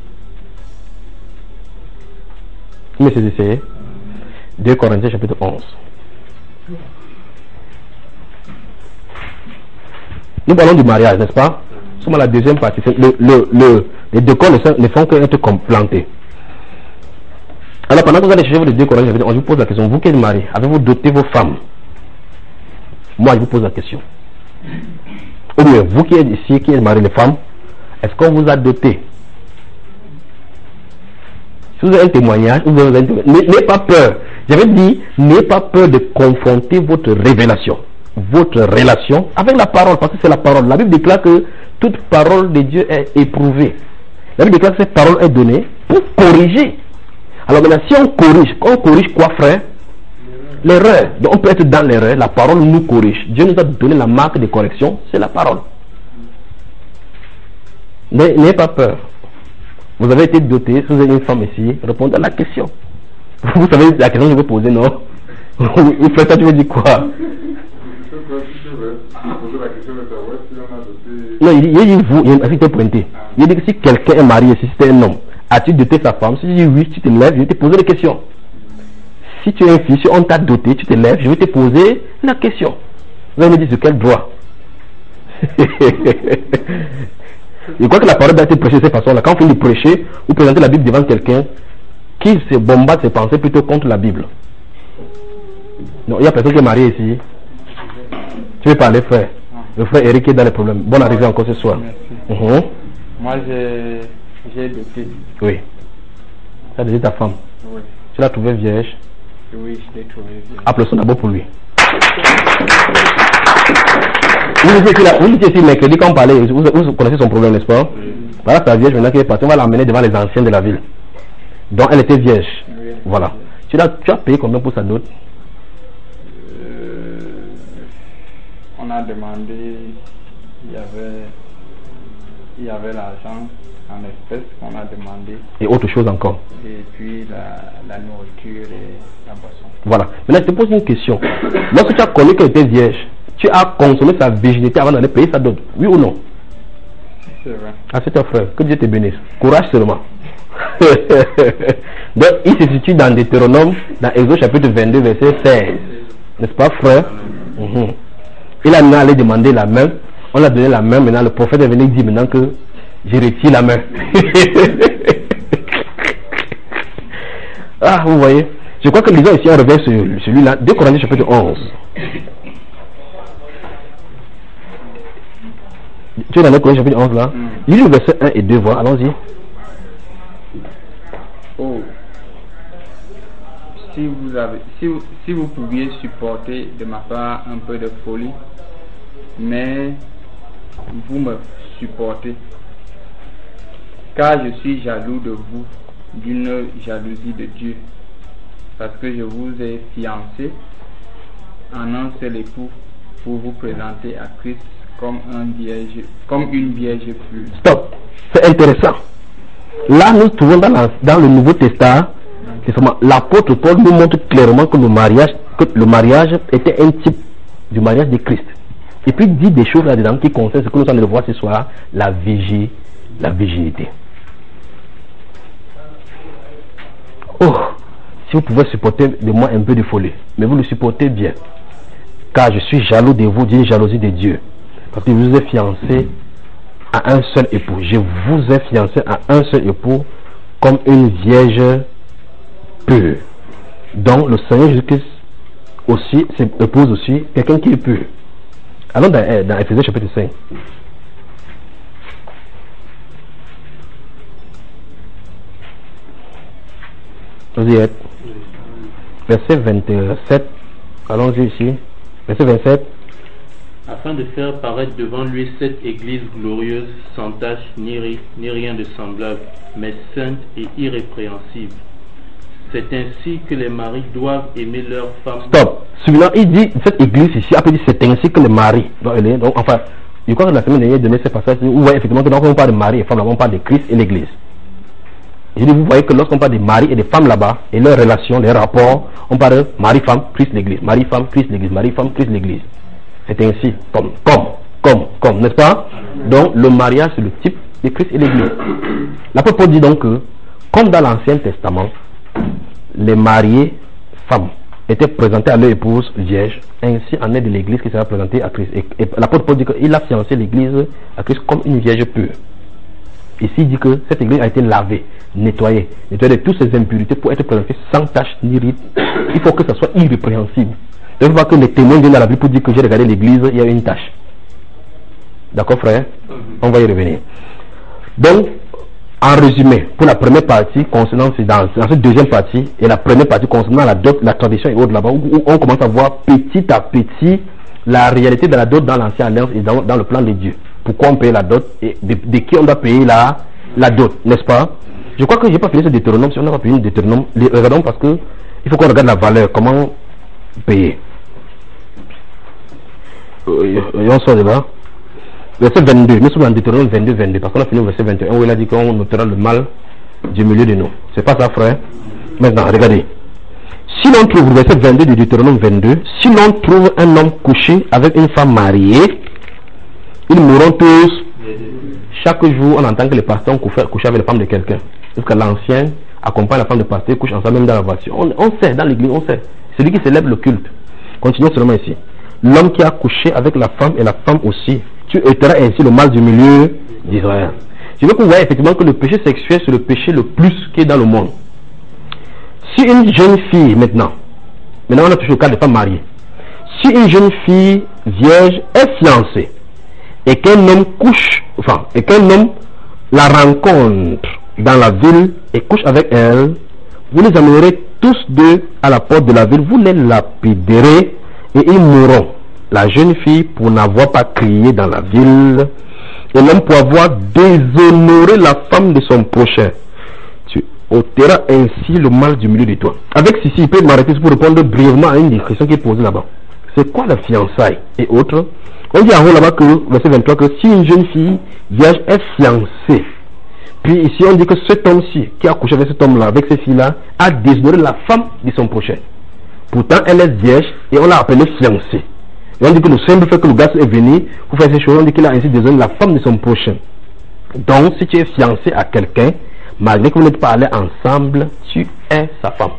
Mais c'est essayé. deux Corinthiens chapitre onze. Nous parlons du mariage, n'est-ce pas? Nous sommes à la deuxième partie. Le, le, le, les deux corps ne font qu'être plantés. Alors pendant que vous allez chercher vos deux Corinthiens, on vous pose la question. Vous qui êtes mariés, avez-vous doté vos femmes? Moi, je vous pose la question. Ou bien, vous qui êtes ici, qui êtes mariés, les femmes, est-ce qu'on vous a doté? Si vous avez un témoignage, vous avez un témoignage, n'ayez pas peur. J'avais dit, n'ayez pas peur de confronter votre révélation, votre relation avec la parole, parce que c'est la parole. La Bible déclare que toute parole de Dieu est éprouvée. La Bible déclare que cette parole est donnée pour corriger. Alors maintenant, si on corrige, on corrige quoi, frère? L'erreur. Donc on peut être dans l'erreur, la parole nous corrige. Dieu nous a donné la marque de correction, c'est la parole. N'ayez pas peur. Vous avez été doté, si vous avez une femme ici, répondez à la question. Vous savez la question que je vais poser, non? Vous faites ça, tu veux dire quoi? Non, il dit, il dit vous, il a été pointé. Il dit que si quelqu'un est marié, si c'est un homme, as-tu doté sa femme? Si tu dis oui, tu te lèves, je vais te poser des questions. Si tu es un fils, si on t'a doté, tu te lèves, je vais te poser la question. Vous allez me dire sur quel droit? Je crois que la parole doit être prêchée de cette façon-là. Quand on finit de prêcher, vous présentez la Bible devant quelqu'un qui se bombarde ses pensées plutôt contre la Bible. Non, il y a personne qui est marié ici. Tu veux parler, frère? Le frère Eric est dans les problèmes. Bonne arrivée encore ce soir. Uh-huh. Moi, j'ai j'ai doté. Oui. Tu as donné ta femme? Oui. Tu l'as trouvée vierge? Oui, je l'ai trouvée vierge. Applaudissons d'abord pour lui. Vous étiez ici, vous étiez ici mercredi quand on parlait, vous, vous connaissez son problème, n'est-ce pas? Oui. Voilà sa vierge, maintenant qu'elle est partie, on va l'emmener devant les anciens de la ville. Donc elle était vierge. Oui, voilà. Tu as, tu as payé combien pour sa dot? euh, On a demandé, il y avait, il y avait l'argent en espèces qu'on a demandé. Et autre chose encore. Et puis la, la nourriture et la boisson. Voilà. Maintenant, je te pose une question. Lorsque tu as connu qu'elle était vierge, tu as consommé sa virginité avant d'aller payer sa dot, oui ou non? C'est vrai. Ah, c'est ton frère. Que Dieu te bénisse. Courage seulement. Donc, il se situe dans Deutéronome, dans Exode chapitre vingt-deux, verset seize. N'est-ce pas, frère? Mm-hmm. Il a allé demander la main. On a donné la main. Maintenant, le prophète est venu dire maintenant que j'ai retiré la main. Ah, vous voyez. Je crois que lisons ici, on revient sur celui-là. deux Corinthiens chapitre onze. Tu es dans le Corinthiens chapitre onze là? Mm. Il lit le verset un et deux, voir. Allons-y. Oh. Si vous avez, si vous, si vous pouviez supporter de ma part un peu de folie, mais vous me supportez, car je suis jaloux de vous, d'une jalousie de Dieu, parce que je vous ai fiancé en un seul époux pour vous présenter à Christ comme un vierge, comme une vierge pure. Stop, c'est intéressant. Là, nous trouvons dans, la, dans le Nouveau Testament, l'apôtre Paul nous montre clairement que le mariage, que le mariage était un type du mariage de Christ. Et puis il dit des choses là-dedans qui concernent ce que nous allons voir ce soir, la vigie, la virginité. Oh, si vous pouvez supporter de moi un peu de folie, mais vous le supportez bien, car je suis jaloux de vous d'une jalousie de Dieu, parce que je vous ai fiancé à un seul époux. Je vous ai fiancé à un seul époux comme une vierge pure. Donc le Seigneur Jésus-Christ aussi épouse aussi quelqu'un qui est pur. Allons dans, dans Éphésiens chapitre cinq. Vous y êtes. Verset vingt-sept. Allons-y ici. Verset vingt-sept. Afin de faire paraître devant lui cette église glorieuse, sans tache ni, ni rien de semblable, mais sainte et irrépréhensible. C'est ainsi que les maris doivent aimer leurs femmes. Stop. Celui-là, il dit, cette église ici, après, il dit, c'est ainsi que le mari. Donc, elle est, donc, enfin, je crois que la semaine dernière, il donnait ce passage où, vous voyez effectivement que lorsqu'on on parle de mari et femme, là, on parle de Christ et l'église. Je dis, vous voyez que lorsqu'on parle de mari et de femmes là-bas, et leurs relations, les rapports, on parle de mari-femme, Christ, l'église. Mari-femme, Christ, l'église. Mari-femme, Christ, l'église. C'est ainsi, comme, comme, comme, comme, n'est-ce pas? Donc, le mariage, c'est le type de Christ et l'église. L'apôtre Paul dit donc que, comme dans l'Ancien Testament, les mariés femmes étaient présentés à leur épouse vierge, ainsi en est de l'église qui sera présentée à Christ. Et, et l'apôtre Paul dit qu'il a fiancé l'église à Christ comme une vierge pure. Ici, il dit que cette église a été lavée, nettoyée, nettoyée de toutes ses impurités pour être présentée sans tache ni ride. Il faut que ça soit irrépréhensible. Il ne faut pas que les témoins viennent dans la Bible pour dire que j'ai regardé l'église, il y a une tache. D'accord, frère? On va y revenir. Donc, en résumé, pour la première partie, concernant dans, dans cette deuxième partie, et la première partie concernant la dot, la tradition et autres là-bas, où, où on commence à voir petit à petit la réalité de la dot dans l'Ancienne Alliance et dans, dans le plan de Dieu. Pourquoi on paye la dot et de, de qui on doit payer la, la dot, n'est-ce pas? Je crois que je n'ai pas fini ce Deutéronome. Si on n'a pas fini le Deutéronome, regardons parce que il faut qu'on regarde la valeur, comment payer. Euh, et on sort de là. Verset vingt-deux, nous sommes en Deutéronome vingt-deux vingt-deux, parce qu'on a fini au verset vingt et un où il a dit qu'on notera le mal du milieu de nous. C'est pas ça, frère? Maintenant, regardez. Si l'on trouve, verset vingt-deux du Deutéronome vingt-deux, si l'on trouve un homme couché avec une femme mariée, ils mourront tous. Chaque jour, on entend que les pasteurs ont couché avec la femme de quelqu'un. Parce que l'ancien accompagne la femme de pasteur, couche ensemble même dans la voiture. On, on sait, dans l'église, on sait. C'est lui qui célèbre le culte. Continuons seulement ici. L'homme qui a couché avec la femme et la femme aussi, tu ôteras ainsi le mal du milieu d'Israël. Je veux que vous voyez effectivement que le péché sexuel, c'est le péché le plus qui est dans le monde. Si une jeune fille, maintenant, maintenant on a toujours le cas des femmes mariées, si une jeune fille vierge est fiancée, et qu'un homme couche, enfin, et qu'un homme la rencontre dans la ville et couche avec elle, vous les amènerez tous deux à la porte de la ville, vous les lapiderez et ils mourront. La jeune fille pour n'avoir pas crié dans la ville, et l'homme pour avoir déshonoré la femme de son prochain. Tu ôteras ainsi le mal du milieu de toi. Avec ceci, il peut m'arrêter pour répondre brièvement à une des questions qui est posée là-bas. C'est quoi la fiançaille et autres? On dit en haut là-bas que, verset vingt-trois, que si une jeune fille vierge est fiancée, puis ici on dit que cet homme-ci, qui a couché avec cet homme-là, avec ces filles-là, a déshonoré la femme de son prochain. Pourtant, elle est vierge et on l'a appelée fiancée. Et on dit que le simple fait que le gars est venu pour faire ces choses, on dit qu'il a ainsi déshonoré la femme de son prochain. Donc, si tu es fiancé à quelqu'un, malgré que vous n'êtes pas allés ensemble, tu es sa femme.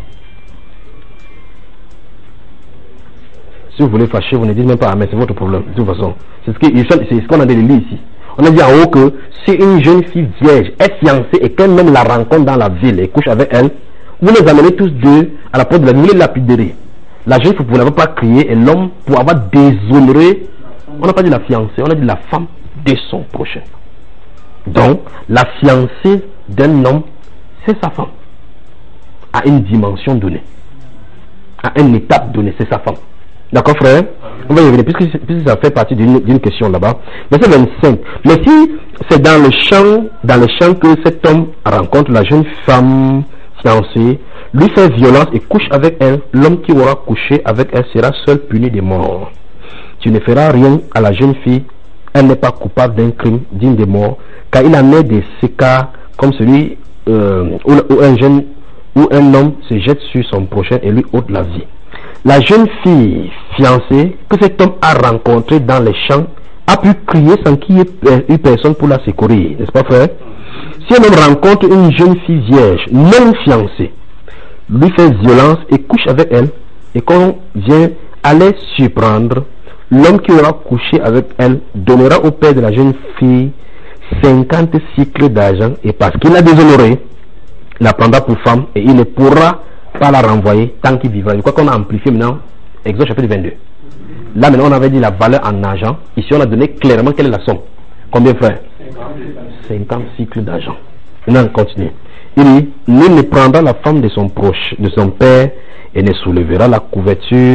Si vous voulez fâcher, vous ne dites même pas, ah, mais c'est votre problème, de toute façon. C'est ce qu'on a dit ici. On a dit en haut que si une jeune fille vierge est fiancée et qu'elle même la rencontre dans la ville et couche avec elle, vous les amenez tous deux à la porte de la ville, vous les lapiderez. La jeune fille, vous n'avez pas crié, et l'homme, pour avoir déshonoré, on n'a pas dit la fiancée, on a dit la femme de son prochain. Donc, la fiancée d'un homme, c'est sa femme. À une dimension donnée. À une étape donnée, c'est sa femme. D'accord, frère? On va y revenir, puisque, puisque ça fait partie d'une question là-bas. Verset vingt-cinq. Mais si c'est dans le champ, dans le champ que cet homme rencontre la jeune femme fiancée, lui fait violence et couche avec elle, l'homme qui aura couché avec elle sera seul puni de mort. Tu ne feras rien à la jeune fille, elle n'est pas coupable d'un crime digne de mort, car il en est de ces cas comme celui euh, où, où un jeune, où un homme se jette sur son prochain et lui ôte la vie. La jeune fille fiancée que cet homme a rencontrée dans les champs a pu crier sans qu'il y ait eu personne pour la secourir, n'est-ce pas, frère? Si un homme rencontre une jeune fille vierge non fiancée, lui fait violence et couche avec elle, et qu'on vient aller surprendre, l'homme qui aura couché avec elle donnera au père de la jeune fille cinquante cycles d'argent, et parce qu'il l'a déshonorée, la prendra pour femme et il ne pourra pas la renvoyer tant qu'il vivra. Je crois qu'on a amplifié maintenant Exode chapitre vingt-deux. Là maintenant on avait dit la valeur en argent. Ici on a donné clairement quelle est la somme. Combien, frère? cinquante cycles d'argent. Maintenant on continue. Il dit, nul ne prendra la femme de son proche, de son père, et ne soulèvera la couverture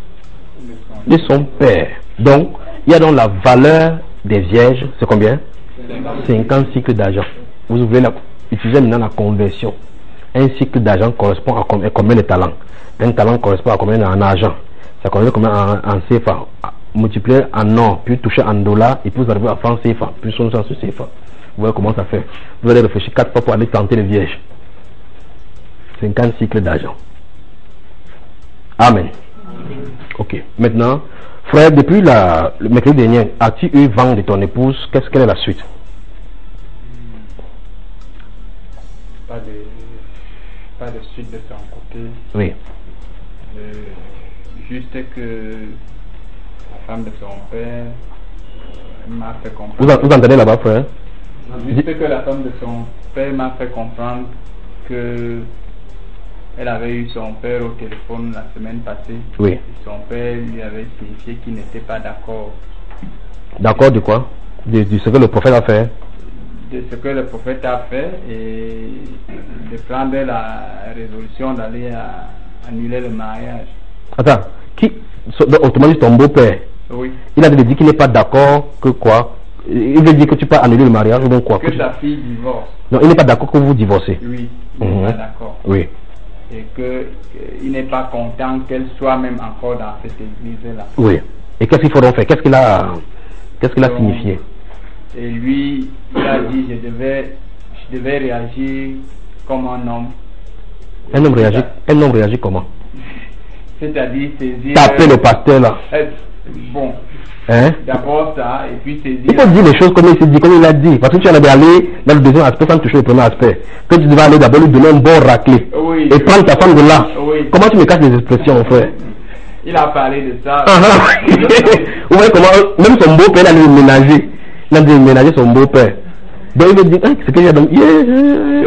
de son père. Donc, il y a donc la valeur des vierges, c'est combien? cinquante cycles d'argent. Vous ouvrez la, utilisez maintenant la conversion. Un cycle d'argent correspond à combien, combien de talents? Un talent correspond à combien en argent? Ça convient comme en, en C F A. Multiplier en or, puis toucher en dollars, et puis vous arrivez à francs C F A, puis son sens sur C F A. Vous voyez comment ça fait. Vous allez réfléchir quatre fois pour aller tenter le vierge. cinquante cycles d'argent. Amen. Ok. Maintenant, frère, depuis la, le mercredi dernier, as-tu eu vent de ton épouse? Qu'est-ce qu'elle est la suite? Pas de, pas de suite de son côté. Oui. Euh, juste que la femme de son père m'a fait comprendre. Vous, vous entendez là-bas, frère? Juste que la femme de son père m'a fait comprendre que elle avait eu son père au téléphone la semaine passée. Oui. Et son père lui avait signifié qu'il n'était pas d'accord. D'accord de quoi? De, de ce que le prophète a fait? De ce que le prophète a fait et de prendre la résolution d'aller annuler le mariage. Attends, qui, autrement dit ton beau-père, oui. Il a dit qu'il n'est pas d'accord que quoi? Il veut dire que tu peux annuler le mariage ou donc quoi? Que ta fille divorce. Non, il n'est pas d'accord que vous divorcez. Oui, il n'est mmh. pas d'accord. Oui. Et qu'il n'est pas content qu'elle soit même encore dans cette église-là. Oui. Et qu'est-ce qu'il faudra faire? Qu'est-ce qu'il a, qu'est-ce qu'il a donc, signifié? Et lui, il a dit je devais, je devais réagir comme un homme. Un homme réagit, un homme réagit comment? C'est-à-dire saisir. Taper le pasteur là. Bon. Hein? D'abord ça, et puis saisir. Il faut dire les choses comme il s'est dit, comme il a dit. Parce que tu allais aller dans le deuxième aspect sans toucher le premier aspect. Que tu devais aller d'abord lui donner un bon raclé. Oui. Et prendre ta femme de là. Oui. Comment tu me casses les expressions, mon frère? Il a parlé de ça. Ah, ah. Vous voyez comment, même son beau-père, il a lui ménager. Il a dit ménager son beau-père. Donc il veut dire, hein, c'est qu'il y a donc. Yeah.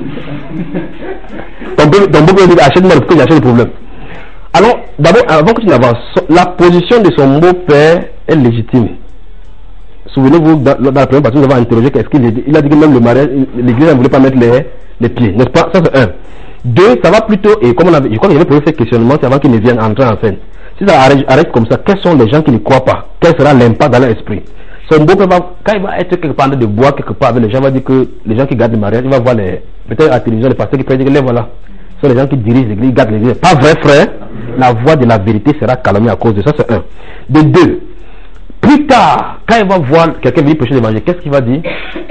Donc, ton beau-père dit, achète-moi le problème, j'achète le problème. Alors, d'abord, avant que tu n'avances, la position de son beau-père est légitime. Souvenez-vous, dans, dans la première partie, nous avons interrogé qu'est-ce qu'il a dit. Il a dit que même le mariage, l'église ne voulait pas mettre les, les pieds, n'est-ce pas? Ça, c'est un. Deux, ça va plutôt, et comme on avait, je crois qu'il avait posé ce questionnement, c'est avant qu'il ne vienne entrer en scène. Si ça arrête, arrête comme ça, quels sont les gens qui ne croient pas? Quel sera l'impact dans leur esprit? Son beau-père, quand il va être quelque part de bois, quelque part avec les gens, il va dire que les gens qui gardent le mariage, il va voir les, peut-être à la télévision, les pasteurs qui prédisent que les voilà. Ce sont les gens qui dirigent l'église, gardent l'église. Pas vrai, frère. La voix de la vérité sera calomniée à cause de ça, c'est un. De deux, plus tard, quand il va voir quelqu'un venir prêcher l'évangile, qu'est-ce qu'il va dire?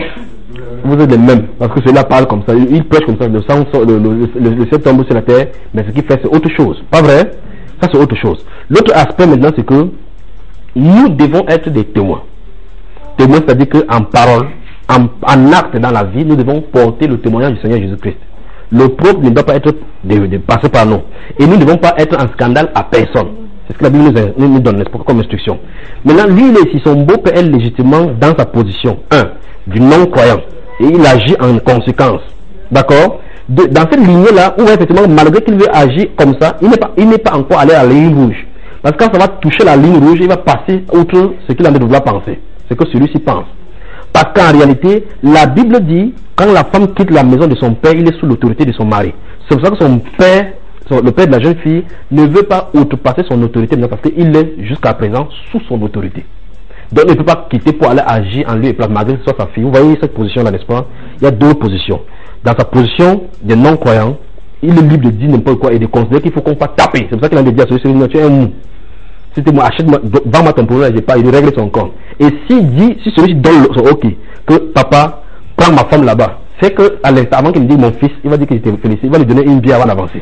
Vous êtes les mêmes, parce que celui-là parle comme ça, il prêche comme ça, le sang, le, le, le, le ciel tombe sur la terre, mais ce qu'il fait, c'est autre chose. Pas vrai? Ça, c'est autre chose. L'autre aspect maintenant, c'est que nous devons être des témoins. Témoins, c'est-à-dire qu'en parole, en, en acte dans la vie, nous devons porter le témoignage du Seigneur Jésus-Christ. Le propre ne doit pas être de, de passer par nous. Et nous ne devons pas être en scandale à personne. C'est ce que la Bible nous, nous, nous donne comme instruction. Maintenant, lui, il est, si son beau-père est légitimement dans sa position, un, du non-croyant, et il agit en conséquence. D'accord? De, dans cette lignée-là, où effectivement, malgré qu'il veut agir comme ça, il n'est pas, il n'est pas encore allé à la ligne rouge. Parce que quand ça va toucher la ligne rouge, il va passer outre ce qu'il a de vouloir penser. C'est que celui-ci pense. Parce qu'en réalité, la Bible dit, quand la femme quitte la maison de son père, il est sous l'autorité de son mari. C'est pour ça que son père, son, le père de la jeune fille, ne veut pas outrepasser son autorité, parce qu'il est jusqu'à présent sous son autorité. Donc il ne peut pas quitter pour aller agir en lui et place, malgré que ce soit sa fille. Vous voyez cette position-là, n'est-ce pas? Il y a deux positions. Dans sa position de non-croyant, il est libre de dire n'importe quoi et de considérer qu'il faut qu'on pas taper. C'est pour ça qu'il a dit à celui-ci, tu es un mou. Si tu achètes-moi, vends-moi ton problème, j'ai pas, il règle son compte. Et s'il dit, si celui-ci donne son ok, que papa, prends ma femme là-bas, c'est que à l'instant, avant qu'il me dise mon fils, il va dire qu'il te félicite, il va lui donner une bière avant d'avancer.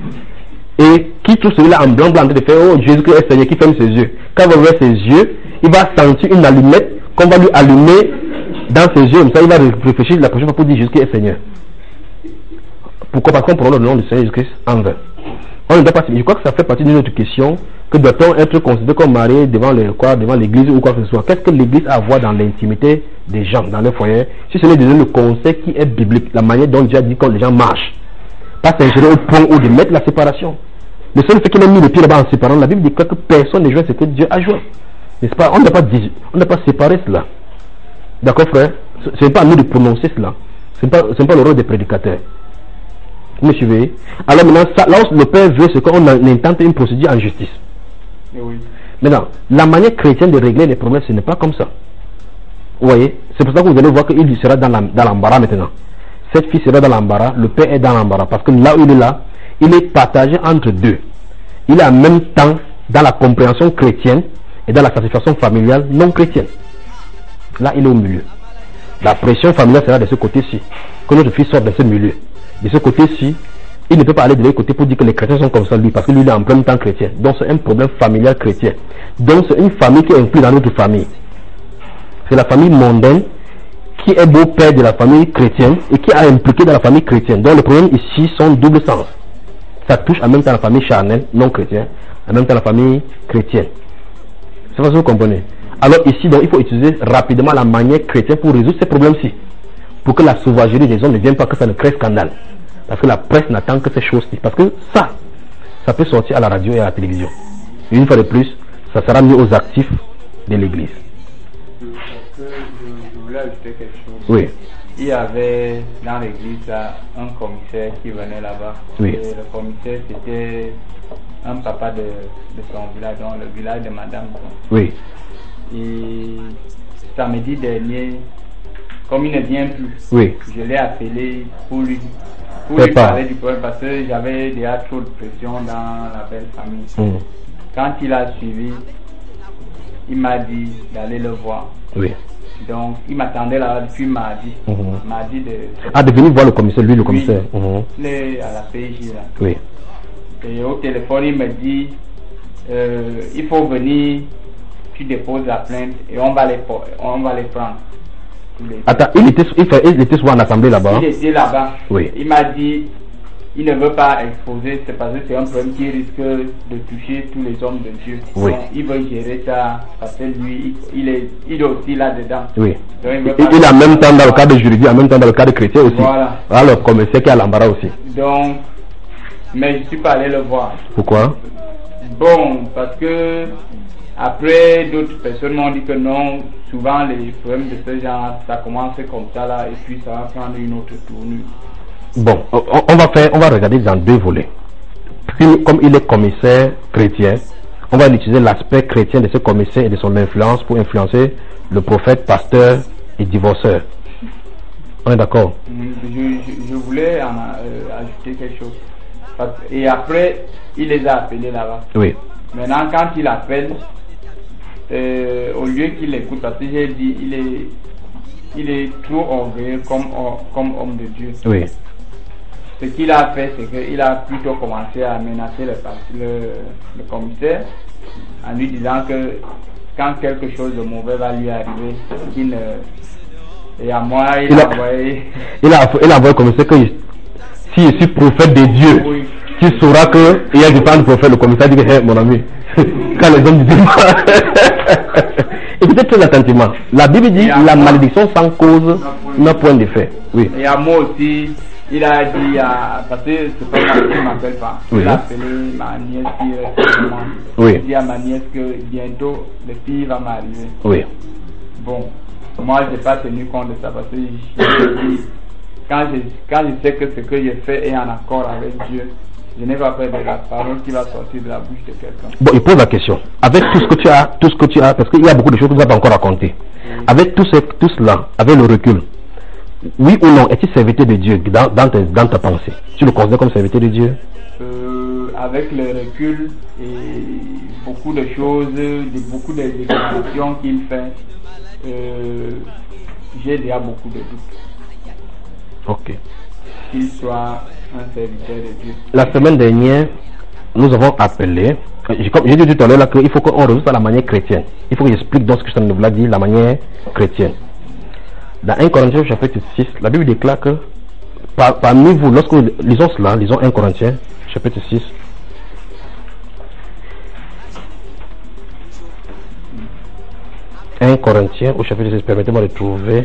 Et qui trouve celui-là en blanc blanc de faire, oh Jésus-Christ est Seigneur, qui ferme ses yeux. Quand il va ouvrir ses yeux, il va sentir une allumette qu'on va lui allumer dans ses yeux, comme ça il va réfléchir la prochaine fois pour dire Jésus-Christ est Seigneur. Pourquoi? Parce qu'on prend le nom du Seigneur Jésus-Christ en vain. On ne doit pas, je crois que ça fait partie d'une autre question, que doit-on être considéré comme marié devant le quoi, devant l'église ou quoi que ce soit? Qu'est-ce que l'église a à voir dans l'intimité des gens, dans leur foyer? Si ce n'est de donner le conseil qui est biblique, la manière dont Dieu a dit quand les gens marchent, pas s'ingérer au point où de mettre la séparation. Le seul fait qu'il a mis le pied là-bas en séparant, la Bible dit que personne ne joue ce que Dieu a joué. N'est-ce pas? On n'a pas dit, on n'a pas séparé cela. D'accord, frère? Ce n'est pas à nous de prononcer cela. Ce n'est pas, ce n'est pas le rôle des prédicateurs. Vous me suivez? Alors maintenant, ça, là où le Père veut, c'est qu'on intente une procédure en justice. Oui. Maintenant, la manière chrétienne de régler les problèmes, ce n'est pas comme ça. Vous voyez? C'est pour ça que vous allez voir qu'il sera dans l'embarras maintenant. Cette fille sera dans l'embarras, le Père est dans l'embarras. Parce que là où il est là, il est partagé entre deux. Il a en même temps dans la compréhension chrétienne et dans la satisfaction familiale non chrétienne. Là, il est au milieu. La pression familiale sera de ce côté-ci. Que notre fils sorte de ce milieu. De ce côté-ci, il ne peut pas aller de l'autre côté pour dire que les chrétiens sont comme ça, lui, parce que lui, il est en plein temps chrétien. Donc, c'est un problème familial chrétien. Donc, c'est une famille qui est inclue dans notre famille. C'est la famille mondaine qui est beau-père de la famille chrétienne et qui a impliqué dans la famille chrétienne. Donc, le problème ici sont double sens. Ça touche en même temps la famille charnelle, non chrétienne, en même temps la famille chrétienne. C'est ça que vous comprenez. Alors ici, donc, il faut utiliser rapidement la manière chrétienne pour résoudre ces problèmes-ci. Pour que la sauvagerie des hommes ne vienne pas, que ça ne crée scandale. Parce que la presse n'attend que ces choses-ci. Parce que ça, ça peut sortir à la radio et à la télévision. Et une fois de plus, ça sera mis aux actifs de l'église. Je, je, je voulais ajouter quelque chose. Oui. Il y avait dans l'église un commissaire qui venait là-bas. Oui. Et le commissaire, c'était un papa de, de son village, donc le village de madame. Oui. Et samedi dernier, comme il ne vient plus, oui. je l'ai appelé pour lui, pour lui parler du problème parce que j'avais déjà trop de pression dans la belle famille. Mm. Quand il a suivi, il m'a dit d'aller le voir. Oui. Donc, il m'attendait là depuis mardi. Mm-hmm. Mardi de... Ah, de venir voir le commissaire, lui, le commissaire. Oui, mm-hmm. Il est à la P J là. Oui. Et au téléphone, il me dit, euh, il faut venir, tu déposes la plainte et on va les, on va les prendre. Les... Attends, il était, il, fait, il était souvent en assemblée là-bas. Il était là-bas. Oui. Il m'a dit, il ne veut pas exposer, c'est parce que c'est un problème qui risque de toucher tous les hommes de Dieu. Oui. Donc, il veut gérer ça parce que lui, il est, il est aussi là-dedans. Oui. Donc, il, il, il est en même temps dans le cadre juridique, en même temps dans le cadre chrétien aussi. Voilà. Alors, comme c'est qui a l'embarras aussi. Donc, mais je ne suis pas allé le voir. Pourquoi? Bon, parce que après, d'autres personnes m'ont dit que non, souvent les problèmes de ce genre, ça commence comme ça là, et puis ça va prendre une autre tournure. Bon, on, on va faire, on va regarder dans deux volets. Puis, comme il est commissaire chrétien, on va utiliser l'aspect chrétien de ce commissaire et de son influence pour influencer le prophète, pasteur et divorceur. On est d'accord? Je, je, je voulais en, euh, ajouter quelque chose. Parce, et après, il les a appelés là-bas. Oui. Maintenant, quand il appelle, euh, au lieu qu'il écoute, parce que j'ai dit, il est, il est trop orgueilleux comme, comme homme de Dieu. Oui. Ce qu'il a fait, c'est qu'il a plutôt commencé à menacer le, le, le commissaire en lui disant que quand quelque chose de mauvais va lui arriver, qu'il ne... Et à moi, il, il a envoyé... Il a, il a envoyé le commissaire que si je suis prophète de Dieu, oui. Tu sauras qu'il y a du temps de prophète, le commissaire dit que hey, mon ami, quand les hommes disent écoutez très attentivement. La Bible dit la moi, malédiction sans cause n'a point d'effet. Oui. Et à moi aussi, il a dit, à, parce que c'est pas moi qui m'appelle pas, oui. Il a appelé ma nièce qui est oui. Il dit à ma nièce que bientôt le fille va m'arriver. Oui. Bon, moi je n'ai pas tenu compte de ça parce que je dis, quand je, quand je sais que ce que je fais est en accord avec Dieu, je n'ai pas peur de la parole qui va sortir de la bouche de quelqu'un. Bon, il pose la question. Avec tout ce que tu as, tout ce que tu as, parce qu'il y a beaucoup de choses que tu n'as pas encore racontées. Oui. Avec tout, ce, tout cela, avec le recul, oui ou non, es-tu serviteur de Dieu dans, dans, ta, dans ta pensée? Tu le considères comme serviteur de Dieu? euh, Avec le recul et beaucoup de choses, de, beaucoup de déclarations qu'il fait, euh, j'ai déjà beaucoup de doutes. Ok. Qu'il soit un serviteur de Dieu. La semaine dernière, nous avons appelé, comme j'ai dit tout à l'heure, qu'il faut qu'on résout ça à la manière chrétienne. Il faut que j'explique donc ce que ça nous l'a dit, la manière chrétienne. Dans un Corinthiens chapitre six, la Bible déclare que par, parmi vous, lorsque nous lisons cela, lisons un Corinthiens chapitre six. un Corinthiens au chapitre six, permettez-moi de trouver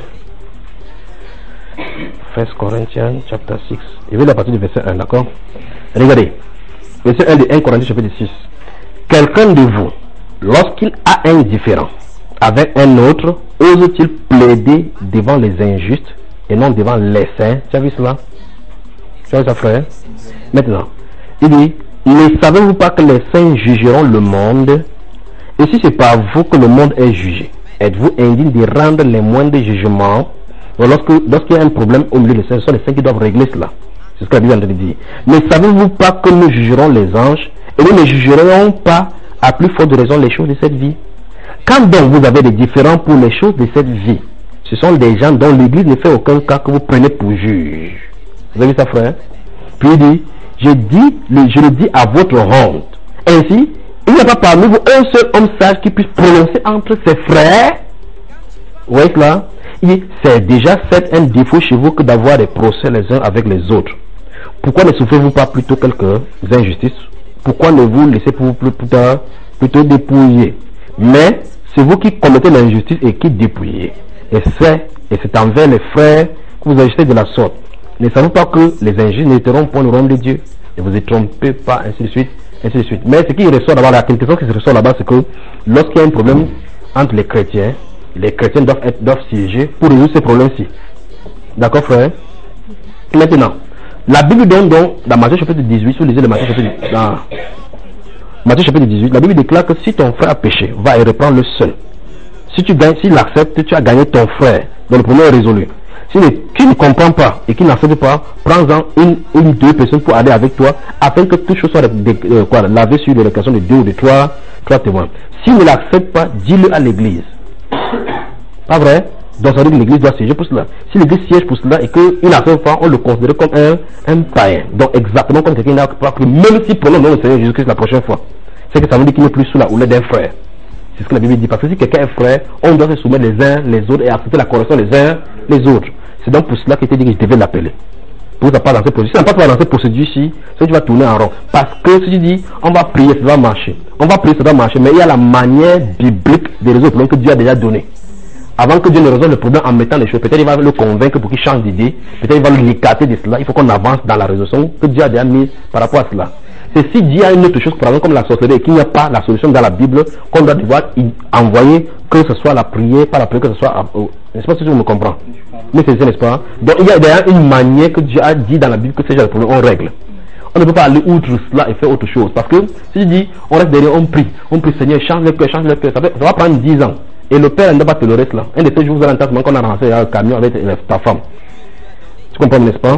First Corinthians chapter six. Je vais la partir du verset un, d'accord? Regardez. Verset un de un Corinthiens chapitre six. Quelqu'un de vous, lorsqu'il a un différend avec un autre, ose-t-il plaider devant les injustes et non devant les saints? Tu as vu cela? Tu as vu ça, frère? Maintenant, il dit, ne savez-vous pas que les saints jugeront le monde? Et si c'est par vous que le monde est jugé, êtes-vous indigne de rendre les moindres jugements? Lorsque, lorsqu'il y a un problème au milieu des saints, ce sont les saints qui doivent régler cela. C'est ce que la Bible est en train de dire. Mais savez-vous pas que nous jugerons les anges et nous ne jugerons pas à plus forte raison les choses de cette vie. Quand donc vous avez des différends pour les choses de cette vie, ce sont des gens dont l'Église ne fait aucun cas que vous prenez pour juge. Vous avez vu ça, frère? Puis il dit, je, dis, je le dis à votre honte. Ainsi, il n'y a pas parmi vous un seul homme sage qui puisse prononcer entre ses frères. Vous voyez cela? C'est déjà fait un défaut chez vous que d'avoir des procès les uns avec les autres. Pourquoi ne souffrez-vous pas plutôt quelques injustices? Pourquoi ne vous laissez pour plus, plus tard plutôt dépouiller? Mais c'est vous qui commettez l'injustice et qui dépouillez. Et c'est, et c'est envers les frères que vous agissez de la sorte. Ne savez-vous pas que les injustes n'hériteront point le royaume de Dieu? Ne vous y trompez pas, ainsi de suite, ainsi de suite. Mais ce qui ressort là-bas, la quintessence qui ressort là-bas, c'est que lorsqu'il y a un problème entre les chrétiens, les chrétiens doivent être, doivent siéger pour résoudre ces problèmes-ci. D'accord, frère? Maintenant, la Bible donne donc, dans Matthieu chapitre dix-huit, si vous lisez le Matthieu chapitre, dans Matthieu chapitre dix-huit, la Bible déclare que si ton frère a péché, va et reprendre le seul. Si tu gagnes, s'il accepte, tu as gagné ton frère. Donc le problème est résolu. Si tu ne comprends pas et qu'il n'accepte pas, prends-en une ou deux personnes pour aller avec toi, afin que toute chose soit euh, quoi, lavée sur l'élection de deux ou de trois, trois témoins. S'il ne l'accepte pas, dis-le à l'église. Pas vrai? Donc ça veut dire que l'église doit siéger pour cela. Si l'église siège pour cela et qu'il n'accepte pas, on le considère comme un, un païen. Donc exactement comme quelqu'un n'a pas cru, même si pour le nom du Seigneur Jésus-Christ la prochaine fois. C'est que ça veut dire qu'il n'est plus sous la houlette d'un frère. C'est ce que la Bible dit. Parce que si quelqu'un est frère, on doit se soumettre les uns les autres et accepter la correction les uns les autres. C'est donc pour cela qu'il était dit que je devais l'appeler. Pour ça, pas dans cette procédure. Si on n'a pas dans cette procédure-ci, tu vas tourner en rond. Parce que si tu dis, on va prier, ça va marcher. On va prier, ça va marcher. Mais il y a la manière biblique de résoudre le problème que Dieu a déjà donné. Avant que Dieu ne résolve le problème en mettant les choses, peut-être il va le convaincre pour qu'il change d'idée. Peut-être il va l'écarter de cela. Il faut qu'on avance dans la résolution que Dieu a déjà mise par rapport à cela. C'est si Dieu a une autre chose, par exemple, comme la sorcellerie, et qu'il n'y a pas la solution dans la Bible, qu'on doit devoir envoyer, que ce soit la prière, pas la prière, que ce soit... Euh, n'est-ce pas si tu me comprends? Mais c'est ça, n'est-ce pas? Donc il y a d'ailleurs une manière que Dieu a dit dans la Bible que ces gens de problème, on règle. On ne peut pas aller outre cela et faire autre chose. Parce que si tu dis, on reste derrière, on prie, on prie, Seigneur, change le cœur, change le cœur, ça, ça va prendre dix ans. Et le père ne va pas te le reste là. Un de ces jours, vous allez entendre qu'on a rentré un camion avec ta femme. Tu comprends, n'est-ce pas?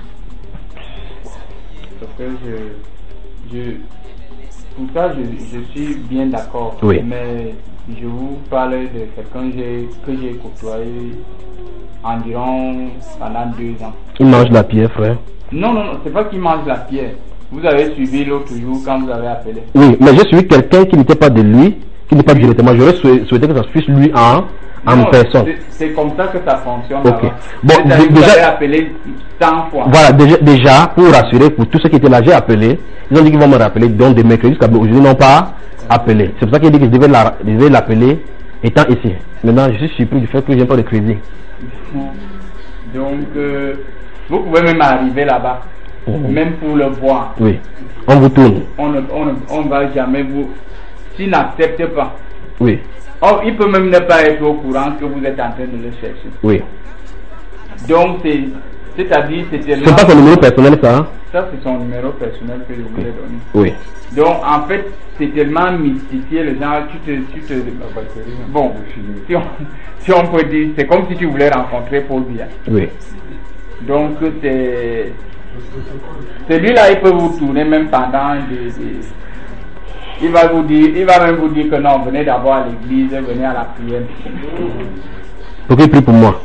Parce que je, je, pour ça, je, je suis bien d'accord. Oui. Mais je vous parle de quelqu'un que j'ai côtoyé environ pendant deux ans. Il mange la pierre, frère. Non, non, non, c'est pas qu'il mange la pierre. Vous avez suivi l'autre jour quand vous avez appelé. Oui, mais j'ai suivi quelqu'un qui n'était pas de lui, qui n'est pas directement. J'aurais souhaité que ça puisse lui en, en non, personne. C'est comme ça que ça fonctionne. Ok. Bon, vous déjà, avez appelé cent fois. Voilà, déjà, déjà, pour rassurer, pour tous ceux qui étaient là, j'ai appelé. Ils ont dit qu'ils vont me rappeler, donc de mercredi jusqu'à aujourd'hui, ils n'ont pas appelé. C'est pour ça qu'ils dit que je devais l'appeler étant ici. Maintenant, je suis surpris du fait que je n'ai pas de crédit. Donc, euh, vous pouvez même arriver là-bas, mmh. même pour le voir. Oui, on vous tourne. On ne on, on va jamais vous... S'il n'accepte pas. Oui. Oh, il peut même ne pas être au courant que vous êtes en train de le chercher. Oui. Donc, c'est... C'est-à-dire, c'est tellement... C'est pas son numéro personnel, ça, hein? Ça, c'est son numéro personnel que je voulais donner. Oui. Donc, en fait, c'est tellement mystifié, les gens, tu te... Tu te... Bon, si on, si on peut dire, c'est comme si tu voulais rencontrer Paul Biya. Oui. Donc, c'est... Celui-là, il peut vous tourner même pendant des... des il va vous dire, il va même vous dire que non, venez d'abord à l'église, venez à la prière. Pour qu'il prie pour moi.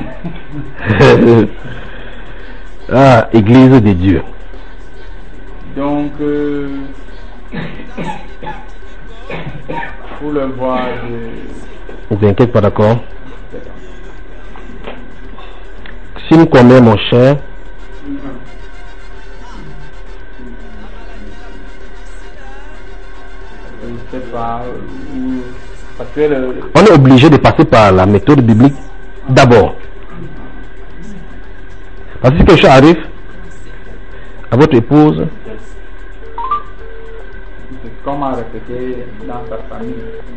Ah, église de Dieu. Donc, euh, pour le voir, je... Ne t'inquiète pas, d'accord? Si nous connaissons, mon cher, je sais pas, où... parce que le... on est obligé de passer par la méthode biblique d'abord. Parce que si quelque chose arrive à votre épouse, c'est comme à répéter dans sa famille.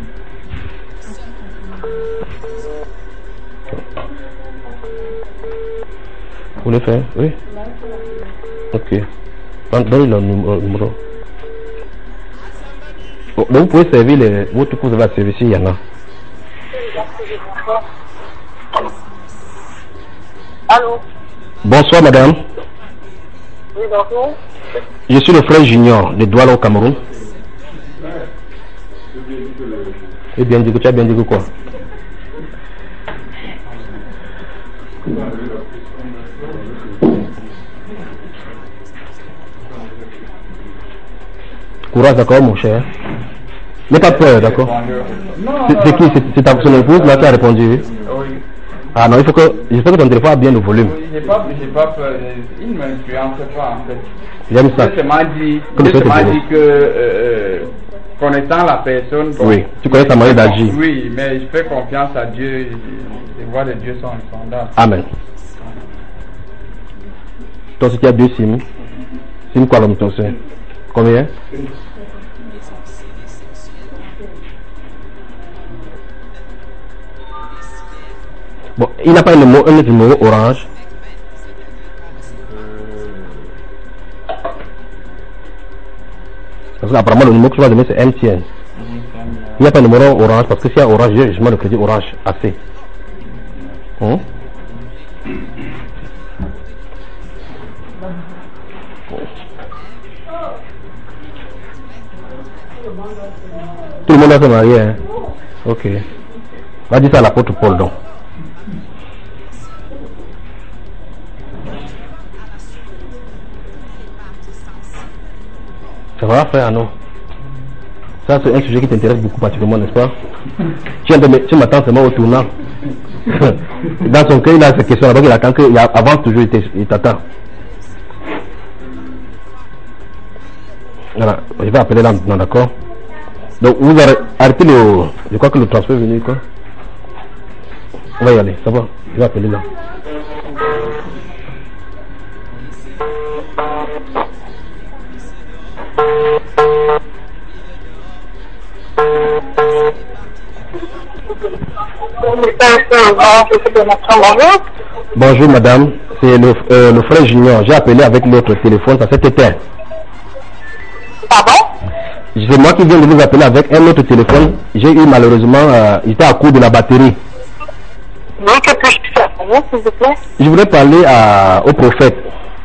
Vous le faites? Oui. Ok. Donnez le numéro. Bon, donc vous pouvez servir les, votre épouse va servir s'il y en a. Allô? Bonsoir madame. Oui, bonjour. Je suis le frère Junior de Douala au Cameroun. Et bien dit que tu as bien dit que quoi? Courage, d'accord, mon cher. N'aie pas peur, d'accord? C'est qui? C'est ta son épouse là qui a répondu? Oui. Ah non, il faut que. J'espère que ton téléphone a bien le volume. Oui, j'ai pas, j'ai pas peur. Il ne m'influence pas en fait. J'aime ça. Je m'a dit, Comme je ça, m'a c'est dit que euh, connaissant la personne. Bon, oui, tu connais sa manière d'agir. Oui, mais je fais confiance à Dieu. Les voies de Dieu sont insondables. Amen. Toi, si tu as deux sims, sim quoi l'homme ton sein? Combien? Bon, il n'a pas un numéro, un numéro orange. Parce qu'apparemment le numéro que tu vas donner c'est M T N. Il n'y a pas de numéro orange parce que s'il y a orange, je mets le crédit orange assez. Hum? Tout le monde a se marié, hein? Ok. Va dire ça à l'apôtre Paul donc. Ça va frère, non? Ça c'est un sujet qui t'intéresse beaucoup particulièrement, n'est-ce pas? Tu m'attends seulement au tournant. Dans son cœur, il a cette question là-bas, il attend qu'il avance toujours, il t'attend. Voilà, je vais appeler là maintenant, d'accord? Donc vous arrêtez le... Je crois que le transfert est venu, quoi. On va y aller, ça va? Je vais appeler là. Bonjour madame, c'est le, euh, le frère Junior. J'ai appelé avec l'autre téléphone, ça s'est éteint. Pardon? C'est moi qui viens de vous appeler avec un autre téléphone. J'ai eu malheureusement, euh, il était à court de la batterie. Oui, que puis-je faire pour vous, s'il vous plaît? Je voulais parler à, au prophète.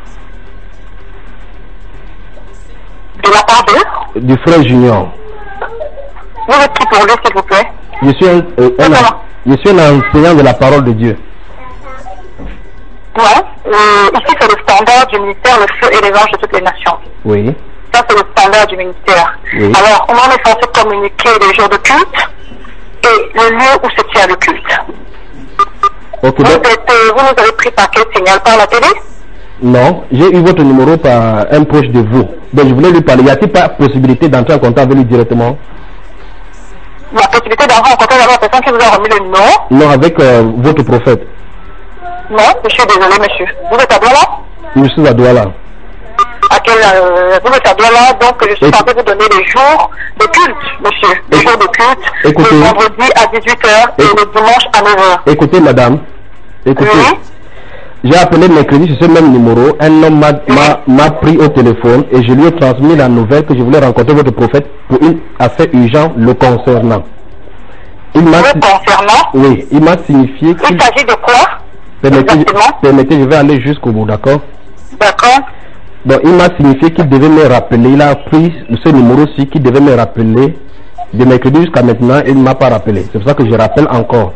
De la part de? Du frère Junior. Vous êtes qui pour lui, s'il vous plaît? Je suis un, euh, un, je suis un enseignant de la parole de Dieu. Ouais, euh, ici c'est le standard du ministère, le feu et les anges de toutes les nations. Oui. Ça c'est le standard du ministère. Oui. Alors, on en est censé communiquer les jours de culte et le lieu où se tient le culte. Ok, Vous, donc, êtes, euh, vous nous avez pris par quel signal? Par la télé? non, j'ai eu votre numéro par un proche de vous. Donc je voulais lui parler. Y a-t-il pas possibilité d'entrer en contact avec lui directement? La possibilité d'entrer en contact avec la personne qui vous a remis le numéro? Non, avec euh, votre prophète. Non, je suis désolé, monsieur. Vous êtes à Douala? Je suis à Douala. À quel, euh, vous êtes à Douala, donc je suis Écoute. censé vous donner les jours de culte, monsieur. Les jours de culte, Écoutez. le vendredi à dix-huit heures et le dimanche à neuf heures. Écoutez, madame. Écoutez. Oui. J'ai appelé mercredi sur ce même numéro. Un homme m'a- m'a m'a pris au téléphone et je lui ai transmis la nouvelle que je voulais rencontrer votre prophète pour une affaire urgente le concernant. Il m'a Le concernant, oui, il m'a signifié qu'il il s'agit de quoi? permettez, Exactement. permettez, je vais aller jusqu'au bout, d'accord? D'accord. Donc il m'a signifié qu'il devait me rappeler. Il a pris ce numéro-ci qu'il devait me rappeler de mercredi jusqu'à maintenant. Il ne m'a pas rappelé. C'est pour ça que je rappelle encore.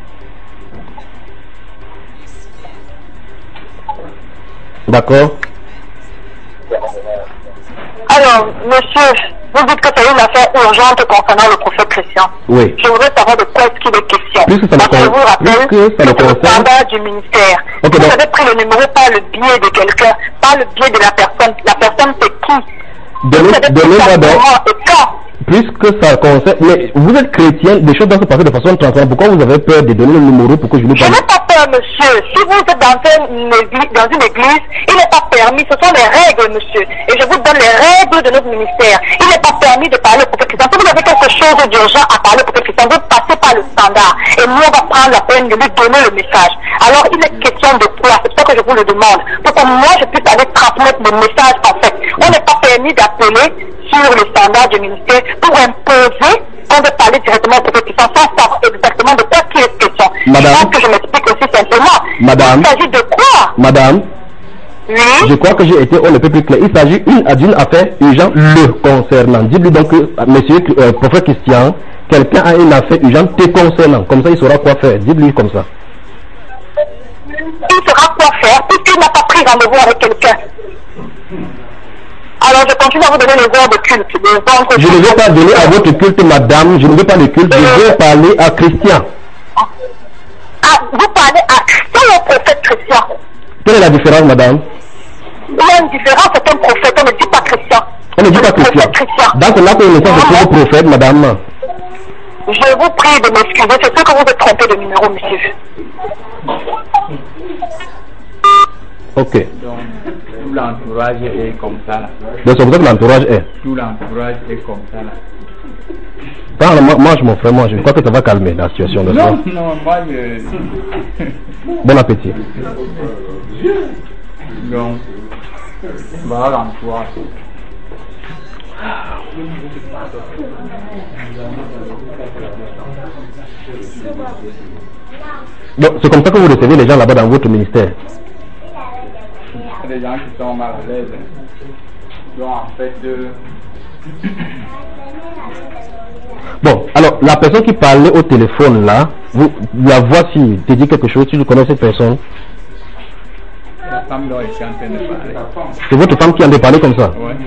D'accord? Alors, monsieur, vous dites que c'est une affaire urgente concernant le prophète Christian. Oui. Je voudrais savoir de quoi est-ce qu'il est question. Puisque ça le Parce que je con- vous rappelle puisque ça le que c'est le concerne- standard du ministère. Ok, vous donc- avez pris le numéro par le biais de quelqu'un, par le biais de la personne. La personne, c'est qui? Donnez- Vous avez pris Donnez-moi ça donc. comment et quand? Puisque ça concerne... Mais vous êtes chrétien, des choses doivent se passer de façon transparente. Pourquoi vous avez peur de donner le numéro pour que je lui Je parle? n'ai pas peur, monsieur. Si vous êtes dans une église, dans une église, il n'est pas permis. Ce sont les règles, monsieur. Et je vous donne les règles de notre ministère. Il n'est pas permis de parler au prophète Christian. Si vous avez quelque chose d'urgent à parler au prophète Christian, vous passez par le standard. Et nous, on va prendre la peine de lui donner le message. Alors, il est question de quoi? C'est pour ça que je vous le demande. Pour que moi, je puisse aller transmettre le message, en fait. On n'est pas permis d'appeler sur le standard du ministère pour imposer qu'on veut parler directement au prophète Christian sans savoir exactement de quoi il est question. Madame. Je pense que je m'explique aussi simplement. Madame. Il s'agit de quoi? Madame, Oui. Je crois que j'ai été on ne peut plus clair. Il s'agit d'une affaire urgente le concernant. Dites-lui donc, monsieur euh, prophète Christian, quelqu'un a une affaire urgente te concernant. Comme ça, il saura quoi faire. Dites-lui comme ça. Il saura quoi faire puisqu'il n'a pas pris rendez-vous avec quelqu'un. Alors, je continue à vous donner les heures de culte. Les heures je ne vais pas donner à votre culte, madame. Je ne veux pas de culte. Je veux parler à Christian. Ah, vous parlez à Christian ou au prophète Christian? Quelle est la différence, madame? Il y a une différence, c'est un prophète, on ne dit pas Christian. On ne dit pas Christian. Christian. Donc, on a connaissance de ce prophète, madame. Je vous prie de m'excuser, c'est sûr que vous êtes trompé de numéro, monsieur. Ok. Donc, tout l'entourage est comme ça là. Donc, c'est comme ça que l'entourage est. Tout l'entourage est comme ça là. Parle, mange mon frère, mange. Je crois que ça va calmer la situation de Non, non, moi je... Bon appétit. Donc, voilà l'entourage. Donc, c'est comme ça que vous recevez les gens là-bas dans votre ministère. Des gens qui sont mal à l'aise. Donc, en fait, euh... Bon, alors, la personne qui parlait au téléphone là, vous la voici, te dit quelque chose, tu connais cette personne? La femme dont je suis en train de parler. C'est votre femme qui en a parlé comme ça? Oui.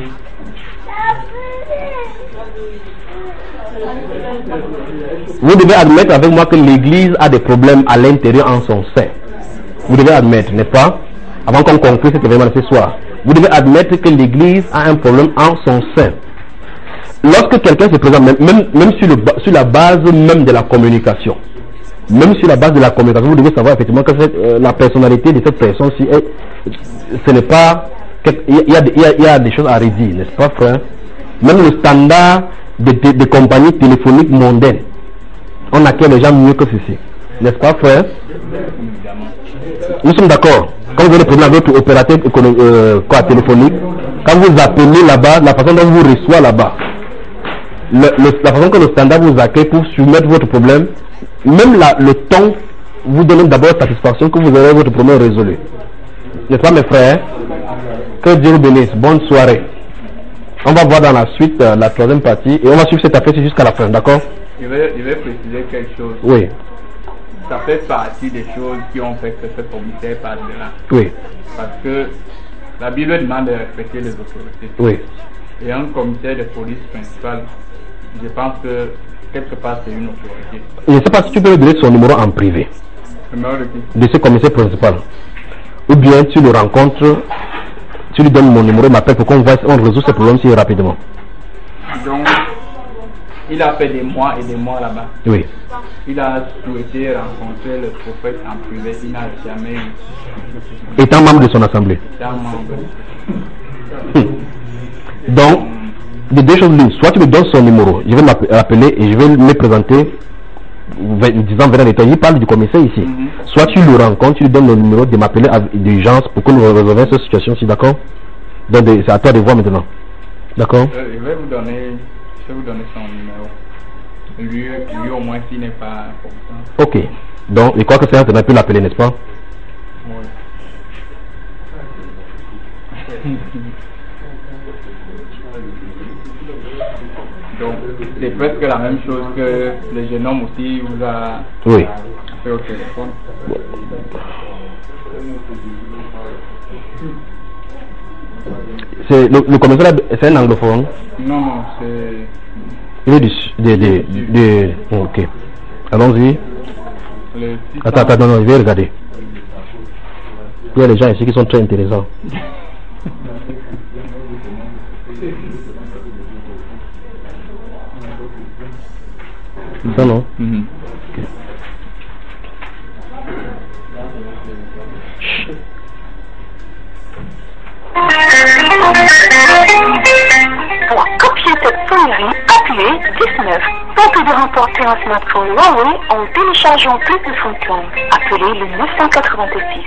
Vous devez admettre avec moi que l'église a des problèmes à l'intérieur en son sein. Vous devez admettre, n'est-ce pas? Avant qu'on conclue cet événement ce soir. Vous devez admettre que l'église a un problème en son sein. Lorsque quelqu'un se présente, même, même, même sur, le, sur la base même de la communication, même sur la base de la communication, vous devez savoir effectivement que cette, euh, la personnalité de cette personne-ci, ce n'est pas... Il y, a, il, y a, il y a des choses à redire, n'est-ce pas, frère? Même le standard de, de, de compagnies téléphoniques mondaines, on acquiert les gens mieux que ceci. N'est-ce pas, frère? Nous sommes d'accord. Quand vous avez des problèmes avec votre opérateur euh, quoi, téléphonique, quand vous appelez là-bas, la façon dont vous reçoit là-bas, le, le, la façon que le standard vous accueille pour soumettre votre problème, même la, le temps vous donne d'abord satisfaction que vous aurez votre problème résolu. N'est-ce pas, mes frères? Que Dieu vous bénisse. Bonne soirée. On va voir dans la suite euh, la troisième partie et on va suivre cette affaire jusqu'à la fin, d'accord? Je vais, je vais préciser quelque chose. Oui. Ça fait partie des choses qui ont fait que ce commissaire passe de là. Oui. Parce que la Bible demande de respecter les autorités. Oui. Et un commissaire de police principal, je pense que quelque part c'est une autorité. Je ne sais pas si tu peux lui donner son numéro en privé. Numéro de qui? De ce commissaire principal. Ou bien tu le rencontres, tu lui donnes mon numéro, il m'appelle pour qu'on voit, on résout ce problème si rapidement. Donc, il a fait des mois et des mois là-bas. Oui. Il a souhaité rencontrer le prophète en privé, il n'a jamais eu. Étant membre de son assemblée. Étant membre. Donc, de deux choses l'une, soit tu me donnes son numéro, je vais m'appeler et je vais me présenter, disant venant d'état, il parle du commissaire ici. Mm-hmm. Soit tu le rencontres, tu lui donnes le numéro de m'appeler d'urgence pour que nous résolvions cette situation-ci, d'accord? Donc c'est à toi de voir maintenant. D'accord? euh, Je vais vous donner, je vais vous donner son numéro. Lui, lui au moins s'il n'est pas comme ça. Ok. Donc je crois que c'est un peu pu l'appeler, n'est-ce pas? Oui. Donc, c'est presque la même chose que le jeune homme aussi vous a oui. fait au téléphone. C'est le, le commissaire, c'est un anglophone? Non, non, c'est... Il est du... De, de, de, de... Oh, ok. Allons-y. Attends, attends, non, non, je vais regarder. Il y a des gens ici qui sont très intéressants. Ça non? Mm-hmm. Okay. Pour copier cette sonnerie, appuyez dix-neuf. Tentez de remporter un smartphone Huawei en téléchargeant plus de fonctions. Appelez le neuf cent quatre-vingt-six.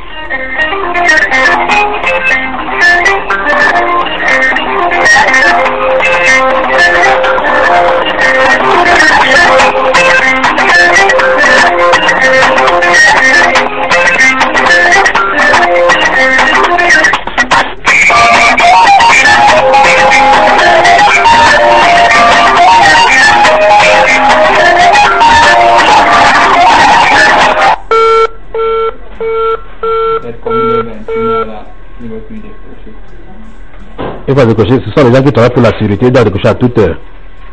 Il faut décocher. Ce sont les gens qui travaillent pour la sécurité, ils doivent décocher à toute heure.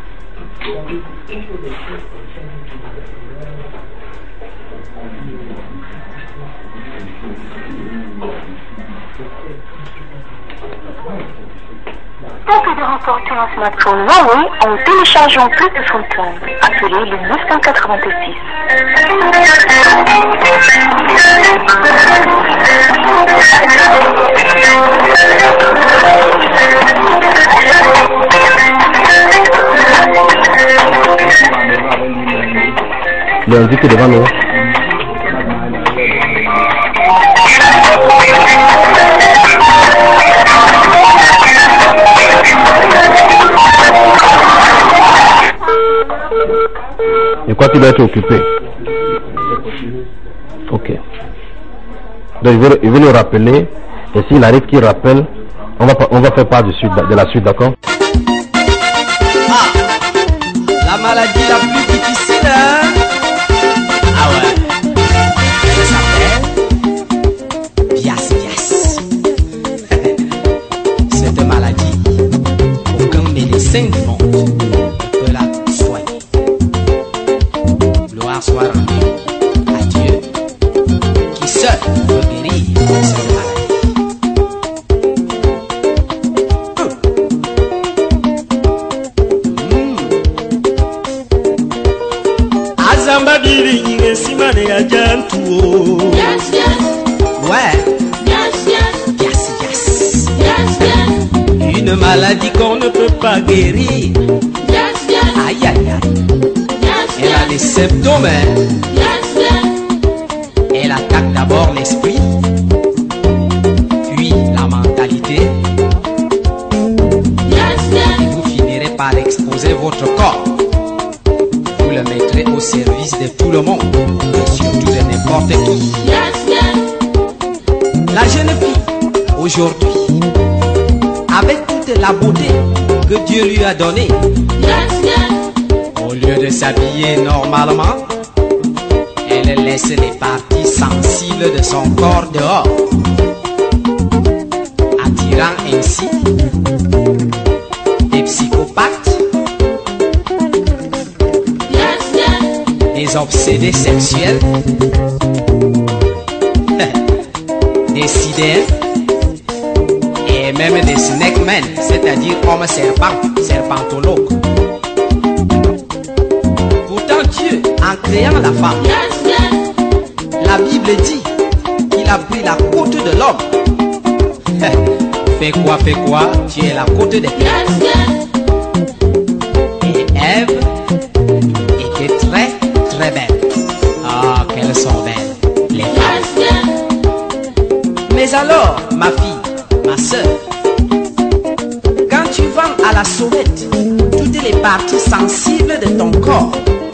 Pour que de remporter un smartphone Huawei en téléchargeant plus de fonctions, appelez le neuf cent quatre-vingt-six. Il est indiqué devant nous. Je crois qu'il doit être occupé. Ok. Donc il veut, il veut le rappeler. Et s'il arrive qu'il rappelle, on va, on va faire part de, suite, de la suite, d'accord? Ah, la maladie la plus difficile, hein? Ah ouais. Elle s'appelle Bias Bias. Cette maladie, aucun médecin du monde ne peut la soigner. Gloire soit rendue à Dieu, qui seul peut guérir cette maladie. Ouais. Une maladie qu'on ne peut pas guérir. Aïe aïe aïe. Elle a des symptômes. Elle attaque d'abord l'esprit, puis la mentalité. Et vous finirez par exposer votre corps. Vous le mettrez au service de tout le monde, et surtout de n'importe qui. La jeune fille, aujourd'hui, avec toute la beauté que Dieu lui a donnée, au lieu de s'habiller normalement, elle laisse les parties sensibles de son corps dehors, attirant ainsi des psychopathes, des obsédés sexuels, des sidères et même des snakemen, c'est-à-dire hommes serpents, serpentologues. Pourtant Dieu, en créant la femme, la Bible dit qu'il a pris la côte de l'homme. Fais quoi, fais quoi, tu es la côte des femmes. Et Ève était très très belle. Ah, qu'elles sont belles, les femmes. Mais alors, ma fille, ma soeur, quand tu vends à la sauvette toutes les parties sensibles de ton corps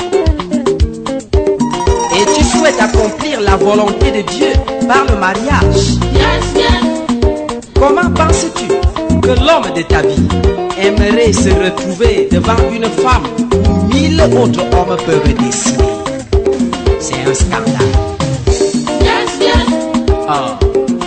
et tu souhaites accomplir la volonté de Dieu par le mariage, comment penses-tu que l'homme de ta vie aimerait se retrouver devant une femme où mille autres hommes peuvent décider? C'est un scandale. Oh.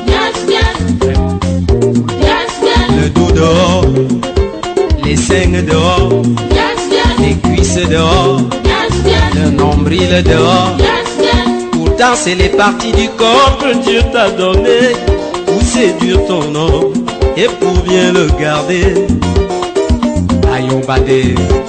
Le dos dehors, les seins dehors, les cuisses dehors, le nombril dehors. Pourtant c'est les parties du corps que Dieu t'a donné pour séduire ton homme et pour bien le garder. Ayombade.